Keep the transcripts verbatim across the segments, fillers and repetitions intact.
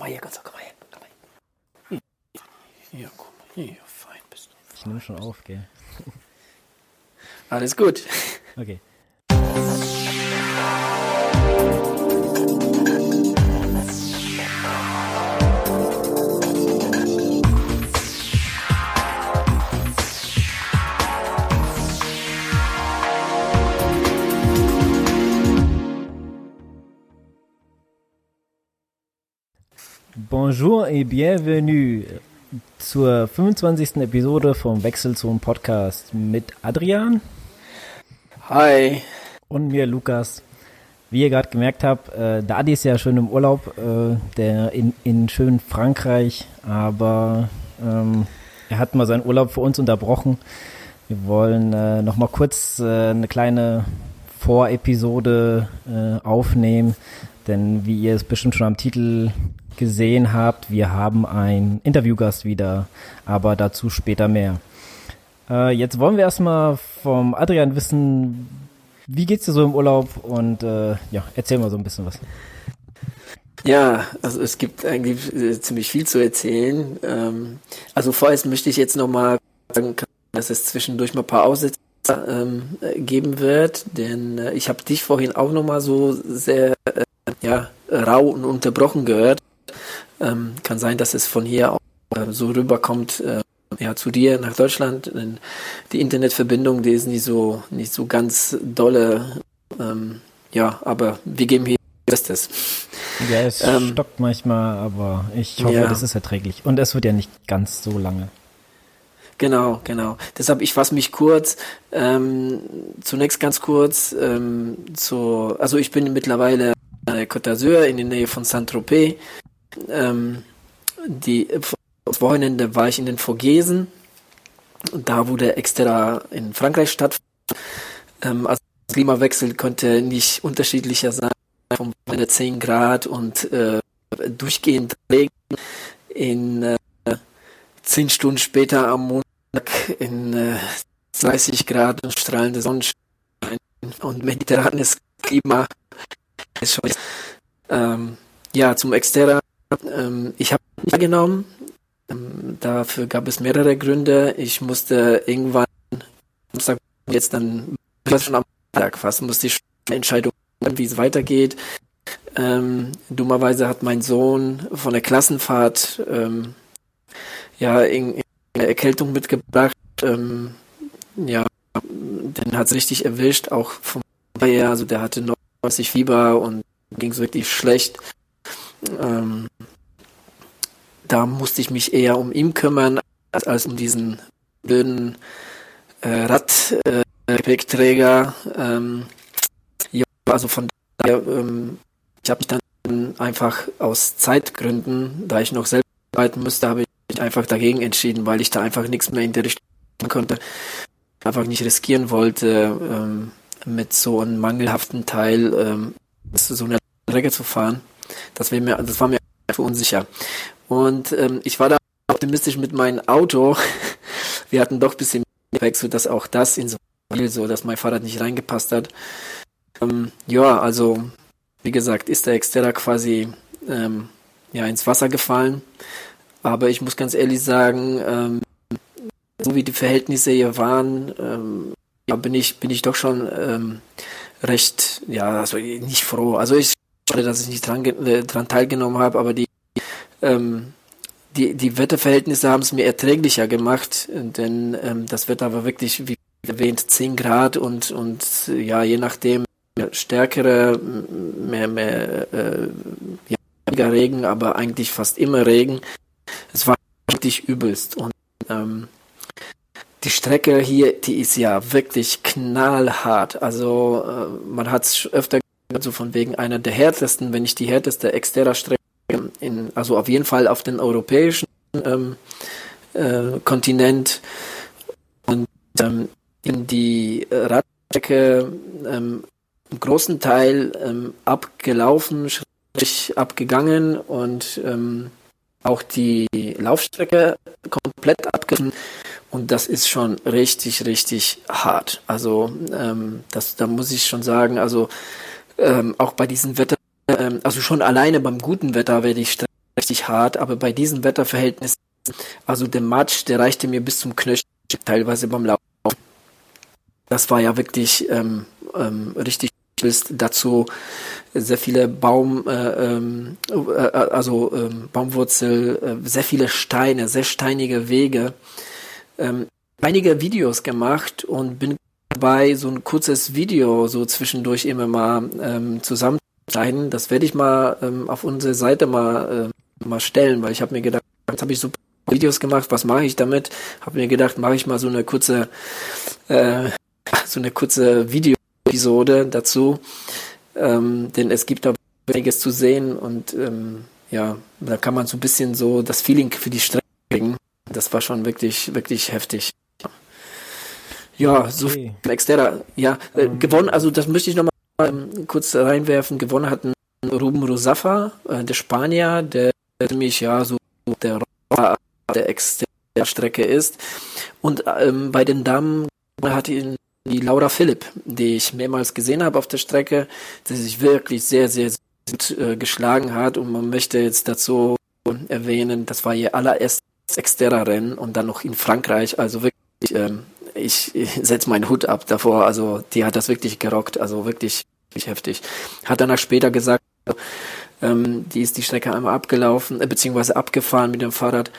mal hier, Gonzo, komm mal her. Komm mal her. Hier, guck mal, hier, fein bist du. Ich nehme schon auf, gell? Alles gut. Okay. Bonjour et bienvenue zur fünfundzwanzigsten Episode vom Wechselzone Podcast mit Adrian. Hi. Und mir, Lukas. Wie ihr gerade gemerkt habt, äh, der Adi ist ja schön im Urlaub, äh, der in, in schönen Frankreich, aber ähm, er hat mal seinen Urlaub für uns unterbrochen. Wir wollen äh, noch mal kurz äh, eine kleine Vorepisode äh, aufnehmen, denn wie ihr es bestimmt schon am Titel gesehen habt, wir haben einen Interviewgast wieder, aber dazu später mehr. Äh, jetzt wollen wir erstmal vom Adrian wissen, wie geht's dir so im Urlaub und äh, ja, erzähl mal so ein bisschen was. Ja, also es gibt eigentlich äh, ziemlich viel zu erzählen. Ähm, also vorerst möchte ich jetzt nochmal sagen, dass es zwischendurch mal ein paar Aussätze ähm, geben wird, denn äh, ich habe dich vorhin auch nochmal so sehr äh, ja, rau und unterbrochen gehört. Ähm, kann sein, dass es von hier auch äh, so rüberkommt, äh, ja, zu dir nach Deutschland. Denn die Internetverbindung, die ist nicht so, nicht so ganz dolle. Ähm, ja, aber wir geben hier das Bestes. Ja, es ähm, stockt manchmal, aber ich hoffe, ja. Das ist erträglich. Und es wird ja nicht ganz so lange. Genau, genau. Deshalb, ich fasse mich kurz. Ähm, zunächst ganz kurz ähm, zu, also ich bin mittlerweile äh, Côte d'Azur in der Nähe von Saint-Tropez. Ähm, die, das Wochenende war ich in den Vogesen, da wo der Exterra in Frankreich stattfand. Ähm, also das Klimawechsel konnte nicht unterschiedlicher sein, vom Wochenende zehn Grad und äh, durchgehend Regen in äh, zehn Stunden später am Montag in äh, dreißig Grad und strahlende Sonnenschein und mediterranes Klima. Ähm, ja, zum Exterra. Ähm, ich habe nicht genommen. Ähm, dafür gab es mehrere Gründe. Ich musste irgendwann, Samstag jetzt dann, schon am Tag fast, musste ich eine Entscheidung treffen, wie es weitergeht. Ähm, dummerweise hat mein Sohn von der Klassenfahrt ähm, ja in, in eine Erkältung mitgebracht. Ähm, ja, den hat es richtig erwischt, auch vom her, also der hatte neunzig Fieber und ging es wirklich schlecht. Ähm, da musste ich mich eher um ihn kümmern, als, als um diesen blöden äh, Radgepäckträger. Äh, ähm, ja, also von daher, ähm, ich habe mich dann einfach aus Zeitgründen, da ich noch selbst arbeiten musste, habe ich einfach dagegen entschieden, weil ich da einfach nichts mehr in der Richtung machen konnte. Einfach nicht riskieren wollte, ähm, mit so einem mangelhaften Teil ähm, so eine Strecke zu fahren. Das, mir, das war mir für unsicher. Und ähm, ich war da optimistisch mit meinem Auto. Wir hatten doch ein bisschen Gepäck, so dass auch das in so viel, so dass mein Fahrrad nicht reingepasst hat. Ähm, ja, also wie gesagt, ist der Exterra quasi ähm, ja ins Wasser gefallen. Aber ich muss ganz ehrlich sagen, ähm, so wie die Verhältnisse hier waren, ähm, ja, bin ich bin ich doch schon ähm, recht, ja, also nicht froh. Also ich schade, dass ich nicht dran, äh, dran teilgenommen habe, aber die ähm, die die Wetterverhältnisse haben es mir erträglicher gemacht, denn ähm, das Wetter war wirklich, wie erwähnt, zehn Grad und und ja, je nachdem stärkere, mehr mehr äh, ja, weniger Regen, aber eigentlich fast immer Regen. Es war wirklich übelst und ähm, die Strecke hier, die ist ja wirklich knallhart. Also äh, man hat es öfter gehört, so von wegen einer der härtesten, wenn nicht die härteste Exterra-Strecke, in, also auf jeden Fall auf dem europäischen ähm, äh, Kontinent. Und ähm, in die Radstrecke ähm, im großen Teil ähm, abgelaufen, sprich abgegangen und ähm, auch die Laufstrecke komplett abgelaufen. Und das ist schon richtig, richtig hart. Also ähm, das, da muss ich schon sagen, also ähm, auch bei diesem Wetter, ähm, also schon alleine beim guten Wetter, wenn die Strecke richtig hart, aber bei diesen Wetterverhältnissen, also der Matsch, der reichte mir bis zum Knöchel, teilweise beim Laufen. Das war ja wirklich ähm, ähm, richtig. Dazu sehr viele Baum, äh, ähm, äh, also ähm, Baumwurzel, äh, sehr viele Steine, sehr steinige Wege. Ähm, einige Videos gemacht und bin dabei, so ein kurzes Video so zwischendurch immer mal ähm, zusammenschneiden. Das werde ich mal ähm, auf unsere Seite mal äh, mal stellen, weil ich habe mir gedacht, jetzt habe ich so Videos gemacht, was mache ich damit? Habe mir gedacht, mache ich mal so eine kurze äh, so eine kurze Video Episode dazu, ähm, denn es gibt da einiges zu sehen und ähm, ja, da kann man so ein bisschen so das Feeling für die Strecke kriegen. Das war schon wirklich, wirklich heftig. Ja, okay. So viel Xterra. Ja, äh, um. gewonnen, also das möchte ich nochmal ähm, kurz reinwerfen. Gewonnen hat Ruben Ruzafa, äh, der Spanier, der nämlich ja so der Roller der Xterra-Strecke ist. Und ähm, bei den Damen hat ihn die Laura Philipp, die ich mehrmals gesehen habe auf der Strecke, die sich wirklich sehr, sehr, sehr gut äh, geschlagen hat. Und man möchte jetzt dazu erwähnen, das war ihr allererstes Xterra-Rennen und dann noch in Frankreich. Also wirklich, ähm, ich, ich setze meinen Hut ab davor. Also die hat das wirklich gerockt, also wirklich, wirklich heftig. Hat danach später gesagt, ähm, die ist die Strecke einmal abgelaufen, äh, beziehungsweise abgefahren mit dem Fahrrad.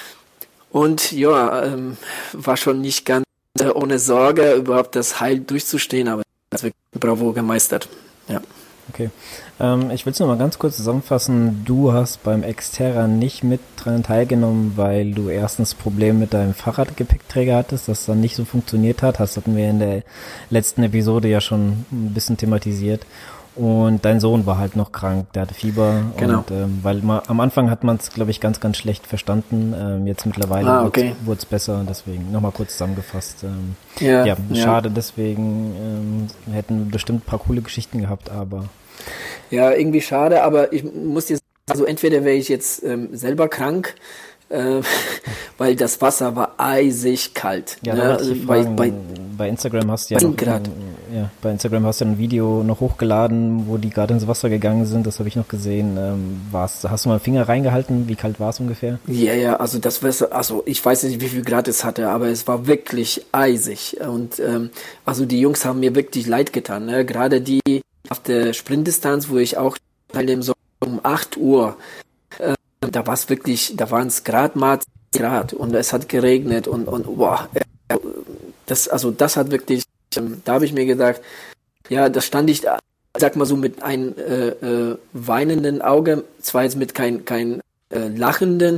Und ja, ähm, war schon nicht ganz ohne Sorge überhaupt das Heil durchzustehen, aber das wird bravo gemeistert. Ja. Okay. Ähm, ich will es nochmal ganz kurz zusammenfassen. Du hast beim Xterra nicht mit dran teilgenommen, weil du erstens Probleme mit deinem Fahrradgepäckträger hattest, das dann nicht so funktioniert hat. Das hatten wir in der letzten Episode ja schon ein bisschen thematisiert. Und dein Sohn war halt noch krank, der hatte Fieber. Genau. Und ähm, weil man, am Anfang hat man es, glaube ich, ganz, ganz schlecht verstanden. Ähm, jetzt mittlerweile ah, okay. wurde es besser, deswegen nochmal kurz zusammengefasst. Ähm, ja, ja, ja, schade, deswegen ähm, wir hätten bestimmt ein paar coole Geschichten gehabt, aber... Ja, irgendwie schade, aber ich muss dir sagen, also entweder wäre ich jetzt ähm, selber krank, äh, weil das Wasser war eisig kalt. Ja, ne? da wollte ich also bei, bei, bei Instagram hast du ja noch, ein, ja, bei Instagram hast du ein Video noch hochgeladen, wo die gerade ins Wasser gegangen sind, das habe ich noch gesehen. Ähm, war's, hast du mal den Finger reingehalten? Wie kalt war es ungefähr? Ja, ja, also das Wasser, also ich weiß nicht, wie viel Grad es hatte, aber es war wirklich eisig und ähm, also die Jungs haben mir wirklich leid getan, ne? Gerade die auf der Sprintdistanz, wo ich auch teilnehmen soll, um acht Uhr, äh, da war es wirklich, da waren es gerade mal Grad und es hat geregnet und, und boah, das, also das hat wirklich, ähm, da habe ich mir gedacht, ja, da stand ich, sag mal so, mit einem äh, äh, weinenden Auge, zwar jetzt mit kein, kein äh, lachenden,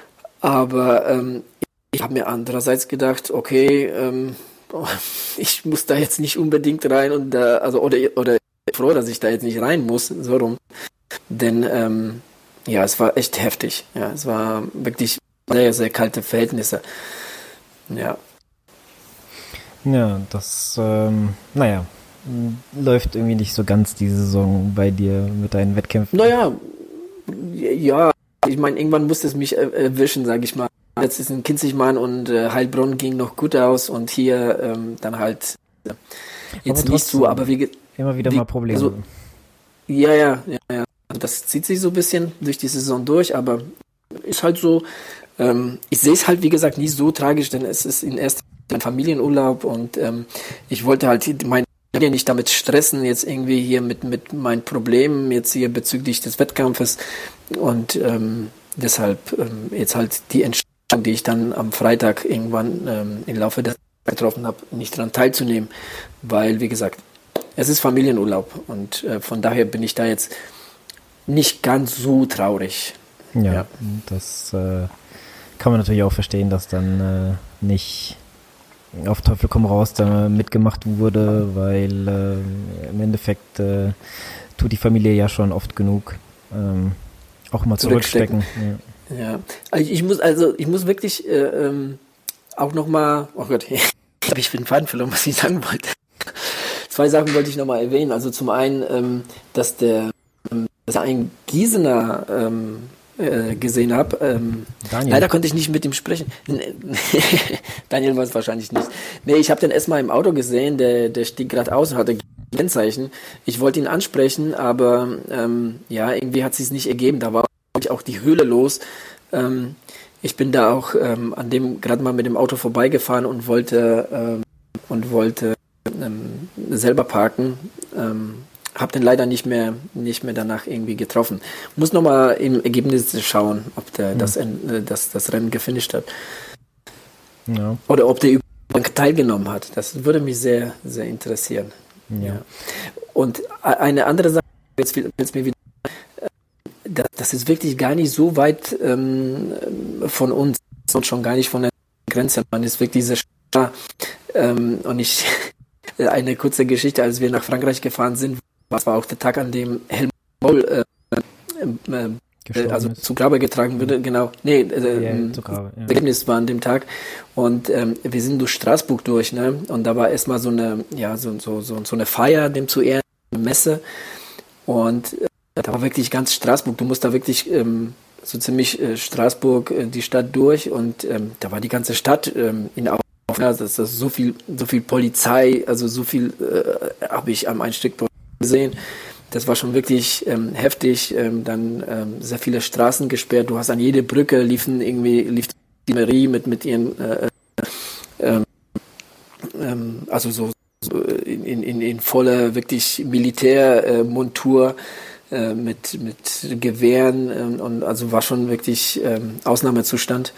aber ähm, ich habe mir andererseits gedacht, okay, ähm, ich muss da jetzt nicht unbedingt rein und da, also oder oder froh, dass ich da jetzt nicht rein muss, so rum. Denn ähm, ja, es war echt heftig. Ja, es war wirklich sehr, sehr kalte Verhältnisse. Ja. Ja, das, ähm, naja, läuft irgendwie nicht so ganz die Saison bei dir mit deinen Wettkämpfen. Naja, ja, ich meine, irgendwann musste es mich erwischen, sage ich mal. Jetzt ist ein Kinzigmann und äh, Heilbronn ging noch gut aus und hier ähm, dann halt äh, jetzt aber nicht so, aber wie immer wieder wie, mal Probleme. Also, ja, ja, ja, ja. Das zieht sich so ein bisschen durch die Saison durch, aber ist halt so, ähm, ich sehe es halt, wie gesagt, nicht so tragisch, denn es ist in erster Linie ein Familienurlaub und ähm, ich wollte halt meine Familie nicht damit stressen, jetzt irgendwie hier mit, mit meinen Problemen, jetzt hier bezüglich des Wettkampfes und ähm, deshalb ähm, jetzt halt die Entscheidung, die ich dann am Freitag irgendwann ähm, im Laufe der Zeit getroffen habe, nicht daran teilzunehmen, weil, wie gesagt, es ist Familienurlaub und äh, von daher bin ich da jetzt nicht ganz so traurig. Ja, ja. Das äh, kann man natürlich auch verstehen, dass dann äh, nicht auf Teufel komm raus da mitgemacht wurde, weil äh, im Endeffekt äh, tut die Familie ja schon oft genug. Ähm, auch mal zurückstecken. zurückstecken. Ja. ja. Also ich muss also ich muss wirklich äh, ähm, auch nochmal, oh Gott, ich glaube, ich bin Faden verloren, was ich sagen wollte. Zwei Sachen wollte ich nochmal erwähnen. Also zum einen, ähm, dass der ähm, dass ein Gießener ähm, äh, gesehen habe. Ähm, leider konnte ich nicht mit ihm sprechen. Daniel war es wahrscheinlich nicht. Nee, ich habe den erstmal im Auto gesehen, der, der stieg gerade aus und hatte Kennzeichen. Ich wollte ihn ansprechen, aber ähm, ja, irgendwie hat es sich nicht ergeben. Da war ich auch die Höhle los. Ähm, ich bin da auch ähm, an dem gerade mal mit dem Auto vorbeigefahren und wollte ähm, und wollte ähm, selber parken. Ähm, Hab den leider nicht mehr, nicht mehr danach irgendwie getroffen. Muss nochmal im Ergebnis schauen, ob der hm. das, äh, das, das Rennen gefinisht hat. Ja. Oder ob der überhaupt teilgenommen hat. Das würde mich sehr, sehr interessieren. Ja. Ja. Und eine andere Sache, jetzt will es mir wieder, das, das ist wirklich gar nicht so weit ähm, von uns und schon gar nicht von der Grenze. Man ist wirklich sehr stark. Ähm, und ich, eine kurze Geschichte, als wir nach Frankreich gefahren sind, das war auch der Tag, an dem Helmut Kohl äh, äh, also zu Grabe getragen wurde, genau. Nee, äh, yeah, zu Grabe, ja. Begräbnis war an dem Tag. Und ähm, wir sind durch Straßburg durch, ne? Und da war erstmal so eine, ja, so, so, so, so eine Feier, dem zu Ehren, eine Messe. Und äh, da war wirklich ganz Straßburg. Du musst da wirklich ähm, so ziemlich äh, Straßburg, äh, die Stadt durch. Und ähm, da war die ganze Stadt ähm, in Auf. Das ist so viel, so viel Polizei, also so viel äh, habe ich am Einstieg gesehen. Das war schon wirklich ähm, heftig. Ähm, dann ähm, sehr viele Straßen gesperrt. Du hast an jede Brücke liefen irgendwie lief die Mairie mit mit ihren äh, ähm, ähm, also so, so in, in in voller wirklich Militärmontur äh, mit mit Gewehren ähm, und also war schon wirklich ähm, Ausnahmezustand.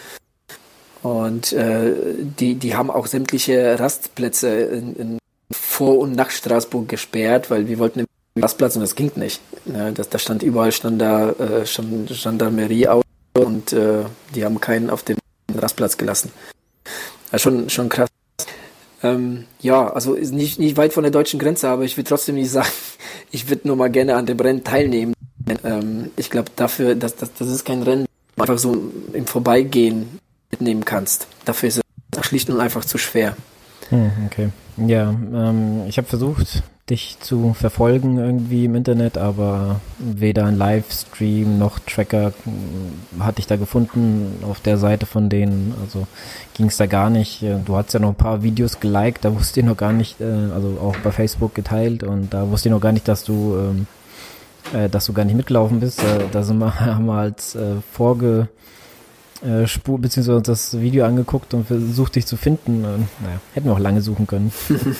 Und äh, die die haben auch sämtliche Rastplätze in, in vor und nach Straßburg gesperrt, weil wir wollten im Rastplatz und das ging nicht. Ne? Das, da stand überall stand da äh, stand Gendarmerie aus und äh, die haben keinen auf den Rastplatz gelassen. Ja, schon schon krass. Ähm, ja, also ist nicht nicht weit von der deutschen Grenze, aber ich will trotzdem nicht sagen, ich würde nur mal gerne an dem Rennen teilnehmen. Ähm, ich glaube dafür, dass das das ist kein Rennen, einfach so im Vorbeigehen mitnehmen kannst. Dafür ist es schlicht und einfach zu schwer. Hm, okay. Ja, ähm, ich habe versucht, dich zu verfolgen irgendwie im Internet, aber weder ein Livestream noch Tracker hatte ich da gefunden auf der Seite von denen, also ging es da gar nicht. Du hast ja noch ein paar Videos geliked, da wusste ich noch gar nicht, äh, also auch bei Facebook geteilt und da wusste ich noch gar nicht, dass du ähm, äh, dass du gar nicht mitgelaufen bist. Äh, da sind wir, haben wir als äh, Vorge Äh, Spur, beziehungsweise das Video angeguckt und versucht dich zu finden. Und, naja, hätten wir auch lange suchen können.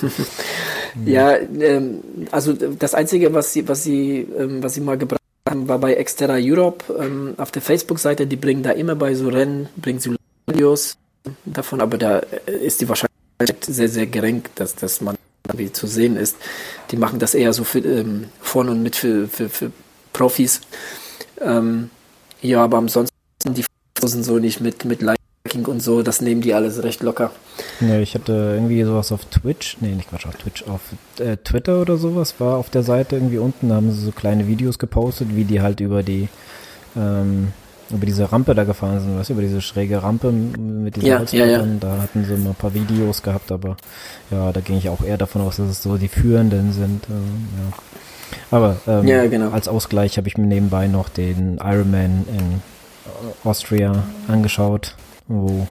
ja, ähm, also das Einzige, was sie, was sie, ähm, was sie mal gebracht haben, war bei Xterra Europe ähm, auf der Facebook-Seite. Die bringen da immer bei so Rennen, bringen sie Videos davon, aber da ist die Wahrscheinlichkeit sehr, sehr gering, dass, dass man wie zu sehen ist. Die machen das eher so für, ähm, von und mit für, für, für Profis. Ähm, ja, aber ansonsten die sind so nicht mit, mit Liking und so, das nehmen die alles recht locker. Ja, ich hatte irgendwie sowas auf Twitch, nee, nicht Quatsch, auf Twitch, auf äh, Twitter oder sowas, war auf der Seite irgendwie unten, da haben sie so kleine Videos gepostet, wie die halt über die, ähm, über diese Rampe da gefahren sind, weißt du, über diese schräge Rampe mit diesen ja, ja, ja. Da hatten sie mal ein paar Videos gehabt, aber ja, da ging ich auch eher davon aus, dass es so die Führenden sind, äh, ja. Aber ähm, ja, genau. Als Ausgleich habe ich mir nebenbei noch den Ironman in Austria angeschaut, wo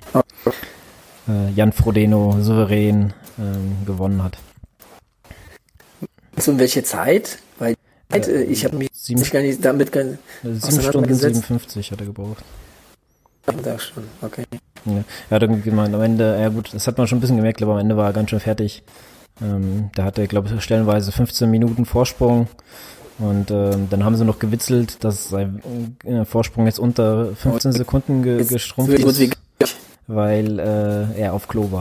äh, Jan Frodeno souverän ähm, gewonnen hat. So, in welche Zeit? Weil äh, ich habe mich sieben, gar nicht damit gar nicht sieben Stunden siebenundfünfzig hat er gebraucht. Da schon, okay. Ja, er hat irgendwie gemeint, am Ende, ja gut, das hat man schon ein bisschen gemerkt, aber am Ende war er ganz schön fertig. Ähm, da hatte er, glaube ich, stellenweise fünfzehn Minuten Vorsprung. Und ähm, dann haben sie noch gewitzelt, dass sein äh, Vorsprung jetzt unter fünfzehn Sekunden ge- geschrumpft ist, weil äh, er auf Klo war.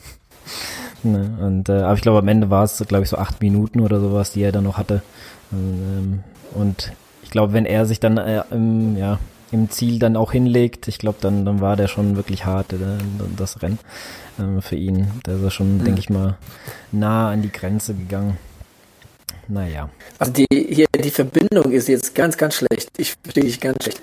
ne? Und äh, aber ich glaube, am Ende war es, glaube ich, so acht Minuten oder sowas, die er dann noch hatte. Und, ähm, und ich glaube, wenn er sich dann äh, im, ja, im Ziel dann auch hinlegt, ich glaube, dann, dann war der schon wirklich hart, äh, das Rennen äh, für ihn. Der ist schon, mhm. denke ich mal, nah an die Grenze gegangen. Naja. Also die hier die Verbindung ist jetzt ganz, ganz schlecht. Ich verstehe dich ganz schlecht.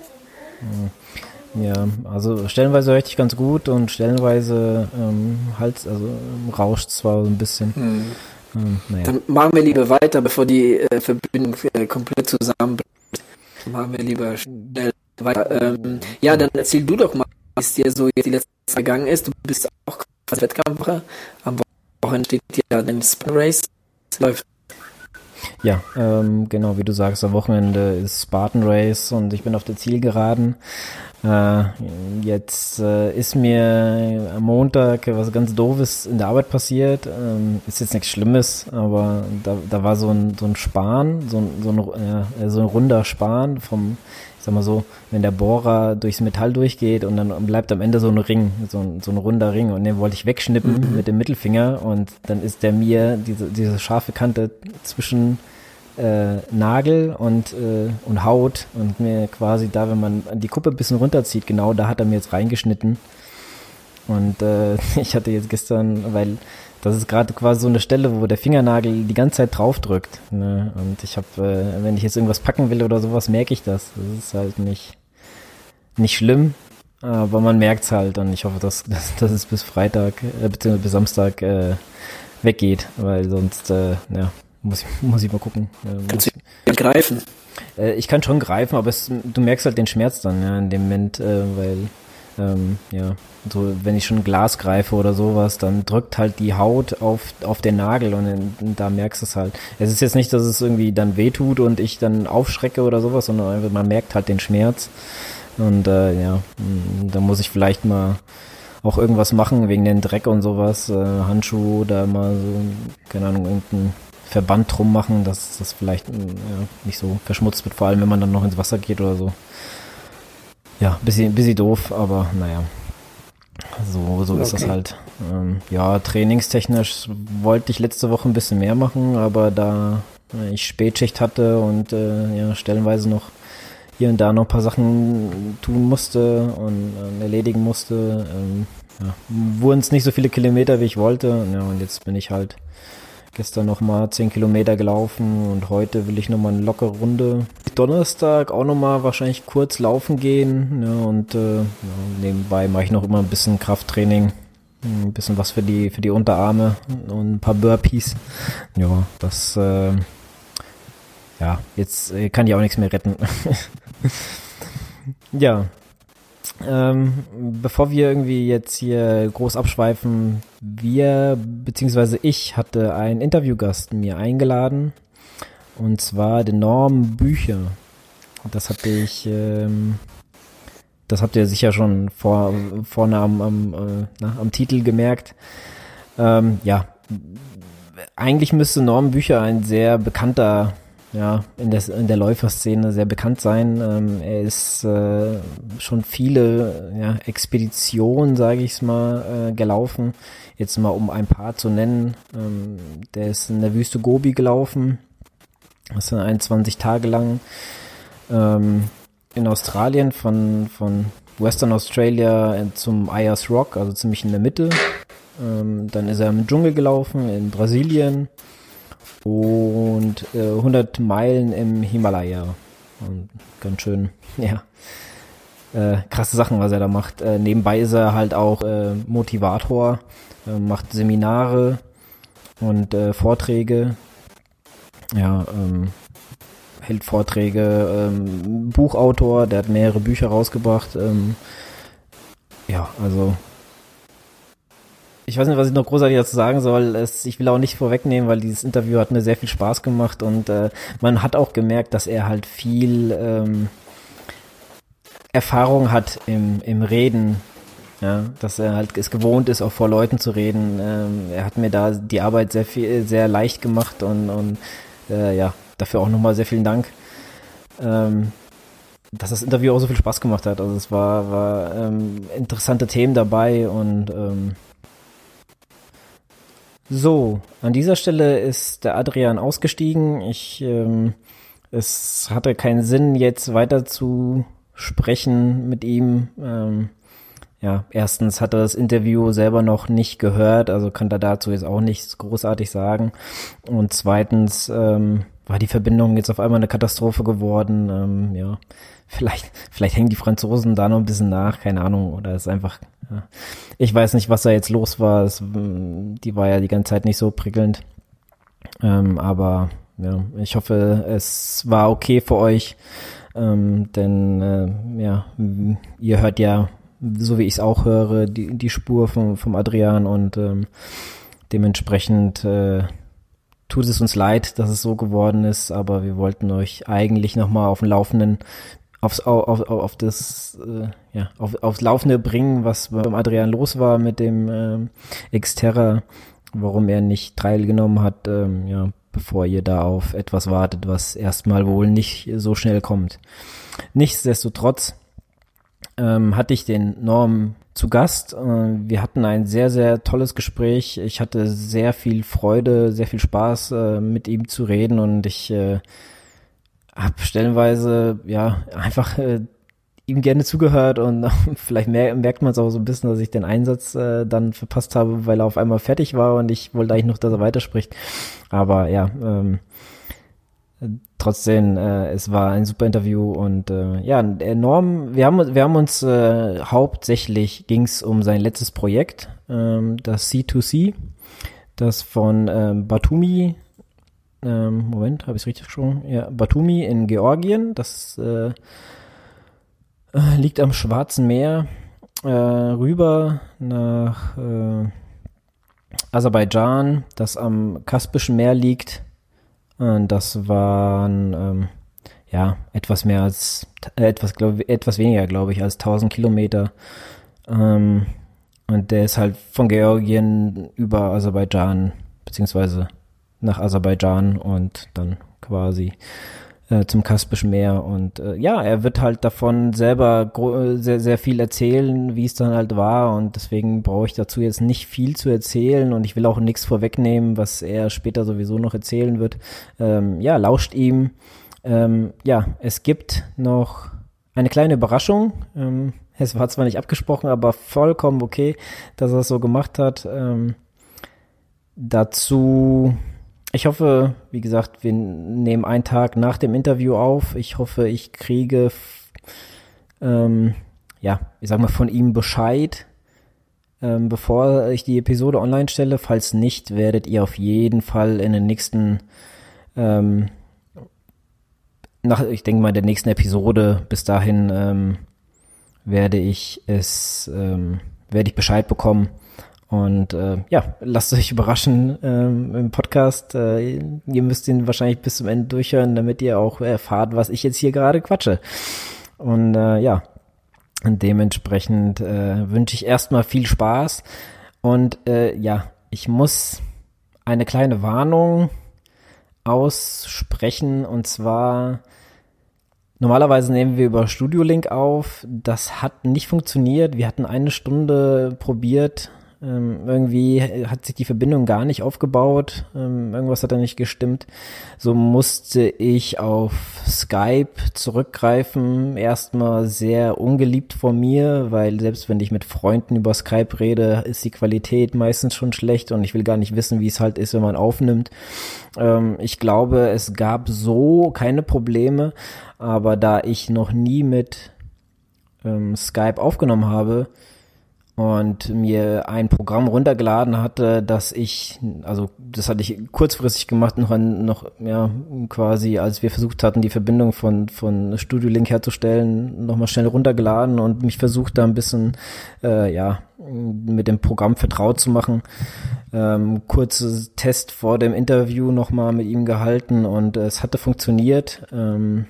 Ja, also stellenweise höre ich dich ganz gut und stellenweise ähm, halt, also rauscht zwar so ein bisschen. Hm. Ähm, naja. Dann machen wir lieber weiter, bevor die äh, Verbindung äh, komplett zusammenbricht. Machen wir lieber schnell weiter. Ähm, ja, dann erzähl du doch mal, was dir so jetzt die letzte Zeit gegangen ist. Du bist auch als Wettkampfwoche. Am Wochenende steht ja dein Spin Race. Läuft. Ja, ähm, genau, wie du sagst, am Wochenende ist Spartan Race und ich bin auf der Zielgeraden. Äh, jetzt äh, ist mir am Montag was ganz Doofes in der Arbeit passiert. Ähm, ist jetzt nichts Schlimmes, aber da, da war so ein, so ein Span, so ein, so ein, äh, so ein runder Span vom, ich sag mal so, wenn der Bohrer durchs Metall durchgeht und dann bleibt am Ende so ein Ring, so ein, so ein runder Ring und den wollte ich wegschnippen mhm. mit dem Mittelfinger und dann ist der mir, diese, diese scharfe Kante zwischen Äh, Nagel und äh, und Haut und mir quasi da, wenn man die Kuppe ein bisschen runterzieht, genau da hat er mir jetzt reingeschnitten und äh, ich hatte jetzt gestern, weil das ist gerade quasi so eine Stelle, wo der Fingernagel die ganze Zeit drauf drückt, ne? Und ich habe, äh, wenn ich jetzt irgendwas packen will oder sowas, merke ich das. Das ist halt nicht nicht schlimm, aber man merkt's halt und ich hoffe, dass dass, dass es bis Freitag äh, beziehungsweise bis Samstag äh, weggeht, weil sonst äh, ja Muss ich, muss ich mal gucken. Äh, Kannst du greifen? Äh, ich kann schon greifen, aber es, du merkst halt den Schmerz dann, ja, in dem Moment, äh, weil, ähm, ja, so, wenn ich schon Glas greife oder sowas, dann drückt halt die Haut auf, auf den Nagel und, und da merkst du es halt. Es ist jetzt nicht, dass es irgendwie dann wehtut und ich dann aufschrecke oder sowas, sondern einfach, man merkt halt den Schmerz und, äh, ja, da muss ich vielleicht mal auch irgendwas machen wegen den Dreck und sowas, äh, Handschuh oder mal so, keine Ahnung, irgendein Verband drum machen, dass das vielleicht ja, nicht so verschmutzt wird, vor allem wenn man dann noch ins Wasser geht oder so. Ja, bisschen, bisschen doof, aber naja, so, so ist okay. Das halt. Ähm, ja, trainingstechnisch wollte ich letzte Woche ein bisschen mehr machen, aber da ich Spätschicht hatte und äh, ja, stellenweise noch hier und da noch ein paar Sachen tun musste und äh, erledigen musste, ähm, ja, wurden es nicht so viele Kilometer, wie ich wollte. Ja, und jetzt bin ich halt gestern nochmal zehn Kilometer gelaufen und heute will ich nochmal eine lockere Runde. Donnerstag auch nochmal wahrscheinlich kurz laufen gehen, ja, und äh, ja, nebenbei mache ich noch immer ein bisschen Krafttraining, ein bisschen was für die für die Unterarme und ein paar Burpees. Ja, das äh, ja, jetzt äh, kann ich auch nichts mehr retten. Ja. Ähm, bevor wir irgendwie jetzt hier groß abschweifen, wir, beziehungsweise ich hatte einen Interviewgast mir eingeladen und zwar den Norm Bücher. Das hatte ich, ähm, das habt ihr sicher schon vor, vorne am, am, äh, na, am Titel gemerkt. Ähm, ja, eigentlich müsste Norm Bücher ein sehr bekannter ja, in der, in der Läuferszene sehr bekannt sein. Ähm, er ist äh, schon viele ja, Expeditionen, sage ich es mal, äh, gelaufen. Jetzt mal um ein paar zu nennen. Ähm, der ist in der Wüste Gobi gelaufen. Das sind einundzwanzig Tage lang. Ähm, in Australien von, von Western Australia zum Ayers Rock, also ziemlich in der Mitte. Ähm, dann ist er im Dschungel gelaufen in Brasilien. Und äh, hundert Meilen im Himalaya. Und ganz schön, ja, äh, krasse Sachen, was er da macht. Äh, nebenbei ist er halt auch äh, Motivator, äh, macht Seminare und äh, Vorträge. Ja, ähm, hält Vorträge, ähm, Buchautor, der hat mehrere Bücher rausgebracht. Ähm, ja, also ich weiß nicht, was ich noch großartig dazu sagen soll. Es, ich will auch nicht vorwegnehmen, weil dieses Interview hat mir sehr viel Spaß gemacht und äh, man hat auch gemerkt, dass er halt viel ähm, Erfahrung hat im, im Reden. Ja, dass er halt es gewohnt ist, auch vor Leuten zu reden. Ähm, er hat mir da die Arbeit sehr viel, sehr leicht gemacht und, und äh, ja, dafür auch nochmal sehr vielen Dank. Ähm, dass das Interview auch so viel Spaß gemacht hat. Also es war, war ähm, interessante Themen dabei und ähm, so, an dieser Stelle ist der Adrian ausgestiegen. Ich, ähm, es hatte keinen Sinn, jetzt weiter zu sprechen mit ihm. Ähm, ja, erstens hat er das Interview selber noch nicht gehört, also kann er dazu jetzt auch nichts großartig sagen. Und zweitens ähm, war die Verbindung jetzt auf einmal eine Katastrophe geworden. Ähm, ja, vielleicht, vielleicht hängen die Franzosen da noch ein bisschen nach, keine Ahnung, oder ist einfach. Ja. Ich weiß nicht, was da jetzt los war. Es, die war ja die ganze Zeit nicht so prickelnd. Ähm, aber ja, ich hoffe, es war okay für euch. Ähm, denn äh, ja, ihr hört ja, so wie ich es auch höre, die, die Spur vom, vom Adrian und ähm, dementsprechend äh, tut es uns leid, dass es so geworden ist, aber wir wollten euch eigentlich nochmal auf dem Laufenden, aufs, auf, auf, auf das, äh, ja, auf, aufs Laufende bringen, was beim Adrian los war mit dem äh, Xterra, warum er nicht teilgenommen hat, ähm, ja, bevor ihr da auf etwas wartet, was erstmal wohl nicht so schnell kommt. Nichtsdestotrotz ähm, hatte ich den Norm zu Gast. Äh, wir hatten ein sehr, sehr tolles Gespräch. Ich hatte sehr viel Freude, sehr viel Spaß, äh, mit ihm zu reden, und ich äh, habe stellenweise ja einfach äh, ihm gerne zugehört, und vielleicht mer- merkt man es auch so ein bisschen, dass ich den Einsatz äh, dann verpasst habe, weil er auf einmal fertig war und ich wollte eigentlich noch, dass er weiterspricht. Aber ja, ähm, trotzdem, äh, es war ein super Interview, und äh, ja, enorm, wir haben, wir haben uns äh, hauptsächlich ging's um sein letztes Projekt, ähm, das C zwei C, das von ähm, Batumi, ähm, Moment, habe ich es richtig schon? Ja, Batumi in Georgien, das äh, liegt am Schwarzen Meer, äh, rüber nach äh, Aserbaidschan, das am Kaspischen Meer liegt. Und das waren ähm, ja etwas mehr als äh, etwas glaube etwas weniger, glaube ich, als tausend Kilometer. Ähm, und der ist halt von Georgien über Aserbaidschan beziehungsweise nach Aserbaidschan und dann quasi zum Kaspischen Meer, und äh, ja, er wird halt davon selber gro- sehr, sehr viel erzählen, wie es dann halt war, und deswegen brauche ich dazu jetzt nicht viel zu erzählen, und ich will auch nichts vorwegnehmen, was er später sowieso noch erzählen wird. Ähm, ja, lauscht ihm. Ähm, ja, es gibt noch eine kleine Überraschung. Ähm, es war zwar nicht abgesprochen, aber vollkommen okay, dass er es so gemacht hat. Ähm, dazu Ich hoffe, wie gesagt, wir nehmen einen Tag nach dem Interview auf. Ich hoffe, ich kriege, ähm, ja, ich sag mal, von ihm Bescheid, ähm, bevor ich die Episode online stelle. Falls nicht, werdet ihr auf jeden Fall in den nächsten, ähm, nach, ich denke mal, in der nächsten Episode, bis dahin, ähm, werde ich es, ähm, werde ich Bescheid bekommen. Und äh, ja, lasst euch überraschen ähm, im Podcast. Äh, ihr müsst ihn wahrscheinlich bis zum Ende durchhören, damit ihr auch erfahrt, was ich jetzt hier gerade quatsche. Und äh, ja, und dementsprechend äh, wünsche ich erstmal viel Spaß. Und äh, ja, ich muss eine kleine Warnung aussprechen. Und zwar, normalerweise nehmen wir über Studio Link auf. Das hat nicht funktioniert. Wir hatten eine Stunde probiert. Ähm, irgendwie hat sich die Verbindung gar nicht aufgebaut, ähm, irgendwas hat da nicht gestimmt. So musste ich auf Skype zurückgreifen, erstmal sehr ungeliebt von mir, weil selbst wenn ich mit Freunden über Skype rede, ist die Qualität meistens schon schlecht, und ich will gar nicht wissen, wie es halt ist, wenn man aufnimmt. Ähm, ich glaube, es gab so keine Probleme, aber da ich noch nie mit ähm, Skype aufgenommen habe, und mir ein Programm runtergeladen hatte, dass ich, also das hatte ich kurzfristig gemacht, noch an, noch ja quasi, als wir versucht hatten, die Verbindung von von Studio Link herzustellen, nochmal schnell runtergeladen und mich versucht, da ein bisschen äh, ja mit dem Programm vertraut zu machen. Ähm, kurzes Test vor dem Interview nochmal mit ihm gehalten, und äh, es hatte funktioniert. Ähm,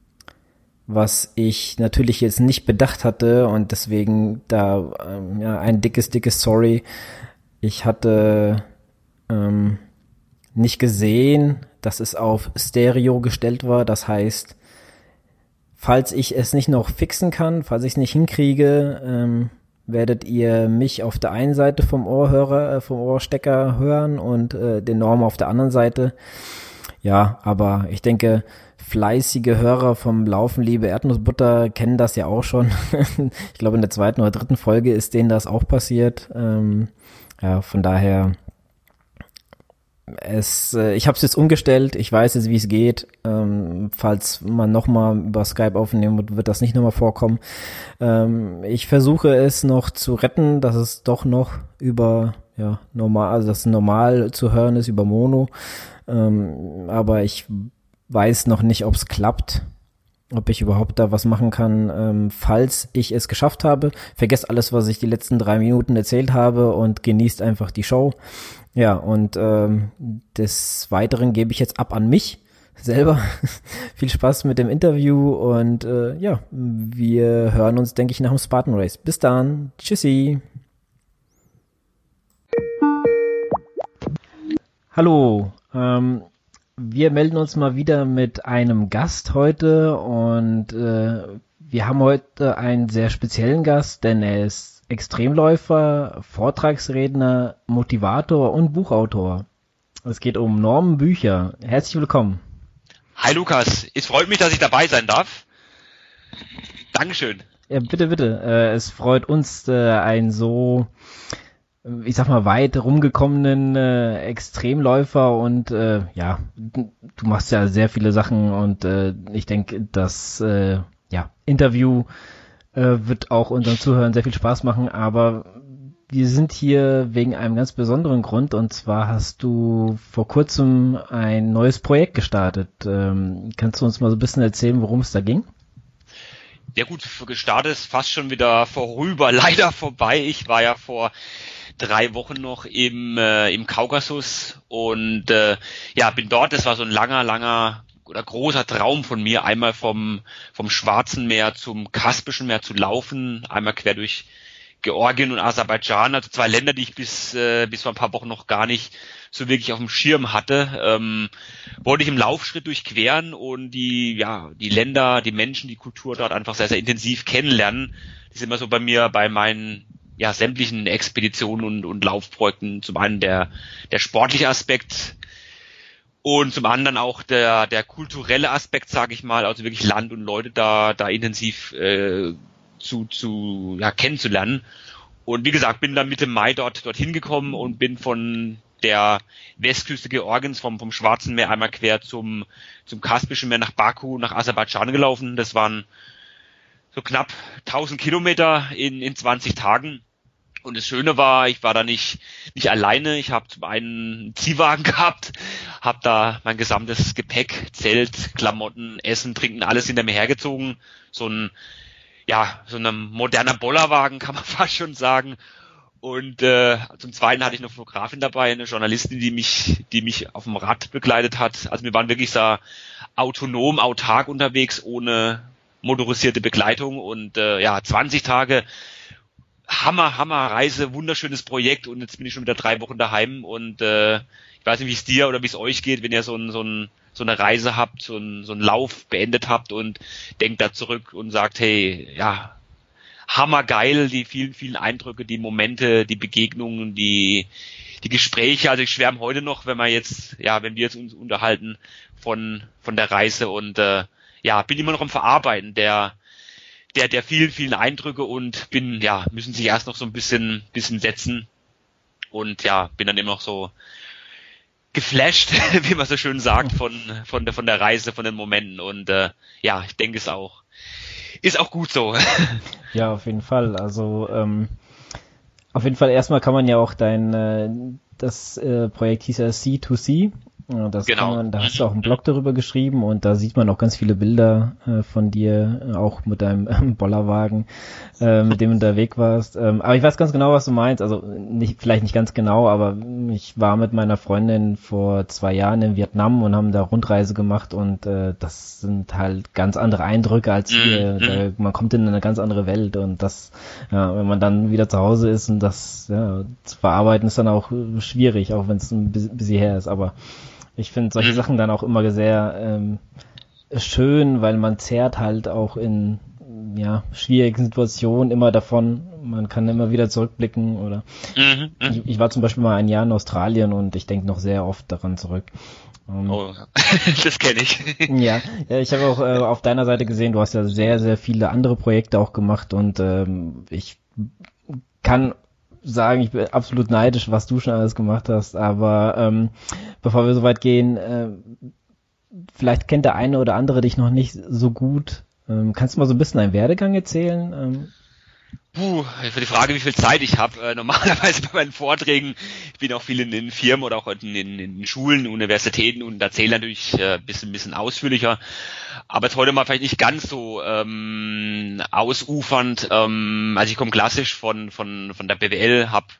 was ich natürlich jetzt nicht bedacht hatte, und deswegen da ähm, ja ein dickes, dickes Sorry. Ich hatte ähm, nicht gesehen, dass es auf Stereo gestellt war. Das heißt, falls ich es nicht noch fixen kann, falls ich es nicht hinkriege, ähm, werdet ihr mich auf der einen Seite vom Ohrhörer, äh, vom Ohrstecker hören und äh, den Norm auf der anderen Seite. Ja, aber ich denke, fleißige Hörer vom Laufen, liebe Erdnussbutter, kennen das ja auch schon. Ich glaube, in der zweiten oder dritten Folge ist denen das auch passiert. Ähm, ja, von daher, es, äh, ich habe es jetzt umgestellt. Ich weiß jetzt, wie es geht. Ähm, falls man nochmal über Skype aufnehmen wird, wird das nicht nochmal vorkommen. Ähm, ich versuche es noch zu retten, dass es doch noch über, ja, normal, also dass normal zu hören ist über Mono. Ähm, aber ich weiß noch nicht, ob es klappt, ob ich überhaupt da was machen kann. Ähm, falls ich es geschafft habe, vergesst alles, was ich die letzten drei Minuten erzählt habe, und genießt einfach die Show. Ja, und ähm, des Weiteren gebe ich jetzt ab an mich selber. Viel Spaß mit dem Interview und äh, ja, wir hören uns, denke ich, nach dem Spartan Race. Bis dann. Tschüssi. Hallo, ähm, wir melden uns mal wieder mit einem Gast heute und äh, wir haben heute einen sehr speziellen Gast, denn er ist Extremläufer, Vortragsredner, Motivator und Buchautor. Es geht um Norman Bücher. Herzlich willkommen. Hi Lukas, es freut mich, dass ich dabei sein darf. Dankeschön. Ja, bitte, bitte. Äh, es freut uns, äh, einen so, ich sag mal, weit rumgekommenen äh, Extremläufer und äh, ja, du machst ja sehr viele Sachen und äh, ich denke, das äh, ja, Interview äh, wird auch unseren Zuhörern sehr viel Spaß machen, aber wir sind hier wegen einem ganz besonderen Grund und zwar hast du vor kurzem ein neues Projekt gestartet. Ähm, kannst du uns mal so ein bisschen erzählen, worum es da ging? Ja gut, gestartet ist fast schon wieder vorüber, leider vorbei. Ich war ja vor drei Wochen noch im äh, im Kaukasus und äh, ja, bin dort. Das war so ein langer, langer oder großer Traum von mir, einmal vom vom Schwarzen Meer zum Kaspischen Meer zu laufen, einmal quer durch Georgien und Aserbaidschan, also zwei Länder, die ich bis äh, bis vor ein paar Wochen noch gar nicht so wirklich auf dem Schirm hatte, ähm, wollte ich im Laufschritt durchqueren und die ja die Länder, die Menschen, die Kultur dort einfach sehr, sehr intensiv kennenlernen. Die sind immer so bei mir bei meinen ja sämtlichen Expeditionen und, und Laufprojekten zum einen der der sportliche Aspekt und zum anderen auch der der kulturelle Aspekt, sage ich mal, also wirklich Land und Leute da da intensiv äh, zu zu ja kennenzulernen. Und wie gesagt, bin dann Mitte Mai dort dorthin gekommen und bin von der Westküste Georgiens vom vom Schwarzen Meer einmal quer zum zum Kaspischen Meer nach Baku, nach Aserbaidschan gelaufen. Das waren so knapp tausend Kilometer in in zwanzig Tagen. Und das Schöne war, ich war da nicht nicht alleine. Ich habe zum einen einen Ziehwagen gehabt, habe da mein gesamtes Gepäck, Zelt, Klamotten, Essen, Trinken, alles hinter mir hergezogen. So ein ja, so ein moderner Bollerwagen, kann man fast schon sagen. Und äh, zum Zweiten hatte ich eine Fotografin dabei, eine Journalistin, die mich die mich auf dem Rad begleitet hat. Also wir waren wirklich so autonom, autark unterwegs, ohne motorisierte Begleitung. Und äh, ja, zwanzig Tage, Hammer, Hammer Reise, wunderschönes Projekt. Und jetzt bin ich schon wieder drei Wochen daheim. Und äh, ich weiß nicht, wie es dir oder wie es euch geht, wenn ihr so ein so ein so eine Reise habt, so einen so einen Lauf beendet habt und denkt da zurück und sagt, hey, ja, hammergeil, die vielen, vielen Eindrücke, die Momente, die Begegnungen, die die Gespräche. Also ich schwärme heute noch, wenn wir jetzt, ja, wenn wir jetzt uns unterhalten von von der Reise und äh, ja, bin immer noch am Verarbeiten der der der vielen, vielen Eindrücke und bin, ja, müssen sich erst noch so ein bisschen bisschen setzen und ja, bin dann immer noch so geflasht, wie man so schön sagt, von von der von der Reise, von den Momenten und äh, ja, ich denke es auch ist auch gut so. Ja, auf jeden Fall. Also ähm, auf jeden Fall erstmal kann man ja auch dein äh, das äh, Projekt hieß ja C to C. Ja, das genau. kann man, da hast du auch einen Blog darüber geschrieben und da sieht man auch ganz viele Bilder äh, von dir, äh, auch mit deinem äh, Bollerwagen, äh, mit dem du unterwegs warst. Ähm, aber ich weiß ganz genau, was du meinst. Also nicht, vielleicht nicht ganz genau, aber ich war mit meiner Freundin vor zwei Jahren in Vietnam und haben da Rundreise gemacht und äh, das sind halt ganz andere Eindrücke als hier. Mhm. Da, man kommt in eine ganz andere Welt und das, ja, wenn man dann wieder zu Hause ist und das ja, zu verarbeiten, ist dann auch schwierig, auch wenn es ein bisschen her ist, aber ich finde solche Sachen dann auch immer sehr ähm, schön, weil man zehrt halt auch in ja schwierigen Situationen immer davon. Man kann immer wieder zurückblicken oder Mhm. ich, ich war zum Beispiel mal ein Jahr in Australien und ich denke noch sehr oft daran zurück. Ähm, Oh, das kenne ich. ja, ja, ich habe auch äh, auf deiner Seite gesehen, du hast ja sehr, sehr viele andere Projekte auch gemacht und ähm, ich kann sagen, ich bin absolut neidisch, was du schon alles gemacht hast, aber ähm, bevor wir so weit gehen, äh, vielleicht kennt der eine oder andere dich noch nicht so gut. Ähm, kannst du mal so ein bisschen deinen Werdegang erzählen? Ähm, Puh, für die Frage, wie viel Zeit ich habe. Äh, normalerweise bei meinen Vorträgen, ich bin auch viel in den Firmen oder auch in, in, in Schulen, Universitäten und erzähle natürlich äh, ein bisschen, bisschen ausführlicher. Aber jetzt heute mal vielleicht nicht ganz so ähm, ausufernd. Ähm, also ich komme klassisch von von von der B W L, habe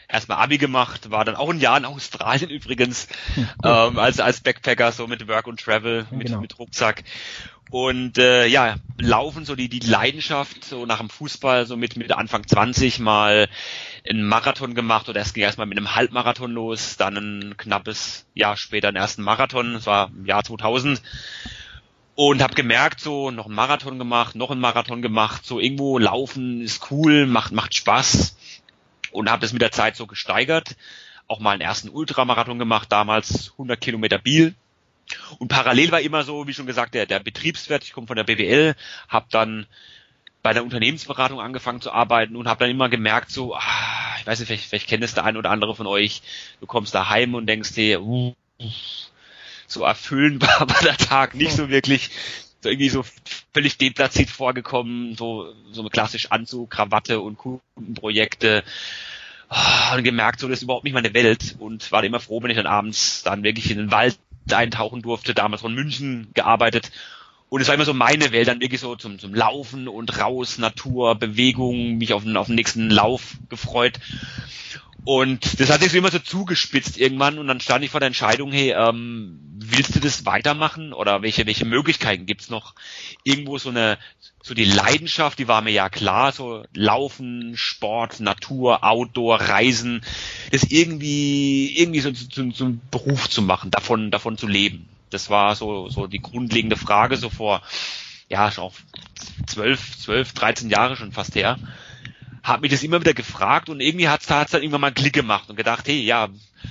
erstmal Abi gemacht, war dann auch ein Jahr in Australien übrigens, ähm, als, als Backpacker, so mit Work und Travel, mit, genau. mit Rucksack. Und äh, ja, Laufen, so die die Leidenschaft, so nach dem Fußball, so mit mit Anfang zwanzig mal einen Marathon gemacht, oder es ging erstmal mit einem Halbmarathon los, dann ein knappes Jahr später einen ersten Marathon, das war im Jahr zweitausend. Und habe gemerkt, so noch einen Marathon gemacht, noch einen Marathon gemacht, so irgendwo Laufen ist cool, macht macht Spaß, und habe das mit der Zeit so gesteigert. Auch mal einen ersten Ultramarathon gemacht, damals hundert Kilometer Biel. Und parallel war immer so, wie schon gesagt, der, der Betriebswirt. Ich komme von der B W L, habe dann bei der Unternehmensberatung angefangen zu arbeiten und habe dann immer gemerkt, so, ah, ich weiß nicht, vielleicht, vielleicht kennt es der ein oder andere von euch, du kommst daheim und denkst dir, uh, so erfüllend war aber der Tag nicht so wirklich, so irgendwie so völlig deplatziert vorgekommen, so so klassisch Anzug, Krawatte und Kundenprojekte. Oh, und gemerkt, so, das ist überhaupt nicht meine Welt, und war immer froh, wenn ich dann abends dann wirklich in den Wald eintauchen durfte, damals von München gearbeitet, und es war immer so meine Welt, dann wirklich so zum zum Laufen und raus, Natur, Bewegung, mich auf den, auf den nächsten Lauf gefreut, und das hat sich so immer so zugespitzt irgendwann, und dann stand ich vor der Entscheidung, hey, ähm, willst du das weitermachen, oder welche welche Möglichkeiten gibt's noch? Irgendwo so eine, so die Leidenschaft, die war mir ja klar, so Laufen, Sport, Natur, Outdoor, Reisen, das irgendwie irgendwie so zum so, so Beruf zu machen, davon davon zu leben. Das war so so die grundlegende Frage, so vor, ja, schon auch zwölf, zwölf, dreizehn Jahre schon fast her. Hab mich das immer wieder gefragt, und irgendwie hat's da hat's dann irgendwann mal einen Klick gemacht und gedacht, hey, ja,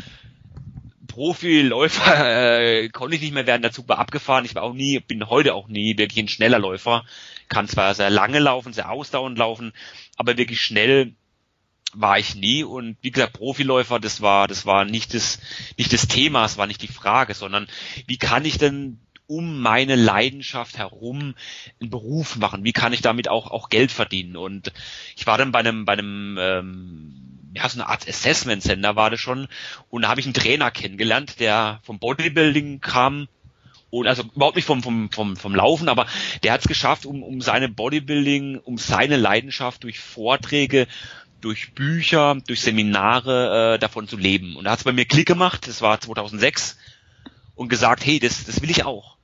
Profiläufer äh, konnte ich nicht mehr werden, der Zug war abgefahren. Ich war auch nie, bin heute auch nie wirklich ein schneller Läufer. Kann zwar sehr lange laufen, sehr ausdauernd laufen, aber wirklich schnell war ich nie. Und wie gesagt, Profiläufer, das war, das war nicht das, nicht das Thema, es war nicht die Frage, sondern wie kann ich denn um meine Leidenschaft herum einen Beruf machen? Wie kann ich damit auch auch Geld verdienen? Und ich war dann bei einem bei einem ähm, ja, so eine Art Assessment Center war das schon, und da habe ich einen Trainer kennengelernt, der vom Bodybuilding kam, und also überhaupt nicht vom vom vom vom Laufen, aber der hat es geschafft, um um seine Bodybuilding, um seine Leidenschaft durch Vorträge, durch Bücher, durch Seminare äh, davon zu leben. Und da hat es bei mir Klick gemacht, das war zweitausendsechs, und gesagt, hey, das das will ich auch.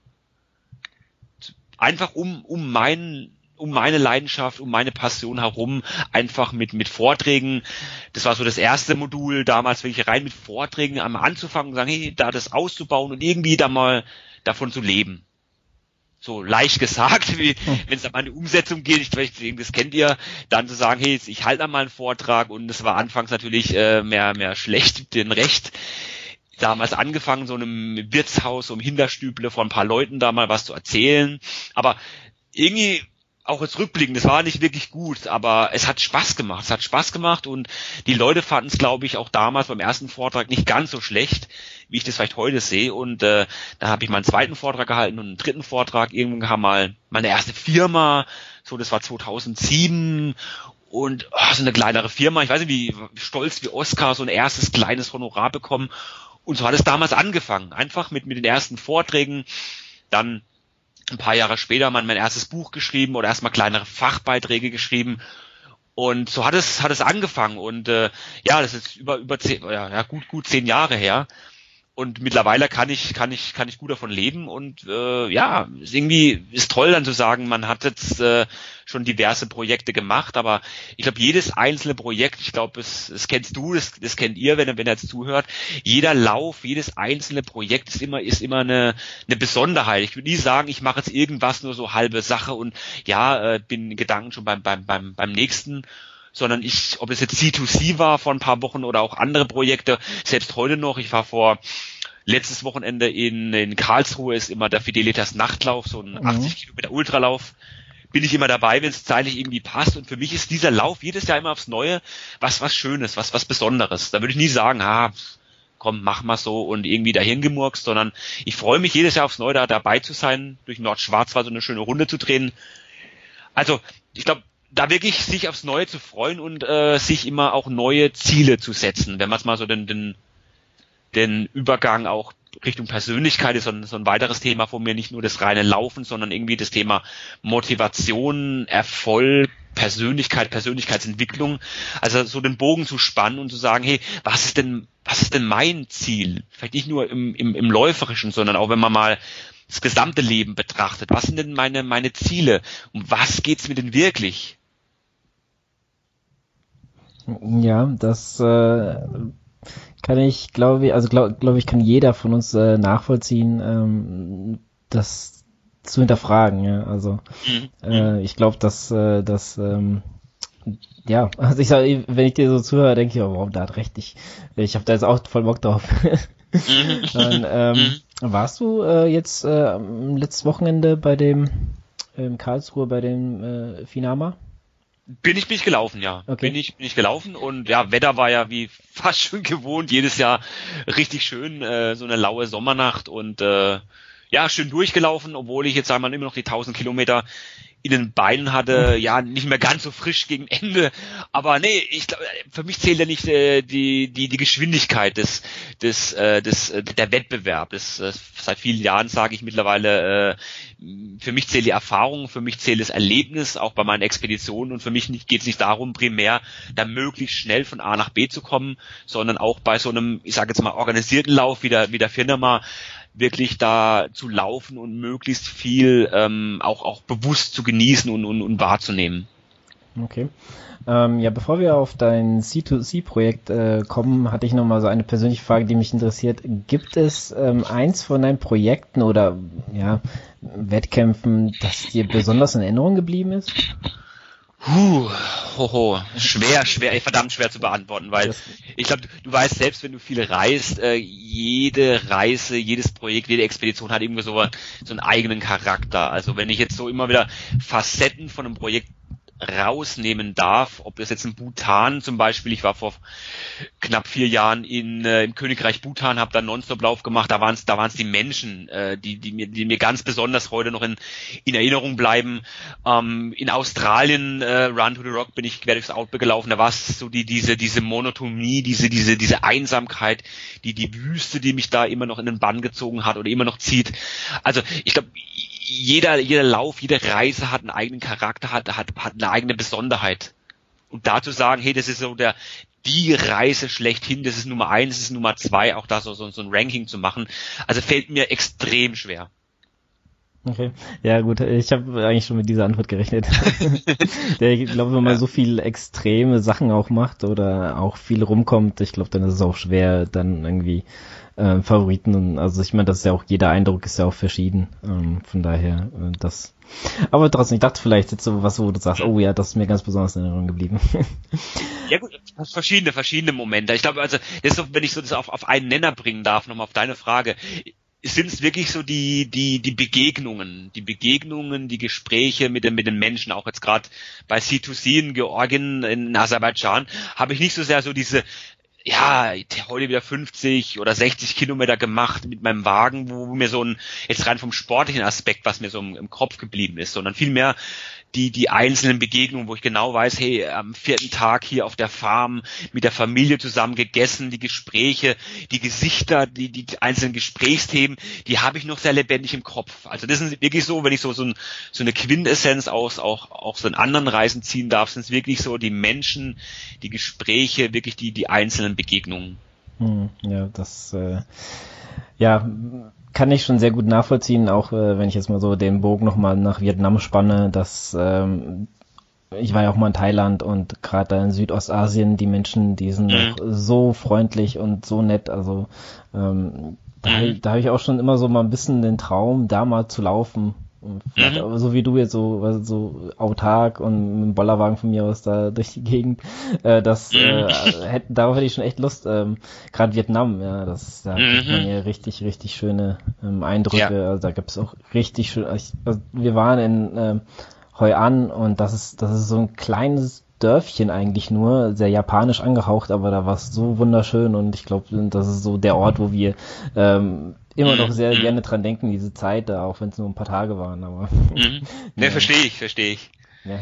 Einfach um um meinen um meine Leidenschaft, um meine Passion herum, einfach mit mit Vorträgen. Das war so das erste Modul damals, wirklich rein mit Vorträgen einmal anzufangen und sagen, hey, da das auszubauen und irgendwie da mal davon zu leben. So leicht gesagt, wie wenn es dann mal in die Umsetzung geht, ich denke, das kennt ihr, dann zu sagen, hey, ich halte einmal einen Vortrag, und das war anfangs natürlich äh, mehr mehr schlecht denn recht. Damals angefangen, so einem Wirtshaus, so im Hinterstüble von ein paar Leuten da mal was zu erzählen, aber irgendwie auch jetzt rückblickend, das war nicht wirklich gut, aber es hat Spaß gemacht, es hat Spaß gemacht, und die Leute fanden es, glaube ich, auch damals beim ersten Vortrag nicht ganz so schlecht, wie ich das vielleicht heute sehe, und äh, da habe ich meinen zweiten Vortrag gehalten und einen dritten Vortrag, irgendwann kam mal meine erste Firma, so, das war zweitausendsieben, und oh, so eine kleinere Firma, ich weiß nicht, wie stolz wie Oscar, so ein erstes kleines Honorar bekommen. Und so hat es damals angefangen, einfach mit mit den ersten Vorträgen, dann ein paar Jahre später mein, mein erstes Buch geschrieben oder erstmal kleinere Fachbeiträge geschrieben, und so hat es hat es angefangen, und äh, ja, das ist über über zehn, ja, ja gut gut zehn Jahre her, und mittlerweile kann ich kann ich kann ich gut davon leben, und äh, ja, ist irgendwie ist toll dann zu sagen, man hat jetzt äh, schon diverse Projekte gemacht, aber ich glaube, jedes einzelne Projekt, ich glaube, es, es kennst du, das, das kennt ihr, wenn, wenn ihr jetzt zuhört, jeder Lauf, jedes einzelne Projekt ist immer ist immer eine eine Besonderheit. Ich würde nie sagen, ich mache jetzt irgendwas nur so halbe Sache und ja, äh, bin in Gedanken schon beim beim beim beim nächsten, sondern ich, ob es jetzt C zwei C war vor ein paar Wochen oder auch andere Projekte, selbst heute noch, ich war vor letztes Wochenende in, in Karlsruhe, ist immer der Fidelitas Nachtlauf, so ein mhm. achtzig Kilometer Ultralauf, bin ich immer dabei, wenn es zeitlich irgendwie passt, und für mich ist dieser Lauf jedes Jahr immer aufs Neue was was Schönes, was was Besonderes. Da würde ich nie sagen, ah, komm, mach mal so und irgendwie dahin gemurkst, sondern ich freue mich jedes Jahr aufs Neue, da dabei zu sein, durch Nordschwarzwald so eine schöne Runde zu drehen. Also, ich glaube, da wirklich sich aufs Neue zu freuen und äh, sich immer auch neue Ziele zu setzen, wenn man es mal so den, den den Übergang auch Richtung Persönlichkeit ist so ein, so ein weiteres Thema von mir, nicht nur das reine Laufen, sondern irgendwie das Thema Motivation, Erfolg, Persönlichkeit, Persönlichkeitsentwicklung. Also so den Bogen zu spannen und zu sagen, hey, was ist denn, was ist denn mein Ziel? Vielleicht nicht nur im, im, im Läuferischen, sondern auch wenn man mal das gesamte Leben betrachtet. Was sind denn meine, meine Ziele? Um was geht's mir denn wirklich? Ja, das äh, kann ich, glaube ich, also glaube glaub ich, kann jeder von uns äh, nachvollziehen, ähm, das zu hinterfragen. Ja, also mhm. äh, ich glaube, dass äh, dass ähm, ja, also ich sage, wenn ich dir so zuhöre, denke ich, oh, wow, da hat recht, ich ich habe da jetzt auch voll Bock drauf. mhm. Dann, ähm, mhm. Warst du äh, jetzt äh, letztes Wochenende bei dem ähm, Karlsruhe bei dem äh, Finama? Bin ich, bin ich gelaufen, ja. Okay. Bin ich, bin ich gelaufen und ja, Wetter war ja wie fast schon gewohnt, jedes Jahr richtig schön, äh, so eine laue Sommernacht und äh, ja, schön durchgelaufen, obwohl ich jetzt einmal immer noch die tausend Kilometer in den Beinen hatte, ja, nicht mehr ganz so frisch gegen Ende, aber nee, ich glaube, für mich zählt ja nicht äh, die die die Geschwindigkeit des des äh, des äh, der Wettbewerb. Das, äh, seit vielen Jahren sage ich mittlerweile, äh, für mich zählt die Erfahrung, für mich zählt das Erlebnis, auch bei meinen Expeditionen und für mich geht es nicht darum, primär da möglichst schnell von A nach B zu kommen, sondern auch bei so einem, ich sage jetzt mal, organisierten Lauf wie der wie der Firma wirklich da zu laufen und möglichst viel ähm, auch auch bewusst zu genießen und, und, und wahrzunehmen. Okay. Ähm, ja, bevor wir auf dein C zwei C-Projekt äh, kommen, hatte ich noch mal so eine persönliche Frage, die mich interessiert. Gibt es ähm, eins von deinen Projekten oder ja Wettkämpfen, das dir besonders in Erinnerung geblieben ist? Huh, hoho, schwer, schwer, verdammt schwer zu beantworten, weil ich glaube, du, du weißt selbst, wenn du viel reist, äh, jede Reise, jedes Projekt, jede Expedition hat irgendwie so, so einen eigenen Charakter. Also wenn ich jetzt so immer wieder Facetten von einem Projekt rausnehmen darf, ob das jetzt in Bhutan zum Beispiel, ich war vor knapp vier Jahren in äh, im Königreich Bhutan, habe da einen Non-Stop-Lauf gemacht, da waren es da waren es die Menschen, äh, die die mir die mir ganz besonders heute noch in in Erinnerung bleiben. Ähm, in Australien äh, Run to the Rock bin ich quer durchs Outback gelaufen, da war es so die diese diese Monotonie, diese diese diese Einsamkeit, die die Wüste, die mich da immer noch in den Bann gezogen hat oder immer noch zieht. Also ich glaube, jeder jeder Lauf, jede Reise hat einen eigenen Charakter, hat hat hat eine eigene Besonderheit. Und da zu sagen, hey, das ist so der die Reise schlechthin, das ist Nummer eins, das ist Nummer zwei, auch da so so, so ein Ranking zu machen, also fällt mir extrem schwer. Okay, ja gut, ich habe eigentlich schon mit dieser Antwort gerechnet. Der, ich glaube, wenn man ja. so viel extreme Sachen auch macht oder auch viel rumkommt, ich glaube, dann ist es auch schwer, dann irgendwie äh, Favoriten und also ich meine, das ist ja auch, jeder Eindruck ist ja auch verschieden, ähm, von daher äh, das. Aber trotzdem, ich dachte vielleicht jetzt so was, wo du sagst, oh ja, das ist mir ganz besonders in Erinnerung geblieben. Ja gut, verschiedene, verschiedene Momente. Ich glaube, also das ist so, wenn ich so das auf, auf einen Nenner bringen darf, nochmal auf deine Frage, sind es wirklich so die die die Begegnungen, die Begegnungen, die Gespräche mit den mit den Menschen, auch jetzt gerade bei C zwei C in Georgien, in Aserbaidschan, habe ich nicht so sehr so diese, ja, heute wieder fünfzig oder sechzig Kilometer gemacht mit meinem Wagen, wo mir so ein, jetzt rein vom sportlichen Aspekt, was mir so im, im Kopf geblieben ist, sondern vielmehr die die einzelnen Begegnungen, wo ich genau weiß, hey, am vierten Tag hier auf der Farm mit der Familie zusammen gegessen, die Gespräche, die Gesichter, die die einzelnen Gesprächsthemen, die habe ich noch sehr lebendig im Kopf. Also das ist wirklich so, wenn ich so so, ein, so eine Quintessenz aus auch auch so in anderen Reisen ziehen darf, sind es wirklich so die Menschen, die Gespräche, wirklich die die einzelnen Begegnungen. Hm, ja, das äh, ja kann ich schon sehr gut nachvollziehen, auch äh, wenn ich jetzt mal so den Bogen nochmal nach Vietnam spanne, dass ähm, ich war ja auch mal in Thailand und gerade da in Südostasien, die Menschen, die sind mhm. auch so freundlich und so nett, also ähm, da, mhm. da habe ich auch schon immer so mal ein bisschen den Traum, da mal zu laufen. Vielleicht mhm. so wie du jetzt so, also so autark und mit dem Bollerwagen von mir aus da durch die Gegend, äh, das äh, hätte, darauf hätte ich schon echt Lust. Ähm, Gerade Vietnam, ja, das da kriegt man ja richtig, richtig schöne ähm, Eindrücke. Ja. Also da gibt es auch richtig schön. Ich, also wir waren in äh, Hoi An und das ist, das ist so ein kleines Dörfchen eigentlich nur, sehr japanisch angehaucht, aber da war es so wunderschön und ich glaube, das ist so der Ort, wo wir ähm, immer noch sehr gerne dran denken, diese Zeit, auch wenn es nur ein paar Tage waren, aber. Mhm. Ne, ja. verstehe ich, verstehe ich. Ja.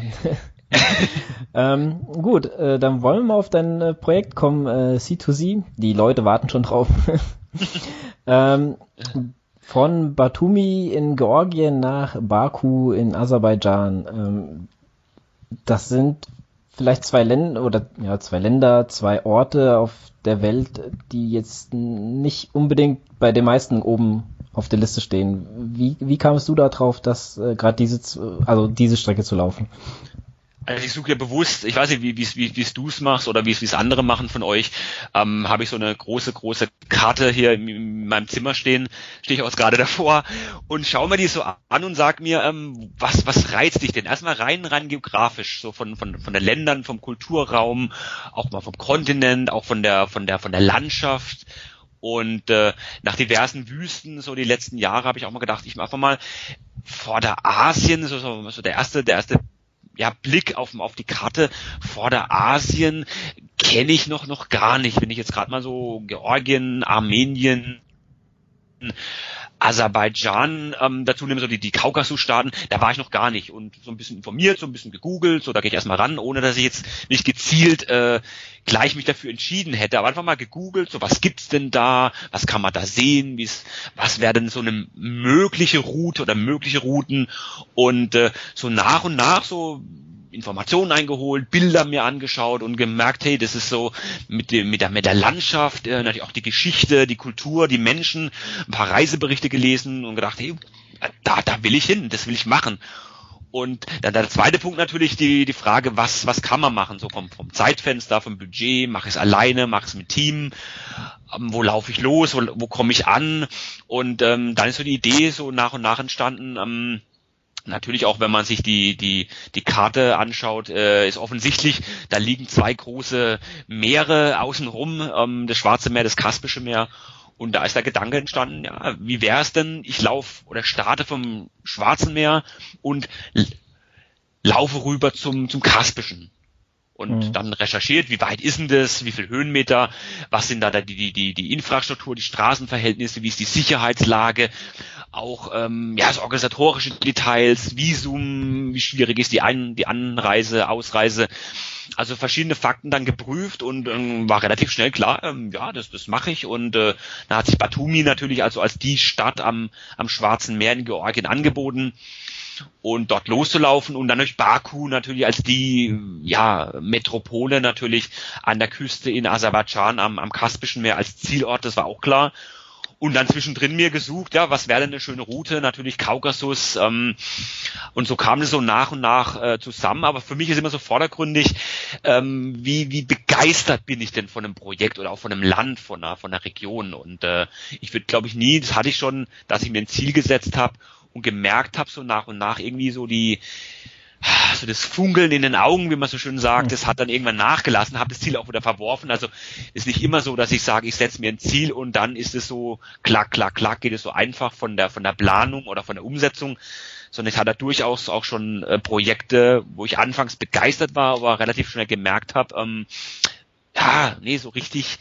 ähm, gut, äh, dann wollen wir mal auf dein äh, Projekt kommen, äh, C zwei C. Die Leute warten schon drauf. ähm, von Batumi in Georgien nach Baku in Aserbaidschan. Ähm, das sind vielleicht zwei Länder oder ja zwei Länder, zwei Orte auf der Welt, die jetzt nicht unbedingt bei den meisten oben auf der Liste stehen. Wie wie kamst du da drauf, dass äh, gerade diese also diese Strecke zu laufen? Also ich suche ja bewusst, ich weiß nicht, wie wie wie es du es machst oder wie es andere machen von euch, ähm, habe ich so eine große, große Karte hier in, in meinem Zimmer stehen, stehe ich auch gerade davor und schau mir die so an und sag mir, ähm, was was reizt dich denn? Erstmal rein, rein geografisch, so von von von den Ländern, vom Kulturraum, auch mal vom Kontinent, auch von der von der von der Landschaft. Und äh, nach diversen Wüsten, so die letzten Jahre, habe ich auch mal gedacht, ich mache einfach mal Vorderasien, so, so, so der erste, der erste ja, Blick auf, auf die Karte. Vorderasien kenne ich noch noch gar nicht. Wenn ich jetzt gerade mal so Georgien, Armenien, Aserbaidschan ähm, dazu nehme, so die, die Kaukasusstaaten, da war ich noch gar nicht und so ein bisschen informiert, so ein bisschen gegoogelt, so da gehe ich erstmal ran, ohne dass ich jetzt nicht gezielt äh, gleich mich dafür entschieden hätte, aber einfach mal gegoogelt, so was gibt's denn da, was kann man da sehen, wie's, was wäre denn so eine mögliche Route oder mögliche Routen und äh, so nach und nach so Informationen eingeholt, Bilder mir angeschaut und gemerkt, hey, das ist so mit dem mit der mit der Landschaft, äh, natürlich auch die Geschichte, die Kultur, die Menschen, ein paar Reiseberichte gelesen und gedacht, hey, da da will ich hin, das will ich machen. Und dann der zweite Punkt natürlich die die Frage, was was kann man machen, so vom vom Zeitfenster, vom Budget, mache ich es alleine, mache ich es mit Team, ähm, wo laufe ich los, wo, wo komme ich an und ähm, dann ist so die Idee so nach und nach entstanden. Ähm, Natürlich auch, wenn man sich die die die Karte anschaut, äh, ist offensichtlich, da liegen zwei große Meere außenrum, ähm, das Schwarze Meer, das Kaspische Meer. Und da ist der Gedanke entstanden, ja, wie wäre es denn, ich laufe oder starte vom Schwarzen Meer und l- laufe rüber zum zum Kaspischen. Und mhm. dann recherchiert, wie weit ist denn das, wie viel Höhenmeter, was sind da die die die die Infrastruktur, die Straßenverhältnisse, wie ist die Sicherheitslage, auch ähm, ja so organisatorische Details, Visum, wie schwierig ist die Ein die Anreise, Ausreise, also verschiedene Fakten dann geprüft und ähm, war relativ schnell klar, ähm, ja das das mache ich und äh, da hat sich Batumi natürlich also als die Stadt am am Schwarzen Meer in Georgien angeboten. Und dort loszulaufen und dann durch Baku natürlich als die ja Metropole natürlich an der Küste in Aserbaidschan am, am Kaspischen Meer als Zielort, das war auch klar. Und dann zwischendrin mir gesucht, ja, was wäre denn eine schöne Route? Natürlich Kaukasus. Ähm, und so kam es so nach und nach äh, zusammen. Aber für mich ist immer so vordergründig, ähm, wie wie begeistert bin ich denn von einem Projekt oder auch von einem Land, von einer von einer Region. Und äh, ich würde, glaube ich, nie, das hatte ich schon, dass ich mir ein Ziel gesetzt habe und gemerkt habe, so nach und nach irgendwie so die, so das Funkeln in den Augen, wie man so schön sagt, das hat dann irgendwann nachgelassen, habe das Ziel auch wieder verworfen. Also ist nicht immer so, dass ich sage, ich setze mir ein Ziel und dann ist es so klack, klack, klack, geht es so einfach von der von der Planung oder von der Umsetzung, sondern ich hatte durchaus auch schon äh, Projekte, wo ich anfangs begeistert war, aber relativ schnell gemerkt habe, ähm, ja, nee, so richtig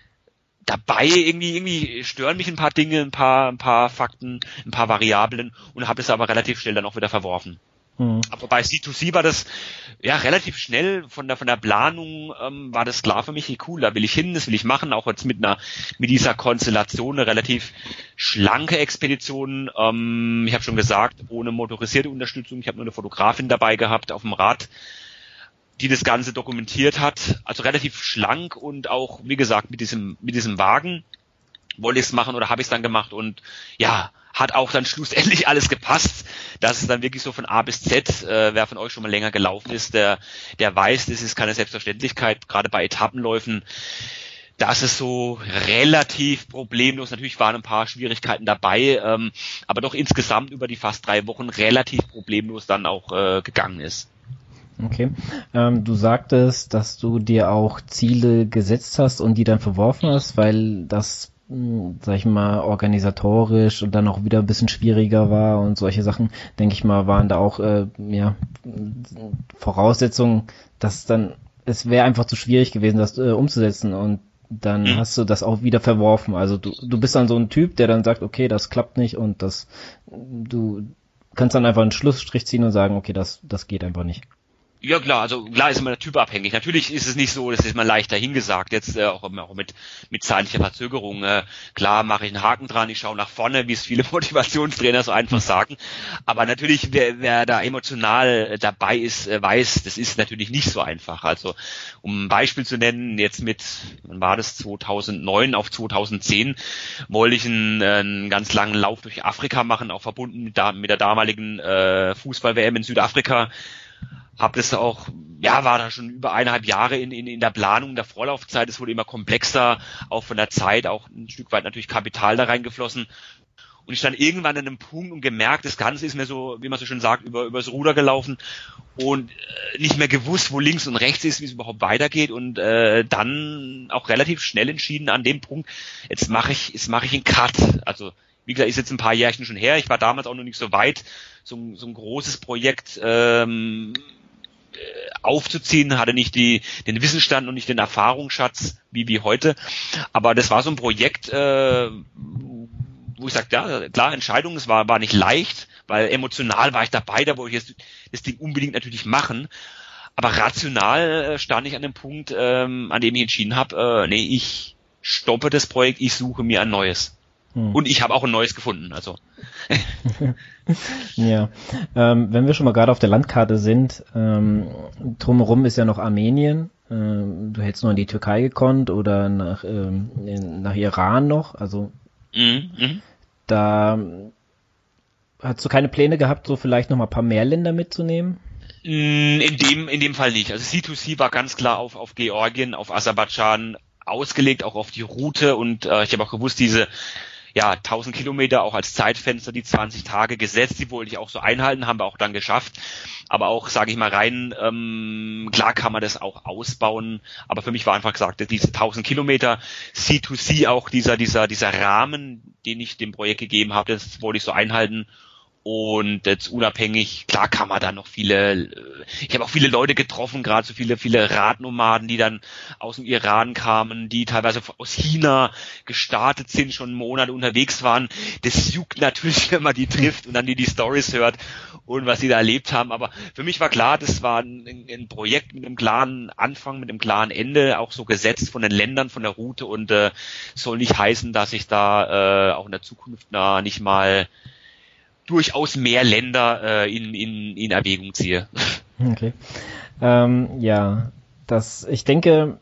dabei irgendwie irgendwie stören mich ein paar Dinge, ein paar ein paar Fakten, ein paar Variablen und habe es aber relativ schnell dann auch wieder verworfen. Mhm. Aber bei C zwei C war das ja relativ schnell von der von der Planung ähm, war das klar für mich, cool, da will ich hin, das will ich machen, auch jetzt mit einer mit dieser Konstellation eine relativ schlanke Expedition. Ähm, ich habe schon gesagt, ohne motorisierte Unterstützung, ich habe nur eine Fotografin dabei gehabt auf dem Rad, die das Ganze dokumentiert hat, also relativ schlank und auch, wie gesagt, mit diesem mit diesem Wagen wollte ich es machen oder habe ich es dann gemacht und ja, hat auch dann schlussendlich alles gepasst, dass es dann wirklich so von A bis Z, äh, wer von euch schon mal länger gelaufen ist, der der weiß, das ist keine Selbstverständlichkeit, gerade bei Etappenläufen, das ist so relativ problemlos, natürlich waren ein paar Schwierigkeiten dabei, ähm, aber doch insgesamt über die fast drei Wochen relativ problemlos dann auch äh, gegangen ist. Okay. Ähm, du sagtest, dass du dir auch Ziele gesetzt hast und die dann verworfen hast, weil das, mh, sag ich mal, organisatorisch und dann auch wieder ein bisschen schwieriger war und solche Sachen, denke ich mal, waren da auch äh, ja, Voraussetzungen, dass dann, es wäre einfach zu schwierig gewesen, das äh, umzusetzen und dann mhm. hast du das auch wieder verworfen. Also du, du bist dann so ein Typ, der dann sagt, okay, das klappt nicht und das, du kannst dann einfach einen Schlussstrich ziehen und sagen, okay, das, das geht einfach nicht. Ja klar, also klar ist immer typabhängig. Natürlich ist es nicht so, das ist mal leicht dahingesagt, jetzt äh, auch, auch mit mit zeitlicher Verzögerung. Äh, klar mache ich einen Haken dran, ich schaue nach vorne, wie es viele Motivationstrainer so einfach sagen. Aber natürlich, wer, wer da emotional dabei ist, äh, weiß, das ist natürlich nicht so einfach. Also um ein Beispiel zu nennen, jetzt mit, wann war das, zweitausendneun auf zweitausendzehn, wollte ich einen, einen ganz langen Lauf durch Afrika machen, auch verbunden mit, da, mit der damaligen äh, Fußball-W M in Südafrika. Hab das auch, ja, war da schon über eineinhalb Jahre in, in, in der Planung der Vorlaufzeit. Es wurde immer komplexer, auch von der Zeit, auch ein Stück weit natürlich Kapital da reingeflossen. Und ich stand irgendwann an einem Punkt und gemerkt, das Ganze ist mir so, wie man so schön sagt, über übers Ruder gelaufen und äh, nicht mehr gewusst, wo links und rechts ist, wie es überhaupt weitergeht. Und äh, dann auch relativ schnell entschieden an dem Punkt, jetzt mache ich, jetzt mache ich einen Cut. Also wie gesagt, ist jetzt ein paar Jährchen schon her. Ich war damals auch noch nicht so weit, so, so ein großes Projekt ähm, aufzuziehen, hatte nicht die den Wissensstand und nicht den Erfahrungsschatz wie wie heute, aber das war so ein Projekt, äh, wo ich sagte, ja, klar, Entscheidung, es war war nicht leicht, weil emotional war ich dabei, da wollte ich jetzt das Ding unbedingt natürlich machen, aber rational äh, stand ich an dem Punkt, ähm, an dem ich entschieden habe, äh, nee, ich stoppe das Projekt, ich suche mir ein neues. Hm. Und ich habe auch ein neues gefunden, also. Ja, ähm, wenn wir schon mal gerade auf der Landkarte sind, ähm, drumherum ist ja noch Armenien, ähm, du hättest nur in die Türkei gekonnt oder nach, ähm, in, nach Iran noch, also mhm. Da hast du keine Pläne gehabt, so vielleicht noch mal ein paar mehr Länder mitzunehmen? In dem, in dem Fall nicht, also C zwei C war ganz klar auf, auf Georgien, auf Aserbaidschan ausgelegt, auch auf die Route und äh, ich habe auch gewusst, diese ja, tausend Kilometer auch als Zeitfenster, die zwanzig Tage gesetzt, die wollte ich auch so einhalten, haben wir auch dann geschafft. Aber auch, sage ich mal rein, ähm, klar kann man das auch ausbauen, aber für mich war einfach gesagt, diese tausend Kilometer, C zwei C auch dieser, dieser, dieser Rahmen, den ich dem Projekt gegeben habe, das wollte ich so einhalten. Und jetzt unabhängig, klar kann man da noch viele, ich habe auch viele Leute getroffen, gerade so viele, viele Radnomaden, die dann aus dem Iran kamen, die teilweise aus China gestartet sind, schon Monate unterwegs waren. Das juckt natürlich, wenn man die trifft und dann die, die Stories hört und was sie da erlebt haben. Aber für mich war klar, das war ein, ein Projekt mit einem klaren Anfang, mit einem klaren Ende, auch so gesetzt von den Ländern, von der Route und äh, soll nicht heißen, dass ich da äh, auch in der Zukunft na, nicht mal durchaus mehr Länder äh, in, in, in Erwägung ziehe. Okay. Ähm, ja, das, ich denke,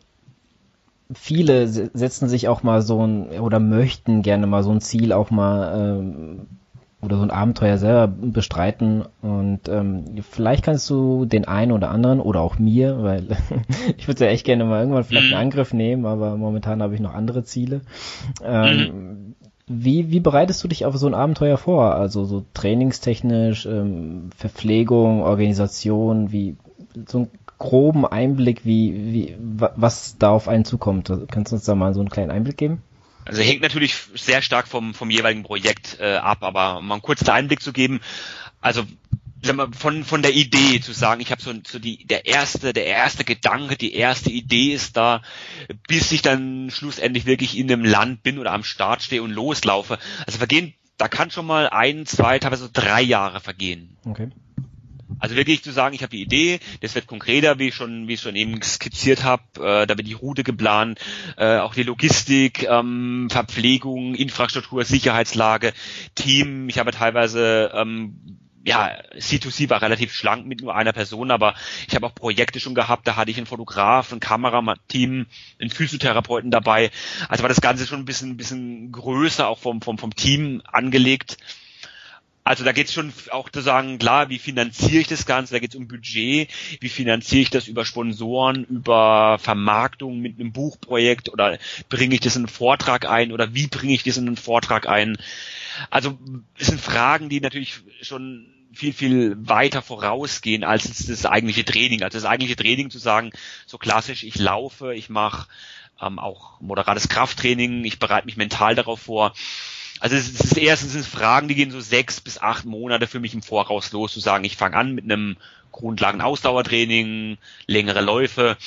viele setzen sich auch mal so ein, oder möchten gerne mal so ein Ziel auch mal, ähm, oder so ein Abenteuer selber bestreiten und ähm, vielleicht kannst du den einen oder anderen oder auch mir, weil ich würde ja echt gerne mal irgendwann vielleicht einen Angriff nehmen, aber momentan habe ich noch andere Ziele. Ähm, mhm. Wie, wie bereitest du dich auf so ein Abenteuer vor? Also so trainingstechnisch, ähm, Verpflegung, Organisation, wie so einen groben Einblick, wie, wie was da auf einen zukommt. Kannst du uns da mal so einen kleinen Einblick geben? Also hängt natürlich sehr stark vom vom jeweiligen Projekt äh, ab, aber um mal einen kurzen Einblick zu geben, also sag mal, von von der Idee zu sagen, ich habe so, so die der erste der erste Gedanke, die erste Idee ist da, bis ich dann schlussendlich wirklich in dem Land bin oder am Start stehe und loslaufe. Also vergehen, da kann schon mal ein, zwei, teilweise drei Jahre vergehen. Okay. Also wirklich zu sagen, ich habe die Idee, das wird konkreter, wie ich schon, wie ich schon eben skizziert habe, äh, da wird die Route geplant, äh, auch die Logistik, ähm, Verpflegung, Infrastruktur, Sicherheitslage, Team. Ich habe teilweise ähm, ja, C zwei C war relativ schlank mit nur einer Person, aber ich habe auch Projekte schon gehabt, da hatte ich einen Fotograf, ein Kamerateam, einen Physiotherapeuten dabei. Also war das Ganze schon ein bisschen, ein bisschen größer, auch vom, vom, vom Team angelegt. Also da geht es schon auch zu sagen, klar, wie finanziere ich das Ganze, da geht es um Budget, wie finanziere ich das über Sponsoren, über Vermarktung mit einem Buchprojekt oder bringe ich das in einen Vortrag ein oder wie bringe ich das in einen Vortrag ein. Also es sind Fragen, die natürlich schon viel, viel weiter vorausgehen als das eigentliche Training. Also das eigentliche Training zu sagen, so klassisch, ich laufe, ich mache ähm, auch moderates Krafttraining, ich bereite mich mental darauf vor. Also es ist erstens sind Fragen, die gehen so sechs bis acht Monate für mich im Voraus los, zu sagen, ich fange an mit einem Grundlagen-Ausdauertraining, längere Läufe.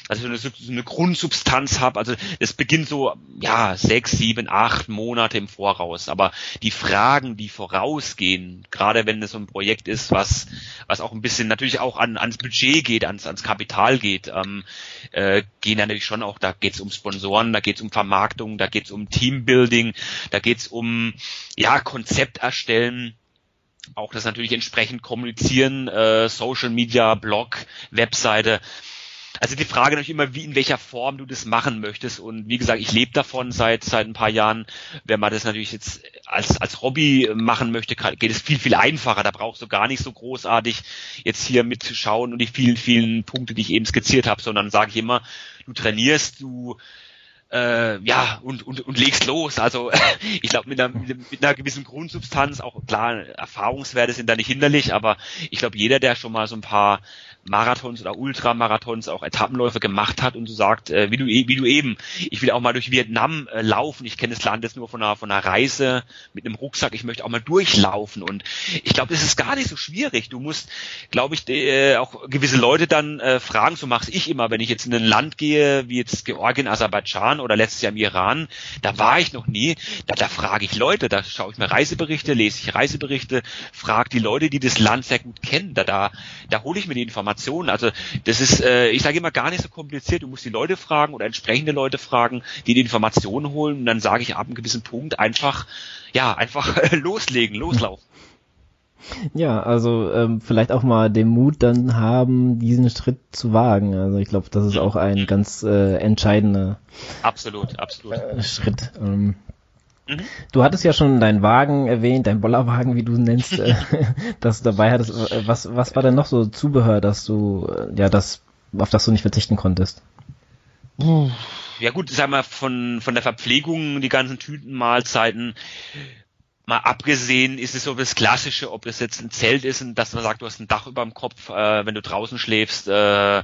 also so eine, so eine Grundsubstanz habe. Also das beginnt so, ja, sechs, sieben, acht Monate im Voraus. Aber die Fragen, die vorausgehen, gerade wenn es so ein Projekt ist, was was auch ein bisschen natürlich auch an ans Budget geht, ans ans Kapital geht, ähm, äh, gehen natürlich schon auch, da geht's um Sponsoren, da geht's um Vermarktung, da geht's um Teambuilding, da geht's um, ja, Konzept erstellen. Auch das natürlich entsprechend kommunizieren, äh, Social Media, Blog, Webseite. Also die Frage natürlich immer, wie, in welcher Form du das machen möchtest. Und wie gesagt, ich lebe davon seit seit ein paar Jahren. Wenn man das natürlich jetzt als als Hobby machen möchte, kann, geht es viel, viel einfacher. Da brauchst du gar nicht so großartig jetzt hier mitzuschauen und die vielen, vielen Punkte, die ich eben skizziert habe, sondern sage ich immer, du trainierst, du Äh, ja, und, und, und legst los. Also ich glaube, mit einer, mit einer gewissen Grundsubstanz, auch klar, Erfahrungswerte sind da nicht hinderlich, aber ich glaube, jeder, der schon mal so ein paar Marathons oder Ultramarathons, auch Etappenläufe gemacht hat und so sagt, äh, wie du wie du eben, ich will auch mal durch Vietnam äh, laufen, ich kenne das Land jetzt nur von einer, von einer Reise mit einem Rucksack, ich möchte auch mal durchlaufen und ich glaube, das ist gar nicht so schwierig. Du musst, glaube ich, äh, auch gewisse Leute dann äh, fragen, so mache ich immer, wenn ich jetzt in ein Land gehe, wie jetzt Georgien, Aserbaidschan oder letztes Jahr im Iran, da war ich noch nie, da, da frage ich Leute, da schaue ich mir Reiseberichte, lese ich Reiseberichte, frage die Leute, die das Land sehr gut kennen, da, da, da hole ich mir die Informationen. Also das ist, äh, ich sage immer, gar nicht so kompliziert. Du musst die Leute fragen oder entsprechende Leute fragen, die die Informationen holen und dann sage ich ab einem gewissen Punkt einfach, ja, einfach loslegen, loslaufen. Ja, also ähm, vielleicht auch mal den Mut dann haben, diesen Schritt zu wagen. Also ich glaube, das ist auch ein ganz äh, entscheidender absolut, absolut. Äh, Schritt. Ähm, mhm. Du hattest ja schon deinen Wagen erwähnt, deinen Bollerwagen, wie du ihn nennst, äh, das du dabei hattest. Was, was war denn noch so Zubehör, dass du, äh, ja, das, auf das du nicht verzichten konntest? Ja gut, sag mal, von, von der Verpflegung, die ganzen Tüten, Mahlzeiten, mal abgesehen ist es so das Klassische, ob es jetzt ein Zelt ist, dass man sagt, du hast ein Dach über dem Kopf, äh, wenn du draußen schläfst, äh,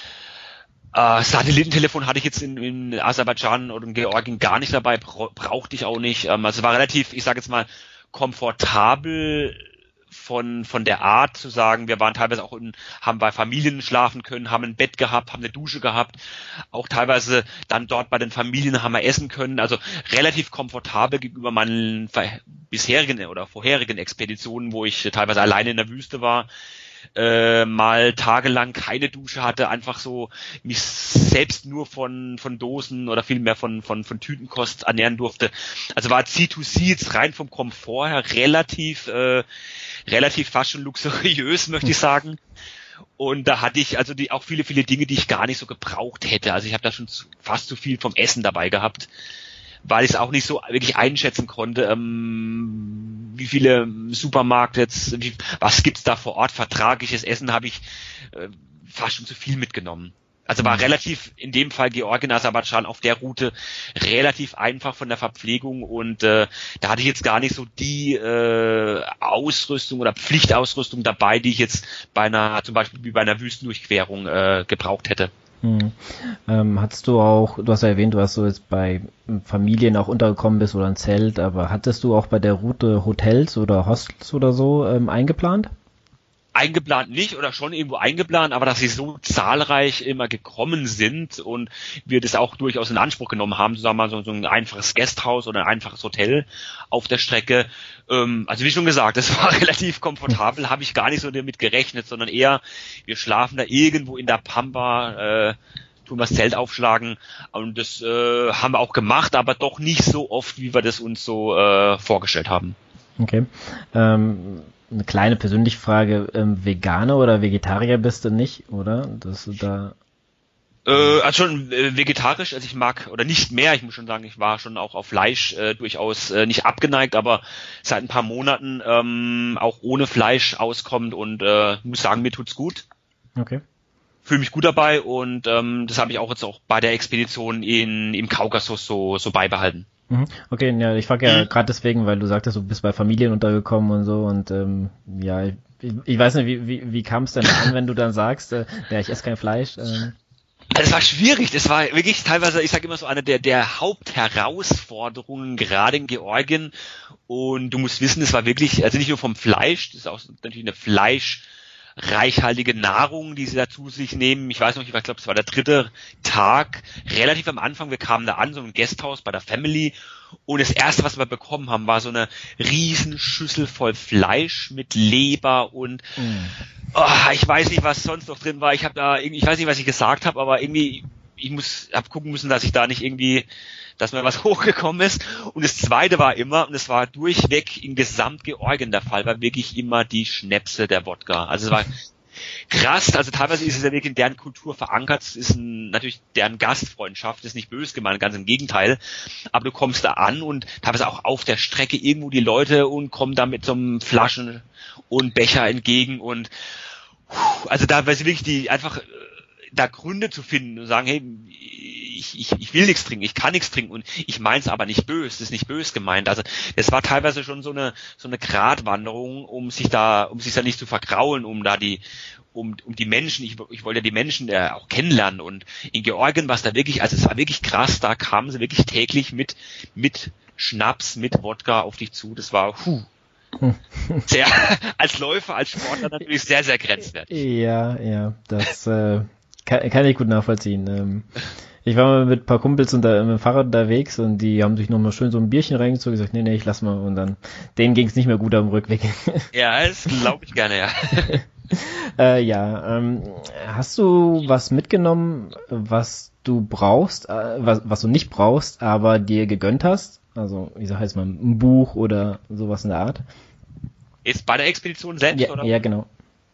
äh, Satellitentelefon hatte ich jetzt in, in Aserbaidschan oder in Georgien gar nicht dabei, bra- brauchte ich auch nicht. Ähm, also es war relativ, ich sage jetzt mal, komfortabel von von der Art zu sagen, wir waren teilweise auch in, haben bei Familien schlafen können, haben ein Bett gehabt, haben eine Dusche gehabt, auch teilweise dann dort bei den Familien haben wir essen können, also relativ komfortabel gegenüber meinen bisherigen oder vorherigen Expeditionen, wo ich teilweise alleine in der Wüste war, äh, mal tagelang keine Dusche hatte, einfach so mich selbst nur von von Dosen oder vielmehr von von von Tütenkost ernähren durfte. Also war C zwei C jetzt rein vom Komfort her relativ äh, relativ fast schon luxuriös, möchte ich sagen. Und da hatte ich also die auch viele, viele Dinge, die ich gar nicht so gebraucht hätte. Also ich habe da schon zu, fast zu viel vom Essen dabei gehabt, weil ich es auch nicht so wirklich einschätzen konnte, ähm, wie viele Supermärkte jetzt, wie, was gibt's da vor Ort, vertragliches Essen habe ich äh, fast schon zu viel mitgenommen. Also war relativ, in dem Fall Georgien, Aserbaidschan auf der Route relativ einfach von der Verpflegung und äh, da hatte ich jetzt gar nicht so die äh, Ausrüstung oder Pflichtausrüstung dabei, die ich jetzt bei einer, zum Beispiel wie bei einer Wüstendurchquerung äh, gebraucht hätte. Hm. Ähm, hattest du auch, du hast ja erwähnt, du hast so jetzt bei Familien auch untergekommen bist oder ein Zelt, aber hattest du auch bei der Route Hotels oder Hostels oder so ähm, eingeplant? Eingeplant nicht oder schon irgendwo eingeplant, aber dass sie so zahlreich immer gekommen sind und wir das auch durchaus in Anspruch genommen haben, sagen wir mal so, so ein einfaches Gasthaus oder ein einfaches Hotel auf der Strecke. Ähm, also wie schon gesagt, das war relativ komfortabel, habe ich gar nicht so damit gerechnet, sondern eher, wir schlafen da irgendwo in der Pampa, äh, tun wir das Zelt aufschlagen und das äh, haben wir auch gemacht, aber doch nicht so oft, wie wir das uns so äh, vorgestellt haben. Okay. Ähm Eine kleine persönliche Frage, ähm, Veganer oder Vegetarier bist du nicht, oder? Dass du da Äh, also schon äh, vegetarisch, also ich mag, oder nicht mehr, ich muss schon sagen, ich war schon auch auf Fleisch äh, durchaus äh, nicht abgeneigt, aber seit ein paar Monaten ähm, auch ohne Fleisch auskommt und äh, muss sagen, mir tut's gut. Okay. Fühle mich gut dabei und ähm, das habe ich auch jetzt auch bei der Expedition in im Kaukasus so so beibehalten. Okay, ja, ich frage ja Mhm. gerade deswegen, weil du sagtest, du bist bei Familien untergekommen und so und ähm, ja, ich, ich weiß nicht, wie, wie, wie kam es denn an, wenn du dann sagst, äh, ja, ich esse kein Fleisch? Äh. Das war schwierig, das war wirklich teilweise, ich sage immer so, eine der, der Hauptherausforderungen, gerade in Georgien. Und du musst wissen, es war wirklich, also nicht nur vom Fleisch, das ist auch natürlich eine Fleisch, reichhaltige Nahrung, die sie da zu sich nehmen. Ich weiß noch, ich glaube, es war der dritte Tag, relativ am Anfang, wir kamen da an, so ein Gasthaus bei der Family, und das erste, was wir bekommen haben, war so eine riesen Schüssel voll Fleisch mit Leber und mm. oh, ich weiß nicht, was sonst noch drin war. Ich habe da irgendwie, ich weiß nicht, was ich gesagt habe, aber irgendwie, ich muss, hab gucken müssen, dass ich da nicht irgendwie, dass mir was hochgekommen ist. Und das zweite war immer, und es war durchweg in Gesamtgeorgien der Fall, war wirklich immer die Schnäpse der Wodka. Also es war krass, also teilweise ist es ja wirklich in deren Kultur verankert, es ist ein, natürlich deren Gastfreundschaft, ist nicht böse gemeint, ganz im Gegenteil, aber du kommst da an und teilweise auch auf der Strecke irgendwo die Leute und kommen da mit so einem Flaschen und Becher entgegen und also da weiß ich wirklich die einfach da Gründe zu finden und sagen, hey, ich, ich, ich will nichts trinken, ich kann nichts trinken und ich mein's aber nicht böse, das ist nicht böse gemeint. Also das war teilweise schon so eine so eine Gratwanderung, um sich da, um sich da nicht zu vergraulen, um da die, um um die Menschen, ich, ich wollte ja die Menschen äh, auch kennenlernen und in Georgien war es da wirklich, also es war wirklich krass, da kamen sie wirklich täglich mit mit Schnaps, mit Wodka auf dich zu, das war puh. Sehr, als Läufer, als Sportler natürlich sehr, sehr grenzwertig. Ja, ja, das äh, kann, kann ich gut nachvollziehen. Ähm, ich war mal mit ein paar Kumpels unter, mit dem Fahrrad unterwegs und die haben sich nochmal schön so ein Bierchen reingezogen und gesagt, nee, nee, ich lass mal. Und dann, denen ging es nicht mehr gut am Rückweg. Ja, das glaube ich gerne, ja. äh, ja, ähm, hast du was mitgenommen, was du brauchst, äh, was, was du nicht brauchst, aber dir gegönnt hast? Also, ich sag jetzt mal, ein Buch oder sowas in der Art. Ist bei der Expedition selbst, ja, oder? Ja, genau.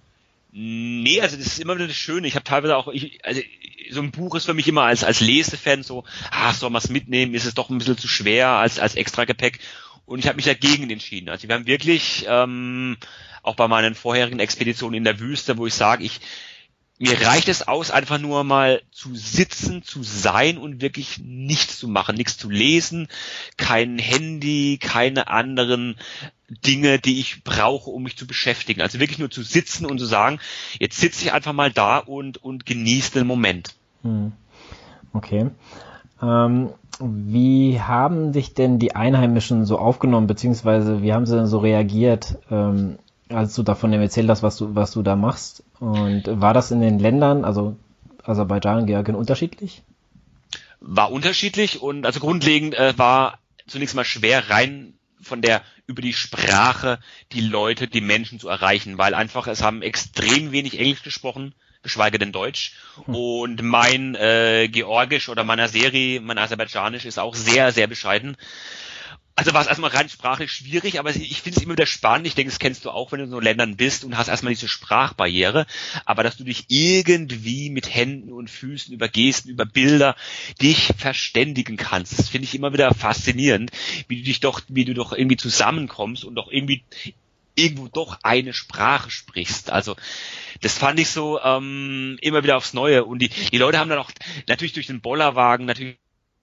Nee, also das ist immer wieder das Schöne. Ich habe teilweise auch, ich, also so ein Buch ist für mich immer als als Lesefan so, ah, soll man es mitnehmen? Ist es doch ein bisschen zu schwer als als Extragepäck? Und ich habe mich dagegen entschieden. Also wir haben wirklich, ähm, auch bei meinen vorherigen Expeditionen in der Wüste, wo ich sage, ich mir reicht es aus, einfach nur mal zu sitzen, zu sein und wirklich nichts zu machen, nichts zu lesen, kein Handy, keine anderen Dinge, die ich brauche, um mich zu beschäftigen. Also wirklich nur zu sitzen und zu sagen, jetzt sitze ich einfach mal da und und genieße den Moment. Hm. Okay. Ähm, wie haben sich denn die Einheimischen so aufgenommen, beziehungsweise wie haben sie denn so reagiert, ähm, als du davon erzählt hast, was du was du da machst? Und war das in den Ländern, also Aserbaidschan, Georgien, unterschiedlich? War unterschiedlich und also grundlegend äh, war zunächst mal schwer rein von der über die Sprache die Leute, die Menschen zu erreichen, weil einfach es haben extrem wenig Englisch gesprochen, geschweige denn Deutsch. Hm. Und mein äh, Georgisch oder meiner Serie, mein Aserbaidschanisch ist auch sehr, sehr bescheiden. Also war es erstmal rein sprachlich schwierig, aber ich finde es immer wieder spannend. Ich denke, das kennst du auch, wenn du in so Ländern bist und hast erstmal diese Sprachbarriere. Aber dass du dich irgendwie mit Händen und Füßen über Gesten, über Bilder dich verständigen kannst, das finde ich immer wieder faszinierend, wie du dich doch, wie du doch irgendwie zusammenkommst und doch irgendwie irgendwo doch eine Sprache sprichst. Also das fand ich so ähm, immer wieder aufs Neue. Und die, die Leute haben dann auch natürlich durch den Bollerwagen natürlich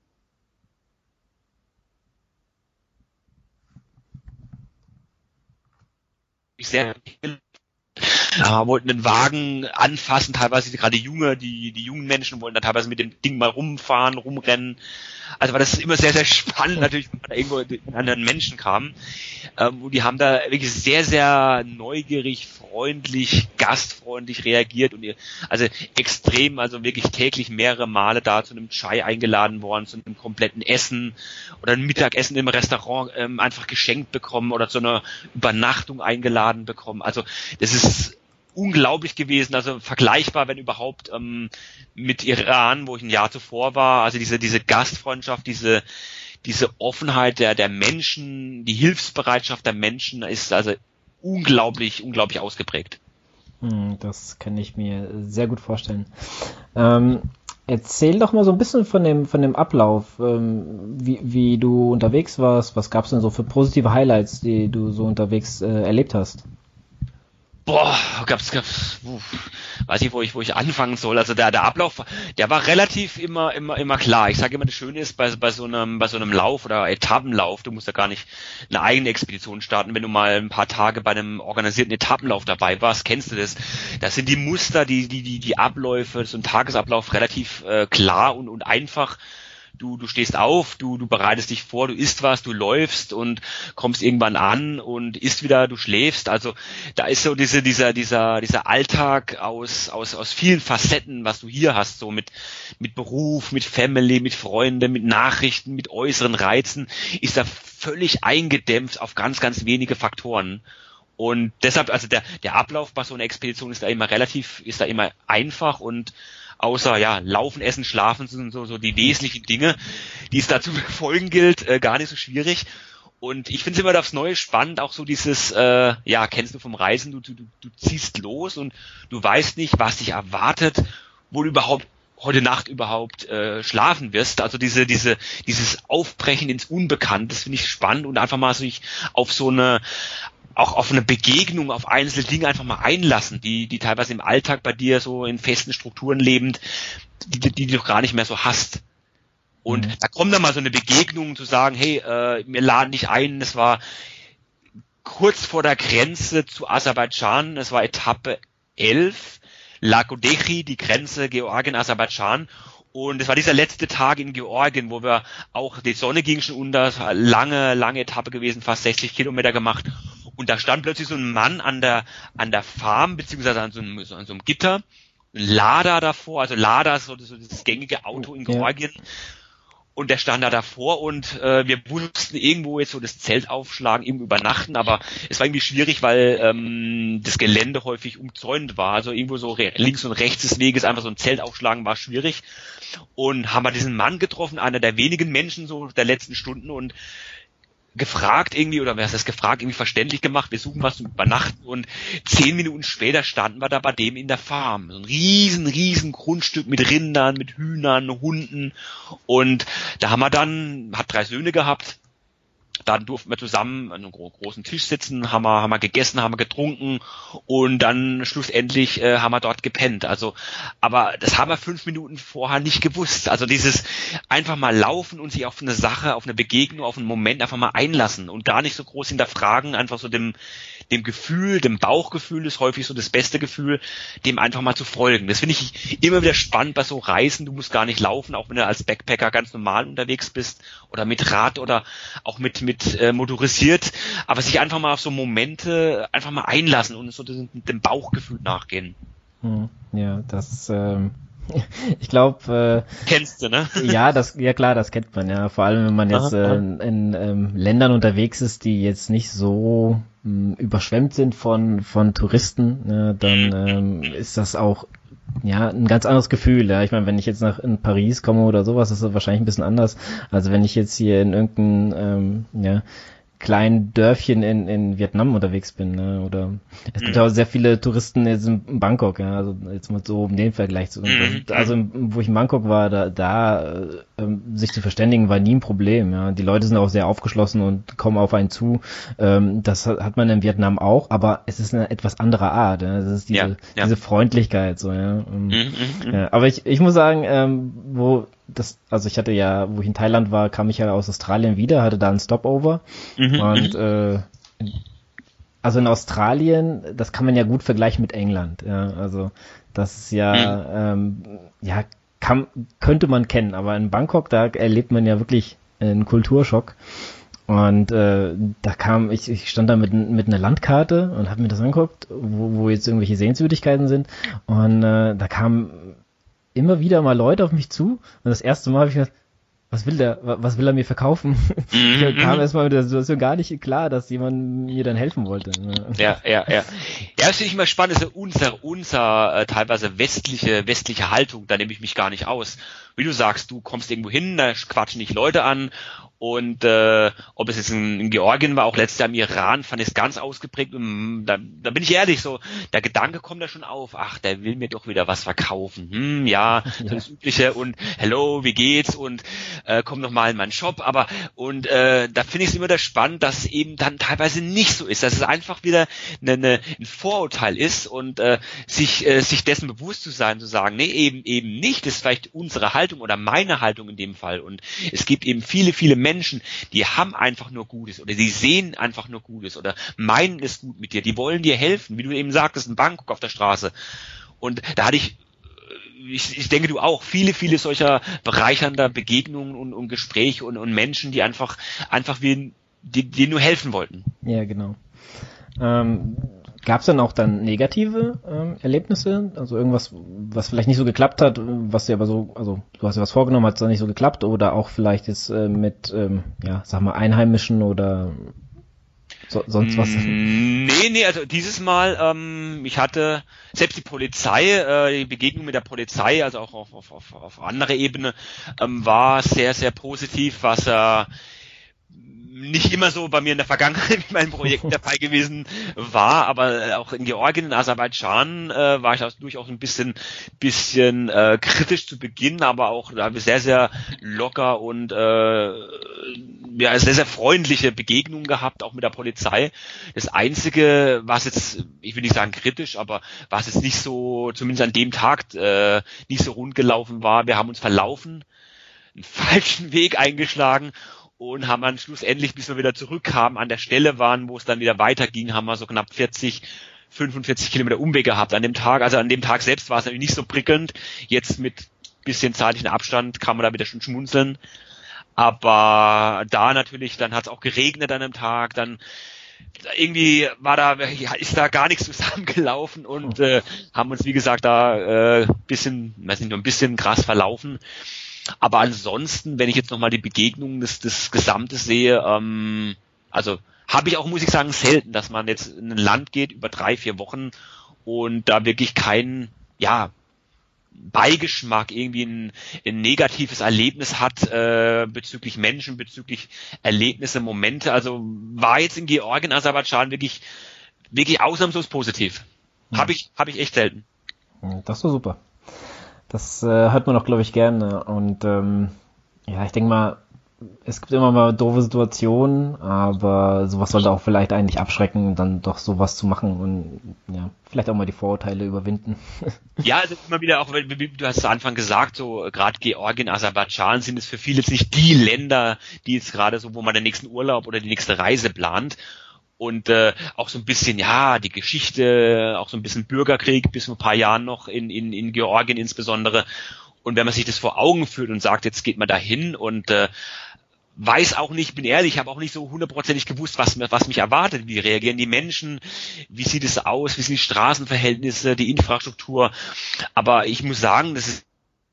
sehr äh, wollten den Wagen anfassen, teilweise gerade Junge, die die jungen Menschen wollten da teilweise mit dem Ding mal rumfahren, rumrennen. Also war das immer sehr, sehr spannend natürlich, wenn man da irgendwo mit anderen Menschen kam. Ähm, und die haben da wirklich sehr, sehr neugierig, freundlich, gastfreundlich reagiert und ihr, also extrem, also wirklich täglich mehrere Male da zu einem Chai eingeladen worden, zu einem kompletten Essen oder ein Mittagessen im Restaurant ähm, einfach geschenkt bekommen oder zu einer Übernachtung eingeladen bekommen. Also das ist unglaublich gewesen, also vergleichbar, wenn überhaupt, ähm, mit Iran, wo ich ein Jahr zuvor war. Also diese diese Gastfreundschaft, diese diese Offenheit der der Menschen, die Hilfsbereitschaft der Menschen ist also unglaublich, unglaublich ausgeprägt. Das kann ich mir sehr gut vorstellen. Ähm, erzähl doch mal so ein bisschen von dem von dem Ablauf, ähm, wie wie du unterwegs warst. Was gab's denn so für positive Highlights, die du so unterwegs äh, erlebt hast? Boah, gab's, gab's, uff, weiß nicht, wo ich, wo ich anfangen soll. Also der, der Ablauf, der war relativ immer, immer, immer klar. Ich sage immer, das Schöne ist bei, bei so einem, bei so einem Lauf oder Etappenlauf, du musst ja gar nicht eine eigene Expedition starten. Wenn du mal ein paar Tage bei einem organisierten Etappenlauf dabei warst, kennst du das. Das sind die Muster, die, die, die, die Abläufe, so ein Tagesablauf relativ äh, klar und, und einfach. du, du stehst auf, du, du bereitest dich vor, du isst was, du läufst und kommst irgendwann an und isst wieder, du schläfst. Also da ist so diese, dieser, dieser, dieser Alltag aus, aus, aus vielen Facetten, was du hier hast, so mit, mit Beruf, mit Family, mit Freunden, mit Nachrichten, mit äußeren Reizen, ist da völlig eingedämpft auf ganz, ganz wenige Faktoren. Und deshalb, also der, der Ablauf bei so einer Expedition ist da immer relativ, ist da immer einfach und außer, ja, Laufen, Essen, Schlafen sind so, so die wesentlichen Dinge, die es da zu befolgen gilt, äh, gar nicht so schwierig. Und ich finde es immer aufs Neue spannend, auch so dieses, äh, ja, kennst du vom Reisen, du, du, du ziehst los und du weißt nicht, was dich erwartet, wo du überhaupt heute Nacht überhaupt äh, schlafen wirst. Also diese, diese, dieses Aufbrechen ins Unbekannte, das finde ich spannend und einfach mal sich auf so eine, auch auf eine Begegnung, auf einzelne Dinge einfach mal einlassen, die, die teilweise im Alltag bei dir so in festen Strukturen lebend, die, die, die du doch gar nicht mehr so hast. Und mhm. da kommt dann mal so eine Begegnung zu sagen, hey, äh, wir laden dich ein, das war kurz vor der Grenze zu Aserbaidschan, das war Etappe elf, Lagodechi, die Grenze Georgien-Aserbaidschan. Und es war dieser letzte Tag in Georgien, wo wir auch, die Sonne ging schon unter, es war eine lange, lange Etappe gewesen, fast sechzig Kilometer gemacht. Und da stand plötzlich so ein Mann an der, an der Farm, beziehungsweise an so einem, so, an so einem Gitter, ein Lada davor, also Lada ist so, so das gängige Auto in Georgien. Ja. Und der stand da davor und äh, wir mussten irgendwo jetzt so das Zelt aufschlagen, irgendwo übernachten, aber es war irgendwie schwierig, weil ähm, das Gelände häufig umzäunt war. Also irgendwo so re- links und rechts des Weges einfach so ein Zelt aufschlagen war schwierig. Und haben wir diesen Mann getroffen, einer der wenigen Menschen so der letzten Stunden und gefragt irgendwie, oder wer ist das gefragt, irgendwie verständlich gemacht, wir suchen was zum Übernachten und zehn Minuten später standen wir da bei dem in der Farm. So ein riesen, riesen Grundstück mit Rindern, mit Hühnern, Hunden und da haben wir dann, hat drei Söhne gehabt, dann durften wir zusammen an einem großen Tisch sitzen, haben wir, haben wir gegessen, haben wir getrunken und dann schlussendlich äh, haben wir dort gepennt. Also, aber das haben wir fünf Minuten vorher nicht gewusst. Also dieses einfach mal laufen und sich auf eine Sache, auf eine Begegnung, auf einen Moment einfach mal einlassen und gar nicht so groß hinterfragen, einfach so dem dem Gefühl, dem Bauchgefühl ist häufig so das beste Gefühl, dem einfach mal zu folgen. Das finde ich immer wieder spannend bei so Reisen. Du musst gar nicht laufen, auch wenn du als Backpacker ganz normal unterwegs bist oder mit Rad oder auch mit mit äh, motorisiert, aber sich einfach mal auf so Momente einfach mal einlassen und so dem, dem Bauchgefühl nachgehen. Hm, ja, das ähm ich glaube, äh, kennst du, ne? Ja, das, ja klar, das kennt man ja. Vor allem, wenn man jetzt äh, in, in ähm, Ländern unterwegs ist, die jetzt nicht so mh, überschwemmt sind von von Touristen, ne, dann ähm, ist das auch ja ein ganz anderes Gefühl. Ja, ich meine, wenn ich jetzt nach in Paris komme oder sowas, ist das wahrscheinlich ein bisschen anders. Also wenn ich jetzt hier in irgendeinem ähm, ja kleinen Dörfchen in in Vietnam unterwegs bin, ne? Oder es gibt mhm. auch sehr viele Touristen jetzt in Bangkok, ja, also jetzt mal so um den Vergleich zu, mhm. also wo ich in Bangkok war, da da ähm, sich zu verständigen war nie ein Problem, ja, die Leute sind auch sehr aufgeschlossen und kommen auf einen zu, ähm, das hat man in Vietnam auch, aber es ist eine etwas andere Art, ja, das ist diese ja, ja. diese Freundlichkeit, so, ja, ähm, mhm. ja aber ich ich muss sagen, ähm, wo das, also ich hatte ja, wo ich in Thailand war, kam ich ja aus Australien wieder, hatte da einen Stopover mhm, und äh, also in Australien, das kann man ja gut vergleichen mit England, ja, also das ist ja, mhm. ähm, ja, kann, könnte man kennen, aber in Bangkok, da erlebt man ja wirklich einen Kulturschock und äh, da kam, ich, ich stand da mit, mit einer Landkarte und habe mir das angeguckt, wo, wo jetzt irgendwelche Sehenswürdigkeiten sind und äh, da kam immer wieder mal Leute auf mich zu und das erste Mal habe ich gedacht, was will der, was will er mir verkaufen? Ich kam erstmal mit der Situation gar nicht klar, dass jemand mir dann helfen wollte. Ja, ja, ja. Ja, das finde ich immer spannend, ist unser, unser äh, teilweise westliche, westliche Haltung, da nehme ich mich gar nicht aus. Wie du sagst, du kommst irgendwo hin, da quatschen dich Leute an und äh, ob es jetzt in, in Georgien war, auch letztes Jahr im Iran, fand ich es ganz ausgeprägt. Und, da, da bin ich ehrlich, so der Gedanke kommt da schon auf, ach, der will mir doch wieder was verkaufen. Hm, ja, so das Übliche und hello, wie geht's und äh, komm noch mal in meinen Shop. Aber und äh, da finde ich es immer wieder spannend, dass es eben dann teilweise nicht so ist, dass es einfach wieder eine, eine, ein Vorurteil ist und äh, sich äh, sich dessen bewusst zu sein, zu sagen, nee, eben eben nicht, das ist vielleicht unsere Haltung oder meine Haltung in dem Fall. Und es gibt eben viele, viele Menschen, die haben einfach nur Gutes oder die sehen einfach nur Gutes oder meinen es gut mit dir, die wollen dir helfen, wie du eben sagtest, in Bangkok auf der Straße. Und da hatte ich ich, ich denke du auch, viele, viele solcher bereichernder Begegnungen und, und Gespräche und, und Menschen, die einfach, einfach wie, die, die nur helfen wollten. Ja, genau. Ähm, Gab es dann auch dann negative ähm, Erlebnisse? Also irgendwas, was vielleicht nicht so geklappt hat, was dir aber so, also du hast dir was vorgenommen, hat es dann nicht so geklappt, oder auch vielleicht jetzt äh, mit, ähm, ja, sag mal, Einheimischen oder so, sonst was? Nee, nee, also dieses Mal, ähm, ich hatte selbst die Polizei, äh, die Begegnung mit der Polizei, also auch auf, auf, auf, auf andere Ebene, ähm, war sehr, sehr positiv, was äh, nicht immer so bei mir in der Vergangenheit mit meinen Projekten der Fall gewesen war, aber auch in Georgien, in Aserbaidschan äh, war ich auch durchaus ein bisschen bisschen äh, kritisch zu Beginn, aber auch da habe ich sehr, sehr locker und äh, ja, sehr, sehr freundliche Begegnungen gehabt, auch mit der Polizei. Das Einzige, was jetzt, ich will nicht sagen kritisch, aber was jetzt nicht so, zumindest an dem Tag äh, nicht so rund gelaufen war, wir haben uns verlaufen, einen falschen Weg eingeschlagen und haben dann schlussendlich, bis wir wieder zurückkamen, an der Stelle waren, wo es dann wieder weiterging, haben wir so knapp vierzig, fünfundvierzig Kilometer Umweg gehabt an dem Tag. Also an dem Tag selbst war es natürlich nicht so prickelnd. Jetzt mit bisschen zeitlichen Abstand kann man da wieder schon schmunzeln. Aber da natürlich, dann hat es auch geregnet an dem Tag, dann irgendwie war da, ja, ist da gar nichts zusammengelaufen und äh, haben uns, wie gesagt, da äh, bisschen, weiß nicht, nur ein bisschen krass verlaufen. Aber ansonsten, wenn ich jetzt nochmal die Begegnungen des, des Gesamtes sehe, ähm, also habe ich auch, muss ich sagen, selten, dass man jetzt in ein Land geht über drei, vier Wochen und da wirklich keinen, ja, Beigeschmack, irgendwie ein, ein negatives Erlebnis hat äh, bezüglich Menschen, bezüglich Erlebnisse, Momente. Also war jetzt in Georgien, Aserbaidschan wirklich, wirklich ausnahmslos positiv. Ja. Habe ich, habe ich echt selten. Das ist so super. Das äh, hört man doch, glaube ich, gerne. Und ähm, ja, ich denke mal, es gibt immer mal doofe Situationen, aber sowas sollte auch vielleicht eigentlich abschrecken, dann doch sowas zu machen und ja, vielleicht auch mal die Vorurteile überwinden. Ja, also immer wieder auch, wie du hast zu Anfang gesagt, so gerade Georgien, Aserbaidschan sind es für viele jetzt nicht die Länder, die jetzt gerade so, wo man den nächsten Urlaub oder die nächste Reise plant. Und äh, auch so ein bisschen, ja, die Geschichte, auch so ein bisschen Bürgerkrieg bis vor ein paar Jahren noch in, in, in Georgien insbesondere. Und wenn man sich das vor Augen führt und sagt, jetzt geht man dahin und äh, weiß auch nicht, bin ehrlich, ich habe auch nicht so hundertprozentig gewusst, was, was mich erwartet. Wie reagieren die Menschen? Wie sieht es aus? Wie sind die Straßenverhältnisse, die Infrastruktur? Aber ich muss sagen, das ist,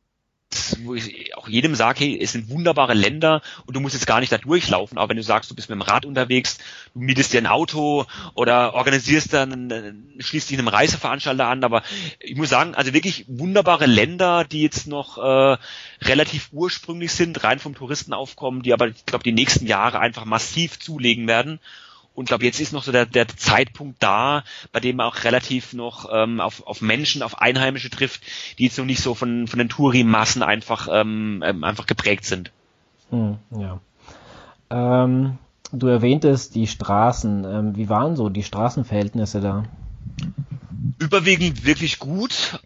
wo ich auch jedem sage, hey, es sind wunderbare Länder und du musst jetzt gar nicht da durchlaufen, aber wenn du sagst, du bist mit dem Rad unterwegs, du mietest dir ein Auto oder organisierst dann, schließt dich einem Reiseveranstalter an, aber ich muss sagen, also wirklich wunderbare Länder, die jetzt noch äh, relativ ursprünglich sind, rein vom Touristenaufkommen, die aber, ich glaube, die nächsten Jahre einfach massiv zulegen werden. Und ich glaube, jetzt ist noch so der, der Zeitpunkt da, bei dem man auch relativ noch ähm, auf, auf Menschen, auf Einheimische trifft, die jetzt noch nicht so von, von den Touri-Massen einfach, ähm, einfach geprägt sind. Hm, ja. Ähm, du erwähntest die Straßen. Ähm, wie waren so die Straßenverhältnisse da? Überwiegend wirklich gut.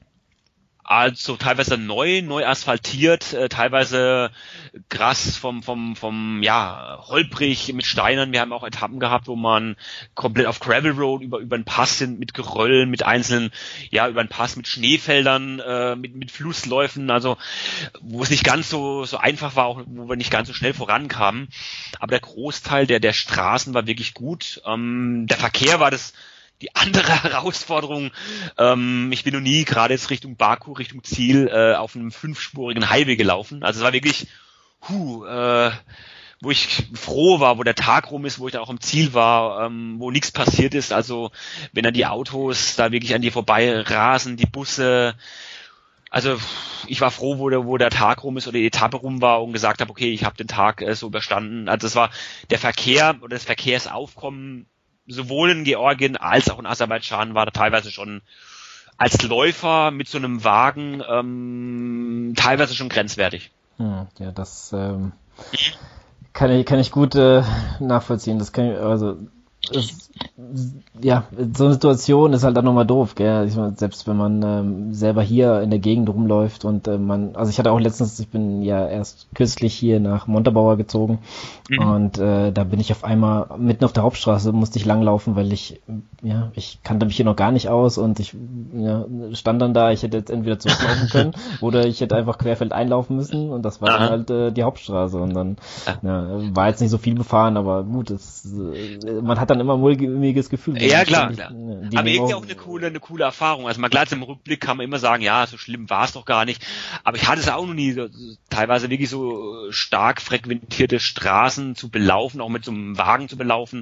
Also teilweise neu, neu asphaltiert, äh, teilweise Gras vom, vom, vom, ja, holprig mit Steinen. Wir haben auch Etappen gehabt, wo man komplett auf Gravel Road über, über einen Pass sind, mit Geröllen, mit einzelnen, ja, über einen Pass mit Schneefeldern, äh, mit, mit Flussläufen, also, wo es nicht ganz so, so einfach war, auch, wo wir nicht ganz so schnell vorankamen. Aber der Großteil der, der Straßen war wirklich gut. Ähm, der Verkehr war das, die andere Herausforderung, ähm, ich bin noch nie gerade jetzt Richtung Baku, Richtung Ziel, äh, auf einem fünfspurigen Highway gelaufen. Also es war wirklich, huh, äh, wo ich froh war, wo der Tag rum ist, wo ich da auch am Ziel war, ähm, wo nichts passiert ist. Also wenn dann die Autos da wirklich an dir vorbei rasen, die Busse. Also ich war froh, wo der, wo der Tag rum ist oder die Etappe rum war und gesagt habe, okay, ich habe den Tag äh, so überstanden. Also es war der Verkehr oder das Verkehrsaufkommen sowohl in Georgien als auch in Aserbaidschan war da teilweise schon als Läufer mit so einem Wagen ähm, teilweise schon grenzwertig. Hm, ja, das ähm, kann ich kann ich gut äh, nachvollziehen. Das kann ich, also es, ja, so eine Situation ist halt dann nochmal doof, gell? Ich meine, selbst wenn man ähm, selber hier in der Gegend rumläuft und äh, man, also ich hatte auch letztens, ich bin ja erst kürzlich hier nach Montabaur gezogen mhm. und äh, da bin ich auf einmal mitten auf der Hauptstraße, musste ich langlaufen, weil ich, ja, ich kannte mich hier noch gar nicht aus und ich ja, stand dann da, ich hätte jetzt entweder zurücklaufen können oder ich hätte einfach querfeld einlaufen müssen und das war Aha. dann halt äh, die Hauptstraße und dann ja, war jetzt nicht so viel befahren, aber gut, es, äh, man hat dann immer ein mulmiges Gefühl. Ja, klar, klar. Aber irgendwie auch eine coole, eine coole Erfahrung. Also mal klar, im Rückblick kann man immer sagen, ja, so schlimm war es doch gar nicht. Aber ich hatte es auch noch nie, so, teilweise wirklich so stark frequentierte Straßen zu belaufen, auch mit so einem Wagen zu belaufen.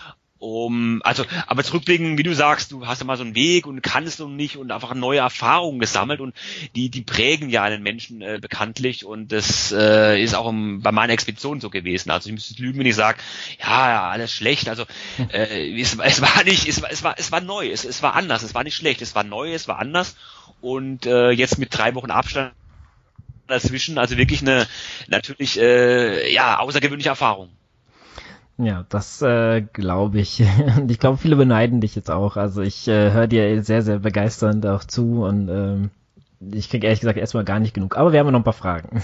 Um, also, aber zurückblicken, wie du sagst, du hast ja mal so einen Weg und kannst noch nicht und einfach neue Erfahrungen gesammelt und die, die prägen ja einen Menschen äh, bekanntlich und das äh, ist auch im, bei meiner Expedition so gewesen. Also ich müsste lügen, wenn ich sage, ja, ja, alles schlecht. Also äh, es, es war nicht, es war, es war, es war neu, es, es war anders, es war nicht schlecht, es war neu, es war anders und äh, jetzt mit drei Wochen Abstand dazwischen, also wirklich eine natürlich äh, ja außergewöhnliche Erfahrung. Ja, das äh, glaube ich. Und ich glaube, viele beneiden dich jetzt auch. Also ich äh, höre dir sehr, sehr begeisternd auch zu und ähm, ich kriege ehrlich gesagt erstmal gar nicht genug. Aber wir haben noch ein paar Fragen.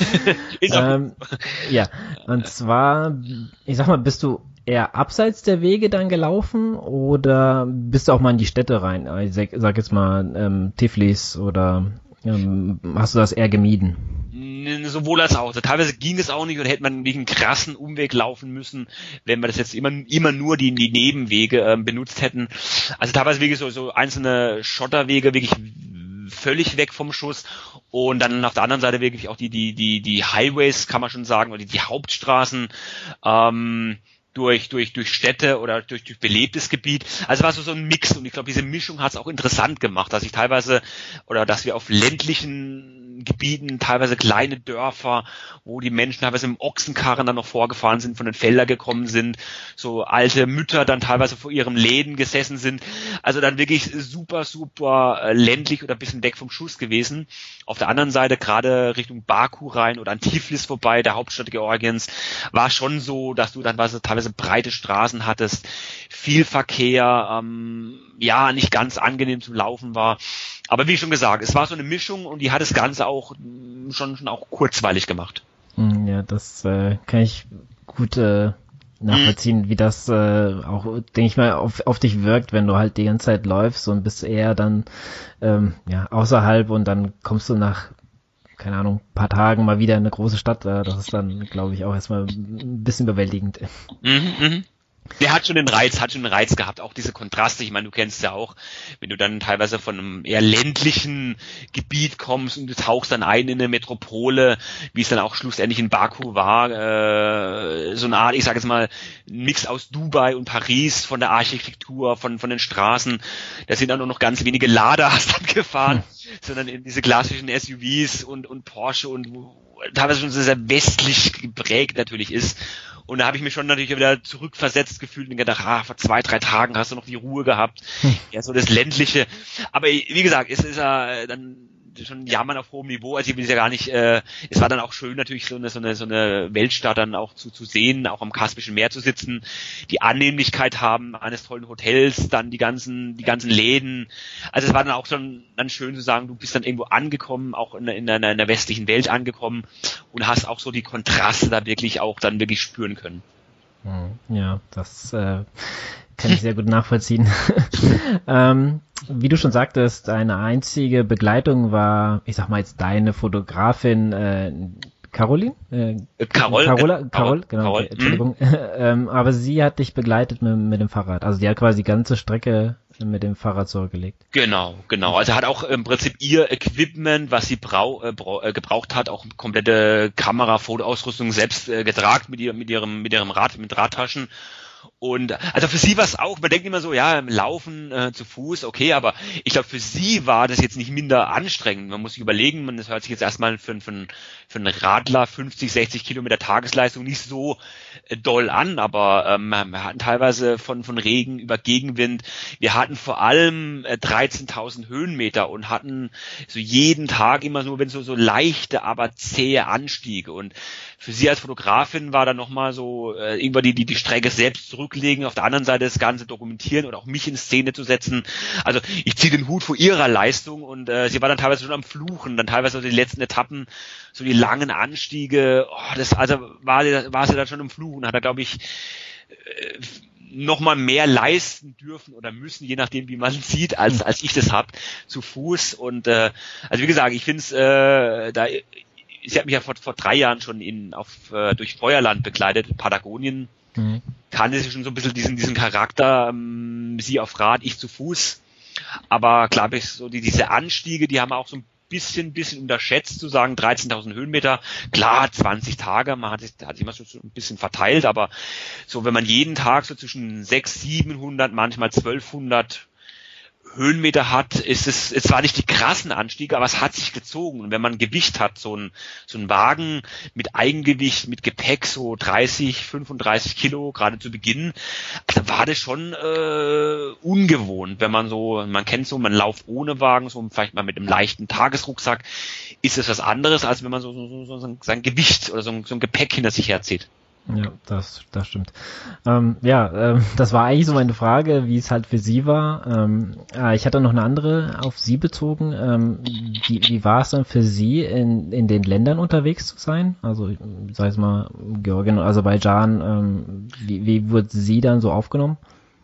ähm, ja, und zwar, ich sag mal, bist du eher abseits der Wege dann gelaufen oder bist du auch mal in die Städte rein? Ich sag, sag jetzt mal ähm, Tiflis oder ähm, hast du das eher gemieden? Sowohl als auch. Also teilweise ging es auch nicht und hätte man wegen krassen Umweg laufen müssen, wenn wir das jetzt immer immer nur die, die Nebenwege ähm, benutzt hätten. Also teilweise wirklich so, so einzelne Schotterwege wirklich völlig weg vom Schuss und dann auf der anderen Seite wirklich auch die die die die Highways, kann man schon sagen, oder die, die Hauptstraßen ähm, durch durch durch Städte oder durch durch belebtes Gebiet. Also war so so ein Mix und ich glaube, diese Mischung hat es auch interessant gemacht, dass ich teilweise oder dass wir auf ländlichen Gebieten, teilweise kleine Dörfer, wo die Menschen teilweise im Ochsenkarren dann noch vorgefahren sind, von den Feldern gekommen sind, so alte Mütter dann teilweise vor ihrem Läden gesessen sind. Also dann wirklich super, super ländlich oder ein bisschen weg vom Schuss gewesen. Auf der anderen Seite, gerade Richtung Baku rein oder an Tiflis vorbei, der Hauptstadt Georgiens, war schon so, dass du dann teilweise breite Straßen hattest, viel Verkehr, ähm, ja, nicht ganz angenehm zum Laufen war. Aber wie schon gesagt, es war so eine Mischung und die hat das Ganze auch schon, schon auch kurzweilig gemacht. Ja, das äh, kann ich gut äh, nachvollziehen, mhm. wie das äh, auch, denke ich mal, auf, auf dich wirkt, wenn du halt die ganze Zeit läufst und bist eher dann ähm, ja außerhalb und dann kommst du nach, keine Ahnung, paar Tagen mal wieder in eine große Stadt. Äh, das ist dann, glaube ich, auch erstmal ein bisschen überwältigend. Mhm, mhm. Der hat schon den Reiz, hat schon den Reiz gehabt, auch diese Kontraste. Ich meine, du kennst ja auch, wenn du dann teilweise von einem eher ländlichen Gebiet kommst und du tauchst dann ein in eine Metropole, wie es dann auch schlussendlich in Baku war, äh, so eine Art, ich sage jetzt mal, ein Mix aus Dubai und Paris, von der Architektur, von von den Straßen. Da sind dann nur noch ganz wenige Ladas dann gefahren, hm. sondern in diese klassischen S U Vs und und Porsche und teilweise schon sehr westlich geprägt natürlich ist. Und da habe ich mich schon natürlich wieder zurückversetzt gefühlt und gedacht, ah, vor zwei, drei Tagen hast du noch die Ruhe gehabt. Hm. Ja, so das Ländliche. Aber wie gesagt, es ist ja äh, dann schon Jammern auf hohem Niveau. Also ich will es ja gar nicht, äh, es war dann auch schön natürlich so eine, so eine, so eine Weltstadt dann auch zu, zu sehen, auch am Kaspischen Meer zu sitzen, die Annehmlichkeit haben eines tollen Hotels, dann die ganzen, die ganzen Läden. Also es war dann auch schon dann schön zu sagen, du bist dann irgendwo angekommen, auch in, in, einer, in der westlichen Welt angekommen und hast auch so die Kontraste da wirklich auch dann wirklich spüren können. Ja, das äh, kann ich sehr gut nachvollziehen. ähm, wie du schon sagtest, deine einzige Begleitung war, ich sag mal jetzt deine Fotografin äh, Caroline? Äh, Carol. Carola, Carol, genau, Carol. Okay, Entschuldigung. Mhm. ähm, aber sie hat dich begleitet mit, mit dem Fahrrad. Also die hat quasi die ganze Strecke mit dem Fahrrad zurückgelegt. Genau, genau. Also hat auch im Prinzip ihr Equipment, was sie brau, äh, brau, äh, gebraucht hat, auch komplette Kamera, Fotoausrüstung selbst äh, getragen mit ihr, mit ihrem, mit ihrem Rad, mit Radtaschen. Und also für sie war es auch, man denkt immer so, ja, Laufen äh, zu Fuß, okay, aber ich glaube, für sie war das jetzt nicht minder anstrengend. Man muss sich überlegen, man, das hört sich jetzt erstmal für, für, für einen Radler fünfzig, sechzig Kilometer Tagesleistung nicht so äh, doll an, aber ähm, wir hatten teilweise von, von Regen über Gegenwind, wir hatten vor allem äh, dreizehntausend Höhenmeter und hatten so jeden Tag immer nur, wenn so, so leichte, aber zähe Anstiege und für sie als Fotografin war dann nochmal so, äh, irgendwann die, die, die Strecke selbst zurücklegen, auf der anderen Seite das Ganze dokumentieren und auch mich in Szene zu setzen. Also ich ziehe den Hut vor ihrer Leistung und äh, sie war dann teilweise schon am Fluchen, dann teilweise so die letzten Etappen, so die langen Anstiege, oh, das also war sie, war sie dann schon am Fluchen, hat er glaube ich äh, noch mal mehr leisten dürfen oder müssen, je nachdem wie man sieht, als als ich das hab, zu Fuß und äh, also wie gesagt, ich finde es äh, da sie hat mich ja vor, vor drei Jahren schon in, auf, äh, durch Feuerland begleitet, Patagonien, mhm. kannte sie schon so ein bisschen diesen, diesen Charakter, ähm, sie auf Rad, ich zu Fuß, aber glaube ich, so die, diese Anstiege, die haben wir auch so ein bisschen, bisschen unterschätzt, zu sagen, dreizehntausend Höhenmeter, klar, zwanzig Tage, man hat sich, hat sich immer so ein bisschen verteilt, aber so, wenn man jeden Tag so zwischen sechshundert, siebenhundert, manchmal zwölfhundert Höhenmeter hat, ist es, es war nicht die krassen Anstiege, aber es hat sich gezogen. Und wenn man Gewicht hat, so ein, so ein Wagen mit Eigengewicht, mit Gepäck, so dreißig, fünfunddreißig Kilo, gerade zu Beginn, also war das schon äh, ungewohnt, wenn man so, man kennt so, man lauft ohne Wagen, so vielleicht mal mit einem leichten Tagesrucksack, ist es was anderes, als wenn man so, so, so, so sein Gewicht oder so, so ein Gepäck hinter sich herzieht. Ja, das, das stimmt. Ähm, ja, ähm, das war eigentlich so meine Frage, wie es halt für Sie war. Ähm, äh, ich hatte noch eine andere auf Sie bezogen. Ähm, wie, wie war es dann für Sie, in, in den Ländern unterwegs zu sein? Also, sei es mal Georgien und Aserbaidschan. Ähm, wie, wie wurde Sie dann so aufgenommen?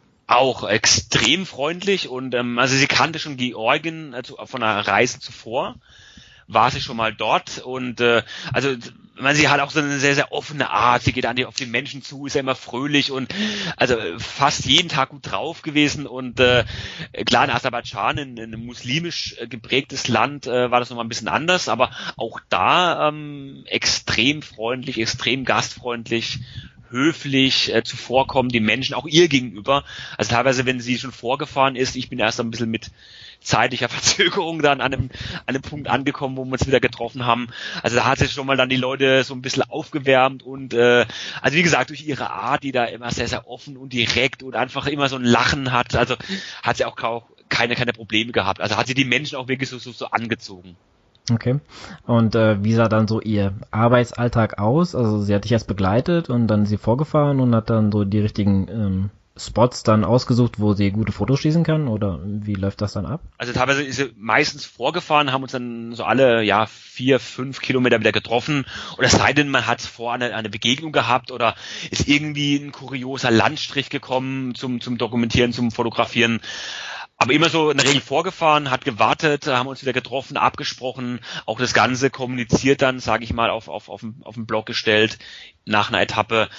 Auch extrem freundlich und ähm, also sie kannte schon Georgien also von einer Reise zuvor. War sie schon mal dort und äh, also man, sie hat auch so eine sehr, sehr offene Art, sie geht an die, auf die Menschen zu, ist ja immer fröhlich und also fast jeden Tag gut drauf gewesen und äh, klar in Aserbaidschan, in, in einem muslimisch geprägtes Land, äh, war das nochmal ein bisschen anders, aber auch da ähm, extrem freundlich, extrem gastfreundlich, höflich, äh, zuvorkommen, die Menschen, auch ihr gegenüber. Also teilweise, wenn sie schon vorgefahren ist, ich bin erst ein bisschen mit zeitlicher Verzögerung dann an einem, an einem Punkt angekommen, wo wir uns wieder getroffen haben. Also da hat sie schon mal dann die Leute so ein bisschen aufgewärmt und äh, also wie gesagt, durch ihre Art, die da immer sehr, sehr offen und direkt und einfach immer so ein Lachen hat, also hat sie auch keine, keine Probleme gehabt. Also hat sie die Menschen auch wirklich so, so, so angezogen. Okay. Und äh, wie sah dann so Ihr Arbeitsalltag aus? Also sie hat dich erst begleitet und dann sie vorgefahren und hat dann so die richtigen ähm, Spots dann ausgesucht, wo sie gute Fotos schießen kann? Oder wie läuft das dann ab? Also teilweise ist sie meistens vorgefahren, haben uns dann so alle ja vier, fünf Kilometer wieder getroffen. Oder es sei denn, man hat vor eine, eine Begegnung gehabt oder ist irgendwie ein kurioser Landstrich gekommen zum, zum Dokumentieren, zum Fotografieren. Aber immer so in der Regel vorgefahren, hat gewartet, haben uns wieder getroffen, abgesprochen, auch das Ganze kommuniziert dann, sage ich mal, auf, auf, auf, den, auf den Blog gestellt, nach einer Etappe.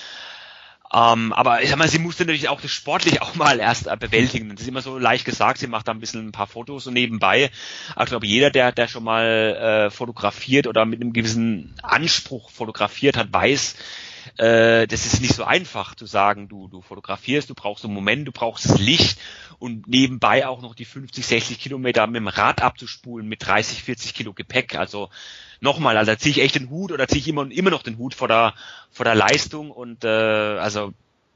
Ähm, aber ich sag mal, sie musste natürlich auch das sportlich auch mal erst äh, bewältigen. Das ist immer so leicht gesagt, sie macht da ein bisschen ein paar Fotos so nebenbei. Aber ich glaube, jeder, der, der schon mal äh, fotografiert oder mit einem gewissen Anspruch fotografiert hat, weiß, äh, das ist nicht so einfach zu sagen, du, du fotografierst, du brauchst einen Moment, du brauchst das Licht und nebenbei auch noch die fünfzig, sechzig Kilometer mit dem Rad abzuspulen mit dreißig, vierzig Kilo Gepäck. Also nochmal, also da ziehe ich echt den Hut oder ziehe ich immer, immer noch den Hut vor der, vor der Leistung und äh, also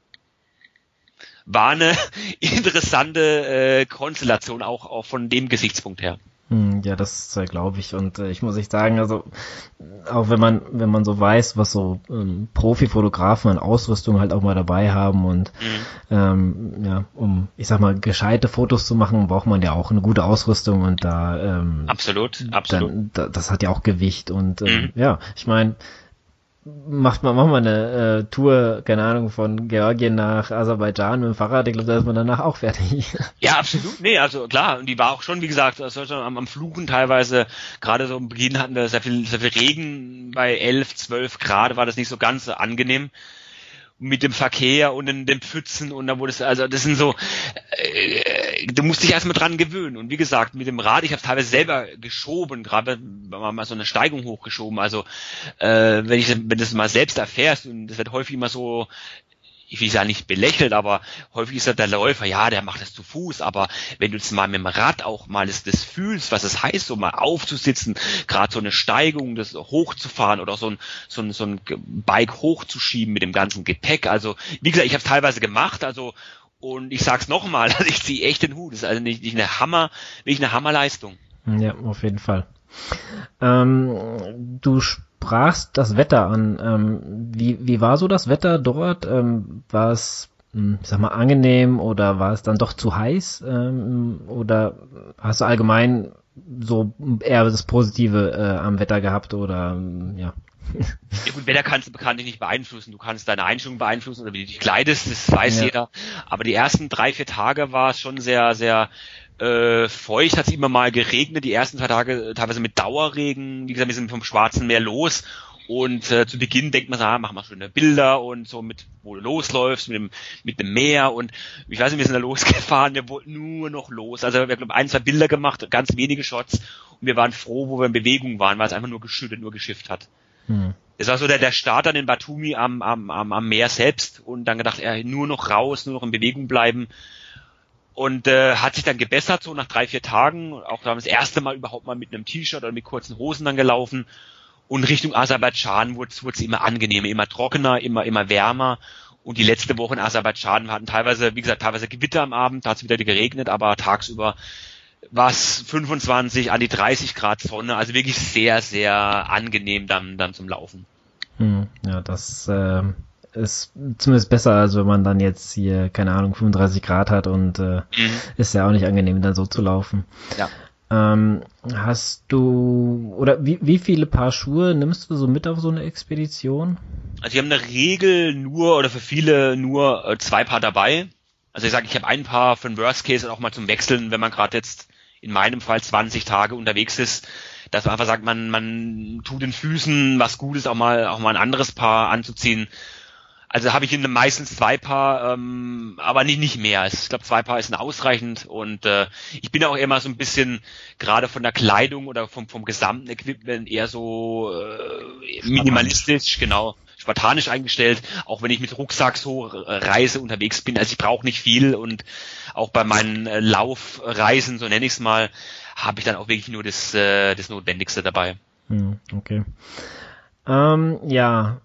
war eine interessante äh, Konstellation auch, auch von dem Gesichtspunkt her. Ja, das äh, glaube ich und äh, ich muss echt sagen, also auch wenn man wenn man so weiß, was so ähm, Profifotografen an Ausrüstung halt auch mal dabei haben und mhm. ähm, ja, um ich sag mal gescheite Fotos zu machen, braucht man ja auch eine gute Ausrüstung und da ähm, absolut, absolut. Dann, da, das hat ja auch Gewicht und ähm, mhm. ja, ich meine, macht man, machen wir eine äh, Tour, keine Ahnung, von Georgien nach Aserbaidschan mit dem Fahrrad, ich glaube, da ist man danach auch fertig. Ja, absolut. Nee, also klar, und die war auch schon, wie gesagt, also schon am, am Fluchen teilweise, gerade so am Beginn hatten wir sehr viel, sehr viel Regen, bei elf, zwölf Grad war das nicht so ganz angenehm. Mit dem Verkehr und den, den Pfützen und da wurde es, also das sind so, äh, du musst dich erstmal dran gewöhnen und wie gesagt, mit dem Rad, ich habe teilweise selber geschoben, gerade mal so eine Steigung hochgeschoben, also äh, wenn ich wenn das mal selbst erfährst und das wird häufig immer so, ich will ja nicht belächelt, aber häufig ist ja der Läufer, ja, der macht das zu Fuß, aber wenn du jetzt mal mit dem Rad auch mal das, das fühlst, was es heißt, so mal aufzusitzen, gerade so eine Steigung, das hochzufahren oder so ein, so ein, so ein Bike hochzuschieben mit dem ganzen Gepäck, also wie gesagt, ich habe es teilweise gemacht, also und ich sag's nochmal, also ich ziehe echt den Hut, das ist also nicht, nicht eine Hammer, nicht eine Hammerleistung. Ja, auf jeden Fall. Ähm, du sprachst das Wetter an. Ähm, wie, wie war so das Wetter dort? Ähm, war es ich sag mal, angenehm oder war es dann doch zu heiß? Ähm, oder hast du allgemein so eher das Positive äh, am Wetter gehabt oder ähm, ja? Ja gut, Wetter kannst du bekanntlich nicht beeinflussen. Du kannst deine Einstellung beeinflussen oder wie du dich kleidest, das weiß ja jeder. Aber die ersten drei, vier Tage war es schon sehr, sehr äh, feucht, hat es immer mal geregnet. Die ersten zwei Tage teilweise mit Dauerregen. Wie gesagt, wir sind vom Schwarzen Meer los. Und äh, zu Beginn denkt man so, ah, mach mal schöne Bilder und so mit, wo du losläufst, mit dem, mit dem Meer und ich weiß nicht, wir sind da losgefahren, wir wollten nur noch los. Also wir haben, glaube ich, ein, zwei Bilder gemacht, ganz wenige Shots und wir waren froh, wo wir in Bewegung waren, weil es einfach nur geschüttet, nur geschifft hat. Hm. Das war so der, der Start dann in Batumi am, am, am, am Meer selbst und dann gedacht, ja, nur noch raus, nur noch in Bewegung bleiben. Und äh, hat sich dann gebessert, so nach drei, vier Tagen, auch dann das erste Mal überhaupt mal mit einem T-Shirt oder mit kurzen Hosen dann gelaufen. Und Richtung Aserbaidschan wurde es immer angenehmer, immer trockener, immer immer wärmer. Und die letzte Woche in Aserbaidschan hatten teilweise, wie gesagt, teilweise Gewitter am Abend, da hat es wieder geregnet, aber tagsüber war es fünfundzwanzig an die dreißig Grad Sonne, also wirklich sehr, sehr angenehm dann dann zum Laufen. Hm, ja, das äh, ist zumindest besser, als wenn man dann jetzt hier, keine Ahnung, fünfunddreißig Grad hat und äh, mhm. ist ja auch nicht angenehm, dann so zu laufen. Ja. Ähm, hast du, oder wie, wie viele Paar Schuhe nimmst du so mit auf so eine Expedition? Also wir haben in der Regel nur, oder für viele nur äh, zwei Paar dabei. Also ich sage, ich habe ein Paar für den Worst Case und auch mal zum Wechseln, wenn man gerade jetzt in meinem Fall zwanzig Tage unterwegs ist, dass man einfach sagt, man, man tut den Füßen was Gutes, auch mal, auch mal ein anderes Paar anzuziehen. Also habe ich in meistens zwei Paar, ähm, aber nicht nicht mehr. Ich glaube, zwei Paar ist ausreichend und äh, ich bin auch immer so ein bisschen gerade von der Kleidung oder vom vom gesamten Equipment eher so äh, minimalistisch, genau, spartanisch eingestellt. Auch wenn ich mit Rucksack so reise unterwegs bin, also ich brauche nicht viel und auch bei meinen äh, Laufreisen, so nenne ich es mal, habe ich dann auch wirklich nur das äh, das Notwendigste dabei. Hm, okay. Ähm, ja.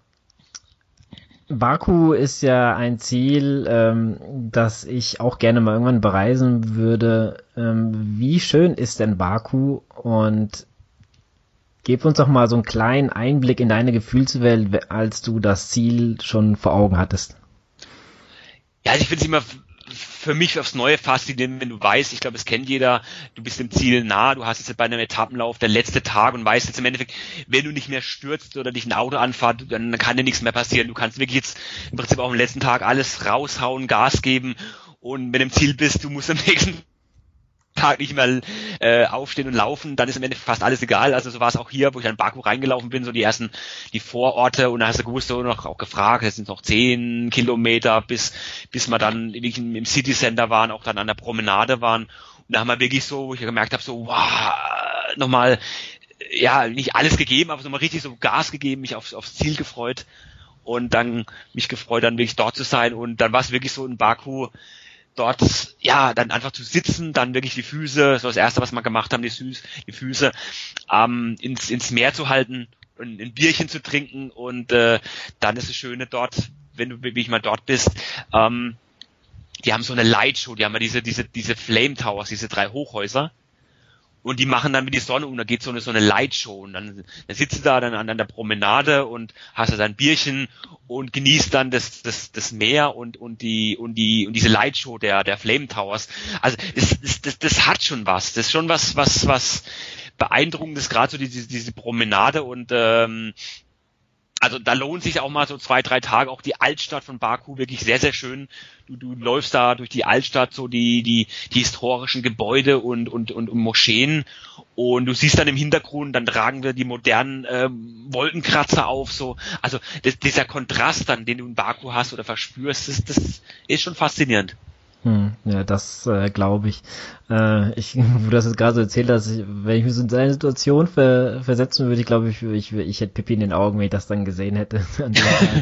Baku ist ja ein Ziel, ähm, das ich auch gerne mal irgendwann bereisen würde. Ähm, wie schön ist denn Baku? Und gib uns doch mal so einen kleinen Einblick in deine Gefühlswelt, als du das Ziel schon vor Augen hattest. Ja, also ich finde es immer für mich aufs Neue faszinierend, wenn du weißt, ich glaube, es kennt jeder, du bist dem Ziel nah, du hast jetzt bei einem Etappenlauf der letzte Tag und weißt jetzt im Endeffekt, wenn du nicht mehr stürzt oder dich ein Auto anfährt, dann kann dir nichts mehr passieren. Du kannst wirklich jetzt im Prinzip auch am letzten Tag alles raushauen, Gas geben und mit dem Ziel bist, du musst am nächsten Tag nicht mehr äh, aufstehen und laufen, dann ist im Endeffekt fast alles egal. Also so war es auch hier, wo ich an Baku reingelaufen bin, so die ersten, die Vororte und dann hast du gewusst, so noch auch gefragt, es sind noch zehn Kilometer, bis bis wir dann wirklich im City Center waren, auch dann an der Promenade waren. Und da haben wir wirklich so, wo ich gemerkt habe, so wow, nochmal, ja, nicht alles gegeben, aber so mal richtig so Gas gegeben, mich aufs, aufs Ziel gefreut und dann mich gefreut, dann wirklich dort zu sein. Und dann war es wirklich so in Baku, dort, ja, dann einfach zu sitzen, dann wirklich die Füße, so das Erste, was wir gemacht haben, die, Süß, die Füße ähm, ins, ins Meer zu halten und ein Bierchen zu trinken und äh, dann ist das Schöne dort, wenn du wirklich mal dort bist, ähm, die haben so eine Lightshow, die haben ja diese, diese, diese Flame Towers, diese drei Hochhäuser. Und die machen dann mit die Sonne und da geht so eine so eine Lightshow und dann, dann sitzt du da dann an, an der Promenade und hast da dein Bierchen und genießt dann das das das Meer und und die und die und diese Lightshow der der Flame Towers. Also das das das, das hat schon was. Das ist schon was was was beeindruckendes, gerade so diese diese Promenade und ähm, also da lohnt sich auch mal so zwei, drei Tage, auch die Altstadt von Baku, wirklich sehr, sehr schön. Du, du läufst da durch die Altstadt, so die, die, die historischen Gebäude und, und, und, und Moscheen und du siehst dann im Hintergrund, dann tragen wir die modernen ähm, Wolkenkratzer auf, so. Also das, dieser Kontrast dann, den du in Baku hast oder verspürst, das, das ist schon faszinierend. Hm, ja, das äh, glaube ich. Äh, ich. Wo du das jetzt gerade so erzählt hast, ich, wenn ich mich so in seine Situation ver, versetzen würde, ich glaube, ich, ich, ich hätte Pipi in den Augen, wenn ich das dann gesehen hätte. An dem Tag.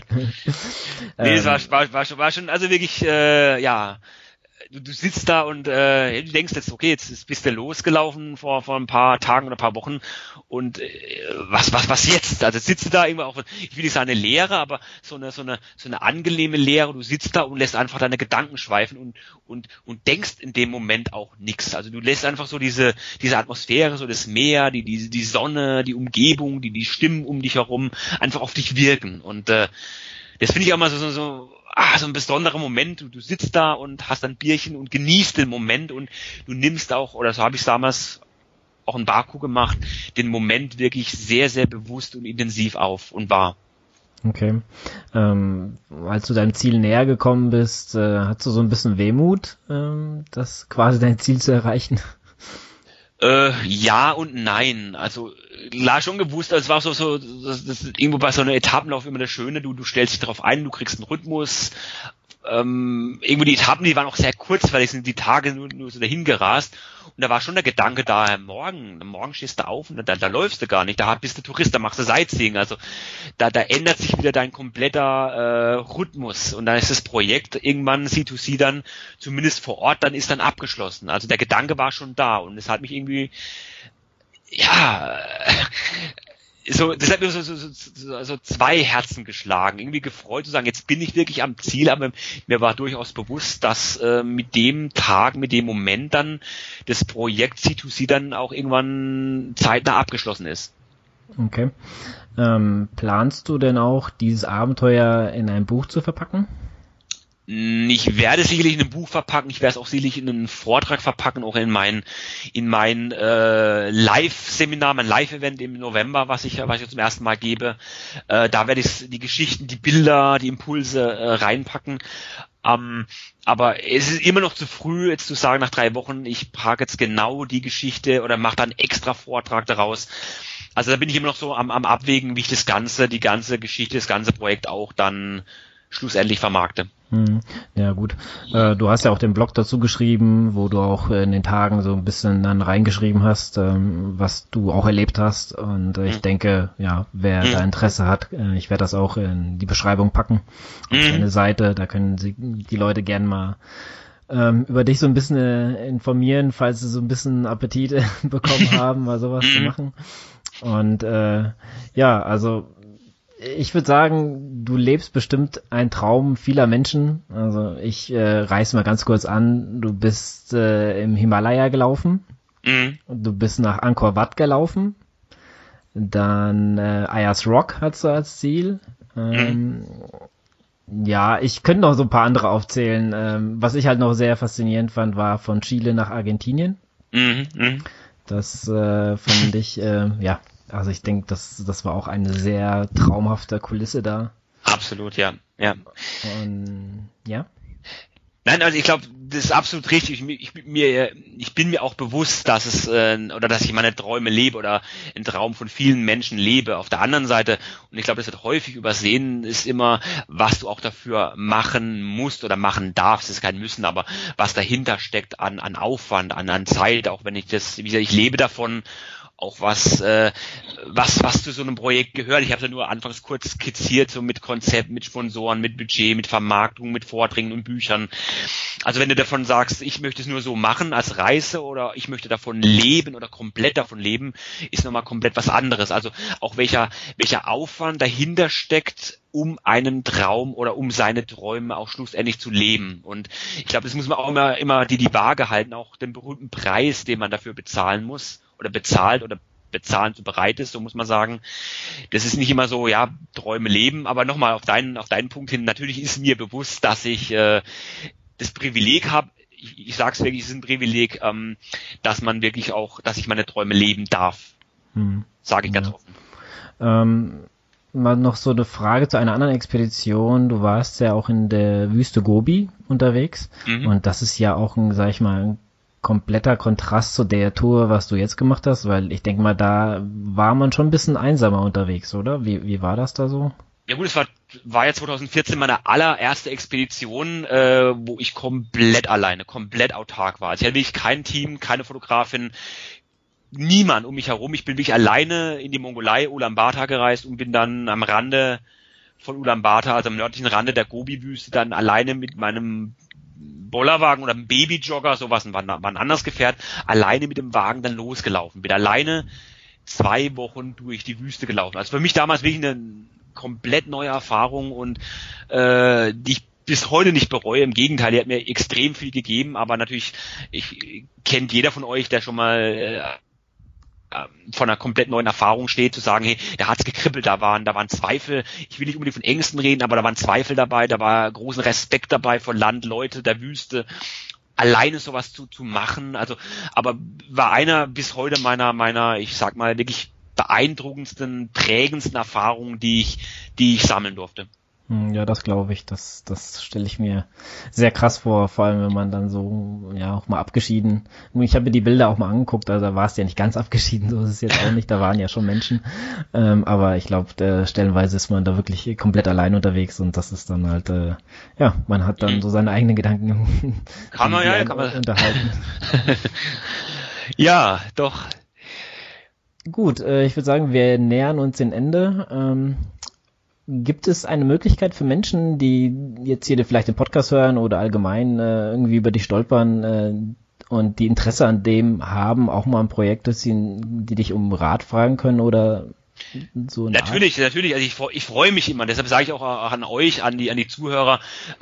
Nee, es war, war, war, schon, war schon, also wirklich, äh, ja, du, du sitzt da und äh, du denkst jetzt, okay, jetzt bist du losgelaufen vor vor ein paar Tagen oder ein paar Wochen und äh, was was was jetzt? Also sitzt du da irgendwo auch, ich will nicht sagen eine Leere, aber so eine so eine so eine angenehme Leere. Du sitzt da und lässt einfach deine Gedanken schweifen und und und denkst in dem Moment auch nichts. Also du lässt einfach so diese diese Atmosphäre, so das Meer, die die die Sonne, die Umgebung, die die Stimmen um dich herum einfach auf dich wirken und äh, das finde ich auch mal so, so, so, ah, so ein besonderer Moment. Du, du sitzt da und hast ein Bierchen und genießt den Moment und du nimmst auch, oder so habe ich es damals auch in Baku gemacht, den Moment wirklich sehr, sehr bewusst und intensiv auf und wahr. Okay. Ähm, als du deinem Ziel näher gekommen bist, äh, hast du so ein bisschen Wehmut, ähm, das quasi dein Ziel zu erreichen? Äh, ja und nein. Also klar schon gewusst, also es war so, so das, das ist irgendwo bei so einer Etappenlauf immer das Schöne, du, du stellst dich darauf ein, du kriegst einen Rhythmus. Ähm, irgendwo die Etappen, die waren auch sehr kurzweilig, sind die Tage nur, nur so dahin gerast. Und da war schon der Gedanke da, morgen, morgen stehst du auf und da, da läufst du gar nicht, da bist du Tourist, da machst du Sightseeing. Also da, da ändert sich wieder dein kompletter äh, Rhythmus. Und dann ist das Projekt irgendwann C zwei C dann, zumindest vor Ort, dann ist dann abgeschlossen. Also der Gedanke war schon da und es hat mich irgendwie, ja, so, das hat mir so, so, so, so zwei Herzen geschlagen, irgendwie gefreut zu sagen, jetzt bin ich wirklich am Ziel, aber mir war durchaus bewusst, dass äh, mit dem Tag, mit dem Moment dann das Projekt C zwei C dann auch irgendwann zeitnah abgeschlossen ist. Okay. Ähm, planst du denn auch, dieses Abenteuer in ein Buch zu verpacken? Ich werde es sicherlich in ein Buch verpacken, ich werde es auch sicherlich in einen Vortrag verpacken, auch in mein in mein äh, Live-Seminar, mein Live-Event im November, was ich was ich zum ersten Mal gebe. Äh, da werde ich die Geschichten, die Bilder, die Impulse äh, reinpacken. Ähm, aber es ist immer noch zu früh, jetzt zu sagen, nach drei Wochen, ich packe jetzt genau die Geschichte oder mache dann extra Vortrag daraus. Also da bin ich immer noch so am, am Abwägen, wie ich das Ganze, die ganze Geschichte, das ganze Projekt auch dann schlussendlich vermarkte. Hm, ja gut, äh, du hast ja auch den Blog dazu geschrieben, wo du auch in den Tagen so ein bisschen dann reingeschrieben hast, ähm, was du auch erlebt hast und äh, ich hm. denke, ja, wer hm. da Interesse hat, äh, ich werde das auch in die Beschreibung packen auf hm. deine Seite, da können sie, die Leute gern mal ähm, über dich so ein bisschen äh, informieren, falls sie so ein bisschen Appetit bekommen haben, mal sowas zu machen. Und äh, ja, also ich würde sagen, du lebst bestimmt einen Traum vieler Menschen. Also ich äh, reiß mal ganz kurz an, du bist äh, im Himalaya gelaufen, mhm. du bist nach Angkor Wat gelaufen, dann äh, Ayers Rock hast du als Ziel. Ähm, mhm. Ja, ich könnte noch so ein paar andere aufzählen. Ähm, was ich halt noch sehr faszinierend fand, war von Chile nach Argentinien. Mhm. Mhm. Das äh, fand ich, äh, ja, also ich denke, das, das war auch eine sehr traumhafte Kulisse da. Absolut, ja, ja. Und, ja. Nein, also ich glaube, das ist absolut richtig. Ich, ich, mir, ich bin mir auch bewusst, dass es äh, oder dass ich meine Träume lebe oder einen Traum von vielen Menschen lebe. Auf der anderen Seite, und ich glaube, das wird häufig übersehen, ist immer, was du auch dafür machen musst oder machen darfst. Das ist kein Müssen, aber was dahinter steckt an an Aufwand, an an Zeit. Auch wenn ich das, wie gesagt, ich lebe davon. Auch was, äh, was, was zu so einem Projekt gehört. Ich habe es ja nur anfangs kurz skizziert, so mit Konzept, mit Sponsoren, mit Budget, mit Vermarktung, mit Vorträgen und Büchern. Also wenn du davon sagst, ich möchte es nur so machen als Reise oder ich möchte davon leben oder komplett davon leben, ist nochmal komplett was anderes. Also auch welcher, welcher Aufwand dahinter steckt, um einen Traum oder um seine Träume auch schlussendlich zu leben. Und ich glaube, das muss man auch immer, immer die, die Waage halten, auch den berühmten Preis, den man dafür bezahlen muss. Oder bezahlt oder bezahlen zu bereit ist, so muss man sagen. Das ist nicht immer so, ja, Träume leben, aber nochmal auf deinen, auf deinen Punkt hin, natürlich ist mir bewusst, dass ich äh, das Privileg habe, ich, ich sage es wirklich, es ist ein Privileg, ähm, dass man wirklich auch, dass ich meine Träume leben darf. Hm. Sage ich ganz ja. offen. Ähm, mal noch so eine Frage zu einer anderen Expedition. Du warst ja auch in der Wüste Gobi unterwegs mhm. und das ist ja auch ein, sag ich mal, ein kompletter Kontrast zu der Tour, was du jetzt gemacht hast, weil ich denke mal, da war man schon ein bisschen einsamer unterwegs, oder? Wie, wie war das da so? Ja gut, es war, war ja zwanzig vierzehn meine allererste Expedition, äh, wo ich komplett alleine, komplett autark war. Also ich hatte wirklich kein Team, keine Fotografin, niemand um mich herum. Ich bin wirklich alleine in die Mongolei, Ulaanbaatar gereist und bin dann am Rande von Ulaanbaatar, also am nördlichen Rande der Gobi-Wüste, dann alleine mit meinem Bollerwagen oder ein Babyjogger, sowas, war, war ein anderes Gefährt, alleine mit dem Wagen dann losgelaufen. Bin alleine zwei Wochen durch die Wüste gelaufen. Also für mich damals wirklich eine komplett neue Erfahrung und äh, die ich bis heute nicht bereue. Im Gegenteil, die hat mir extrem viel gegeben, aber natürlich, ich kennt jeder von euch, der schon mal äh, Ja, das glaube ich. Das, das stelle ich mir sehr krass vor, vor allem wenn man dann so, ja, auch mal abgeschieden. Ich habe mir die Bilder auch mal angeguckt, also da war es ja nicht ganz abgeschieden, so ist es jetzt auch nicht, da waren ja schon Menschen. Ähm, aber ich glaube, stellenweise ist man da wirklich komplett allein unterwegs und das ist dann halt, äh, ja, man hat dann so seine eigenen Gedanken. Kann man, ja, kann man unterhalten. Ja, doch. Gut, äh, ich würde sagen, wir nähern uns dem Ende. Ähm, Gibt es eine Möglichkeit für Menschen, die jetzt hier vielleicht den Podcast hören oder allgemein äh, irgendwie über dich stolpern äh, und die Interesse an dem haben, auch mal ein Projekt, das sie, die dich um Rat fragen können oder so? Natürlich, Art? natürlich. Also ich, ich freue mich immer. Deshalb sage ich auch an euch, an die, an die Zuhörer,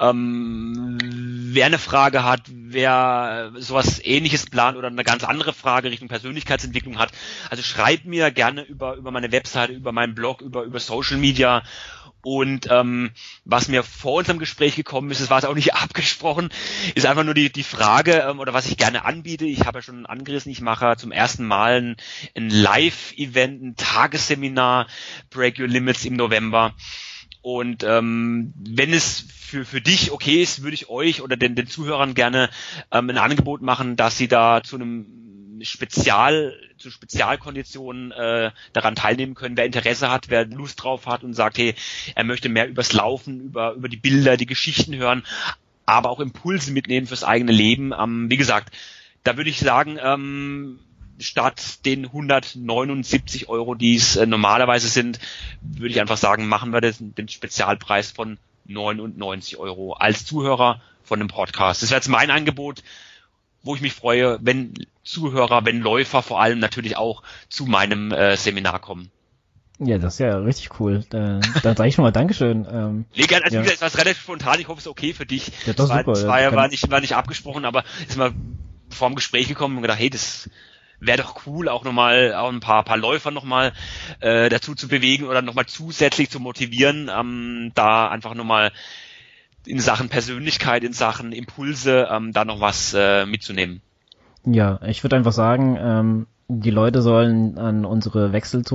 ähm, wer eine Frage hat, wer sowas Ähnliches plant oder eine ganz andere Frage Richtung Persönlichkeitsentwicklung hat. Also schreibt mir gerne über über meine Webseite, über meinen Blog, über über Social Media. Und ähm, was mir vor unserem Gespräch gekommen ist, das war es auch nicht abgesprochen, ist einfach nur die die Frage, ähm, oder was ich gerne anbiete. Ich habe ja schon angerissen, ich mache zum ersten Mal ein, ein Live-Event, ein Tagesseminar, Break Your Limits im November. Und ähm, wenn es für für dich okay ist, würde ich euch oder den, den Zuhörern gerne ähm, ein Angebot machen, dass sie da zu einem Spezial, zu Spezialkonditionen äh, daran teilnehmen können, wer Interesse hat, wer Lust drauf hat und sagt, hey, er möchte mehr übers Laufen, über über die Bilder, die Geschichten hören, aber auch Impulse mitnehmen fürs eigene Leben. Ähm, wie gesagt, da würde ich sagen, ähm, statt den hundertneunundsiebzig Euro, die es äh, normalerweise sind, würde ich einfach sagen, machen wir das, den Spezialpreis von neunundneunzig Euro als Zuhörer von dem Podcast. Das wäre jetzt mein Angebot, wo ich mich freue, wenn Zuhörer, wenn Läufer vor allem natürlich auch zu meinem äh, Seminar kommen. Ja, das ist ja richtig cool. Da, dann sage ich schon mal Dankeschön. Ähm, nee, gerne, also ja. wie gesagt, es war relativ spontan, ich hoffe, es ist okay für dich. Ja, das war, super. Das war, ja, kann... war, nicht, war nicht abgesprochen, aber ist mal vor dem Gespräch gekommen und gedacht, hey, das wäre doch cool, auch nochmal, auch ein paar, paar Läufer nochmal äh, dazu zu bewegen oder nochmal zusätzlich zu motivieren, ähm, da einfach nochmal in Sachen Persönlichkeit, in Sachen Impulse, ähm, da noch was äh, mitzunehmen. Ja, ich würde einfach sagen, ähm, die Leute sollen an unsere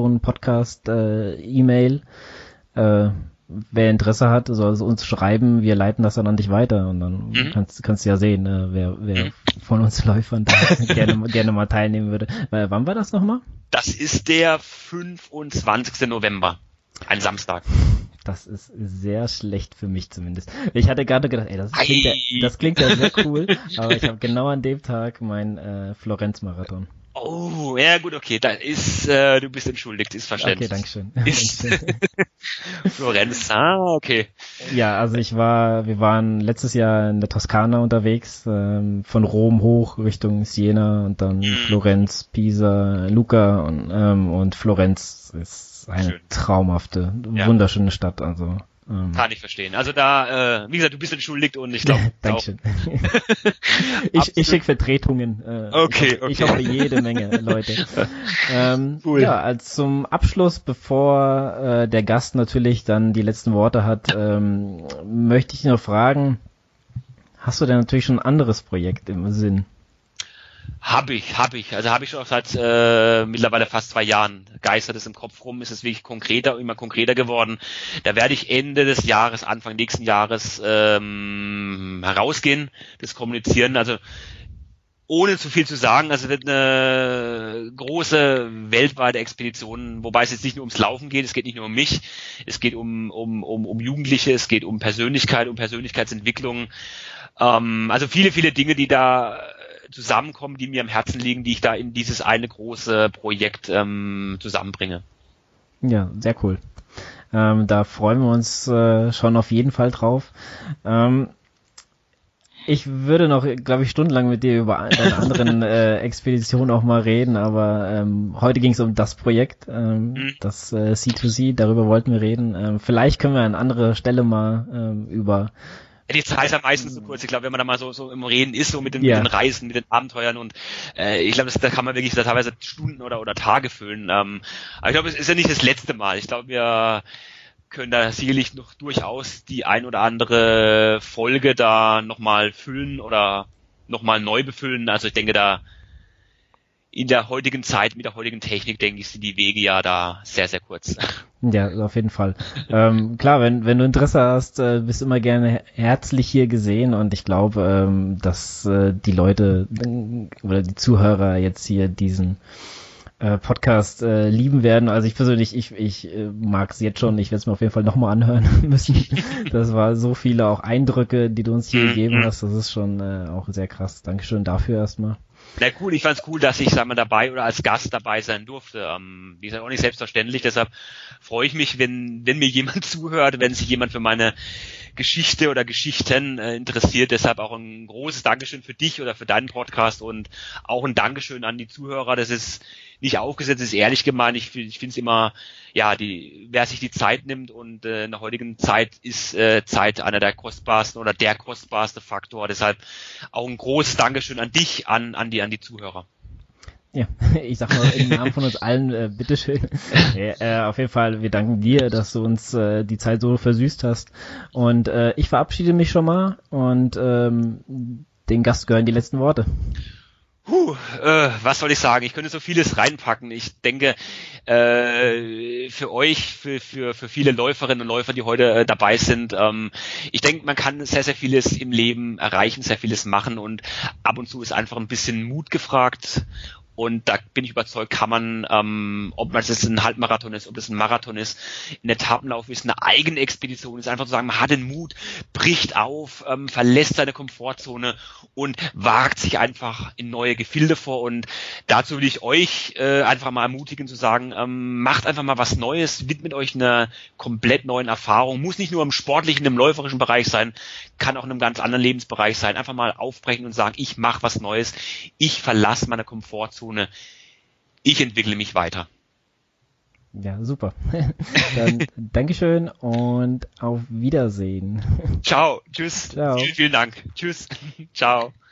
Wechselton-Podcast-E-Mail, äh, wer Interesse hat, soll es uns schreiben, wir leiten das dann an dich weiter und dann mhm. kannst, kannst du ja sehen, äh, wer, wer mhm. von uns Läufern da gerne, gerne mal teilnehmen würde. Weil, wann war das nochmal? Das ist der fünfundzwanzigsten November, ein Samstag. Das ist sehr schlecht für mich zumindest. Ich hatte gerade gedacht, ey, das klingt, ja, das klingt ja sehr cool, aber ich habe genau an dem Tag mein äh, Florenz-Marathon. Oh, ja gut, okay, da ist, äh, du bist entschuldigt, ist verständlich. Okay, dankeschön. Ist Florenz, ah, okay. Ja, also ich war, wir waren letztes Jahr in der Toskana unterwegs, ähm, von Rom hoch Richtung Siena und dann mhm. Florenz, Pisa, Lucca und, ähm, und Florenz ist eine Schön. traumhafte, ja. wunderschöne Stadt, also. Ähm. Kann ich verstehen. Also da, äh, wie gesagt, du bist entschuldigt und ich glaube. Dankeschön. ich ich schicke Vertretungen. Äh, okay, ich, okay. Ich hoffe jede Menge Leute. ähm, cool. Ja, als zum Abschluss, bevor äh, der Gast natürlich dann die letzten Worte hat, ähm, möchte ich noch fragen, hast du denn natürlich schon ein anderes Projekt im Sinn? Hab ich, hab ich. Also habe ich schon seit äh, mittlerweile fast zwei Jahren. Geistert es im Kopf rum, ist es wirklich konkreter, immer konkreter geworden. Da werde ich Ende des Jahres, Anfang nächsten Jahres ähm, herausgehen, das kommunizieren. Also ohne zu viel zu sagen, also wird eine große weltweite Expedition, wobei es jetzt nicht nur ums Laufen geht, es geht nicht nur um mich, es geht um um um, um Jugendliche, es geht um Persönlichkeit, um Persönlichkeitsentwicklung. Ähm, also viele, viele Dinge, die da zusammenkommen, die mir am Herzen liegen, die ich da in dieses eine große Projekt ähm, zusammenbringe. Ja, sehr cool. Ähm, da freuen wir uns äh, schon auf jeden Fall drauf. Ähm, ich würde noch, glaube ich, stundenlang mit dir über deine anderen äh, Expeditionen auch mal reden, aber ähm, heute ging es um das Projekt, ähm, mhm. das äh, C zwei C, darüber wollten wir reden. Ähm, vielleicht können wir an anderer Stelle mal ähm, über Ja, die Zeit ist ja meistens so kurz. Ich glaube, wenn man da mal so, so im Reden ist, so mit den, ja. mit den Reisen, mit den Abenteuern und äh, ich glaube, da kann man wirklich da teilweise Stunden oder, oder Tage füllen. Ähm, aber ich glaube, es ist ja nicht das letzte Mal. Ich glaube, wir können da sicherlich noch durchaus die ein oder andere Folge da nochmal füllen oder nochmal neu befüllen. Also ich denke, da in der heutigen Zeit, mit der heutigen Technik, denke ich, sind die Wege ja da sehr, sehr kurz. Ja, auf jeden Fall. ähm, klar, wenn wenn du Interesse hast, äh, bist immer gerne herzlich hier gesehen und ich glaube, ähm, dass äh, die Leute äh, oder die Zuhörer jetzt hier diesen äh, Podcast äh, lieben werden. Also ich persönlich, ich ich äh, mag es jetzt schon. Ich werde es mir auf jeden Fall nochmal anhören müssen. Das war so viele auch Eindrücke, die du uns hier gegeben hast. Das ist schon äh, auch sehr krass. Dankeschön dafür erstmal. Na cool, ich fand's cool, dass ich, sag mal, dabei oder als Gast dabei sein durfte. Ähm, wie gesagt, auch nicht selbstverständlich, deshalb freue ich mich, wenn, wenn mir jemand zuhört, wenn sich jemand für meine Geschichte oder Geschichten äh, interessiert. Deshalb auch ein großes Dankeschön für dich oder für deinen Podcast und auch ein Dankeschön an die Zuhörer. Das ist nicht aufgesetzt, das ist ehrlich gemeint. Ich, ich finde es immer, ja, die, wer sich die Zeit nimmt und äh, in der heutigen Zeit ist äh, Zeit einer der kostbarsten oder der kostbarste Faktor. Deshalb auch ein großes Dankeschön an dich, an, an die, an die Zuhörer. Ja, ich sag mal im Namen von uns allen, äh, bitteschön. Ja, äh, auf jeden Fall, wir danken dir, dass du uns äh, die Zeit so versüßt hast. Und äh, ich verabschiede mich schon mal und ähm, den Gast gehören die letzten Worte. Puh, äh, was soll ich sagen? Ich könnte so vieles reinpacken. Ich denke, äh, für euch, für, für, für viele Läuferinnen und Läufer, die heute äh, dabei sind, ähm, ich denke, man kann sehr, sehr vieles im Leben erreichen, sehr vieles machen und ab und zu ist einfach ein bisschen Mut gefragt. Und da bin ich überzeugt, kann man, ähm, ob man es ein Halbmarathon ist, ob es ein Marathon ist, ein Etappenlauf ist, eine eigene Expedition ist, einfach zu sagen, man hat den Mut, bricht auf, ähm, verlässt seine Komfortzone und wagt sich einfach in neue Gefilde vor. Und dazu will ich euch äh, einfach mal ermutigen zu sagen, ähm, macht einfach mal was Neues, widmet euch einer komplett neuen Erfahrung. Muss nicht nur im sportlichen, im läuferischen Bereich sein, kann auch in einem ganz anderen Lebensbereich sein. Einfach mal aufbrechen und sagen, ich mache was Neues, ich verlasse meine Komfortzone. Ich entwickle mich weiter. Ja, super. Dann Dankeschön und auf Wiedersehen. Ciao, tschüss. Ciao. Vielen, vielen Dank. Tschüss. Ciao.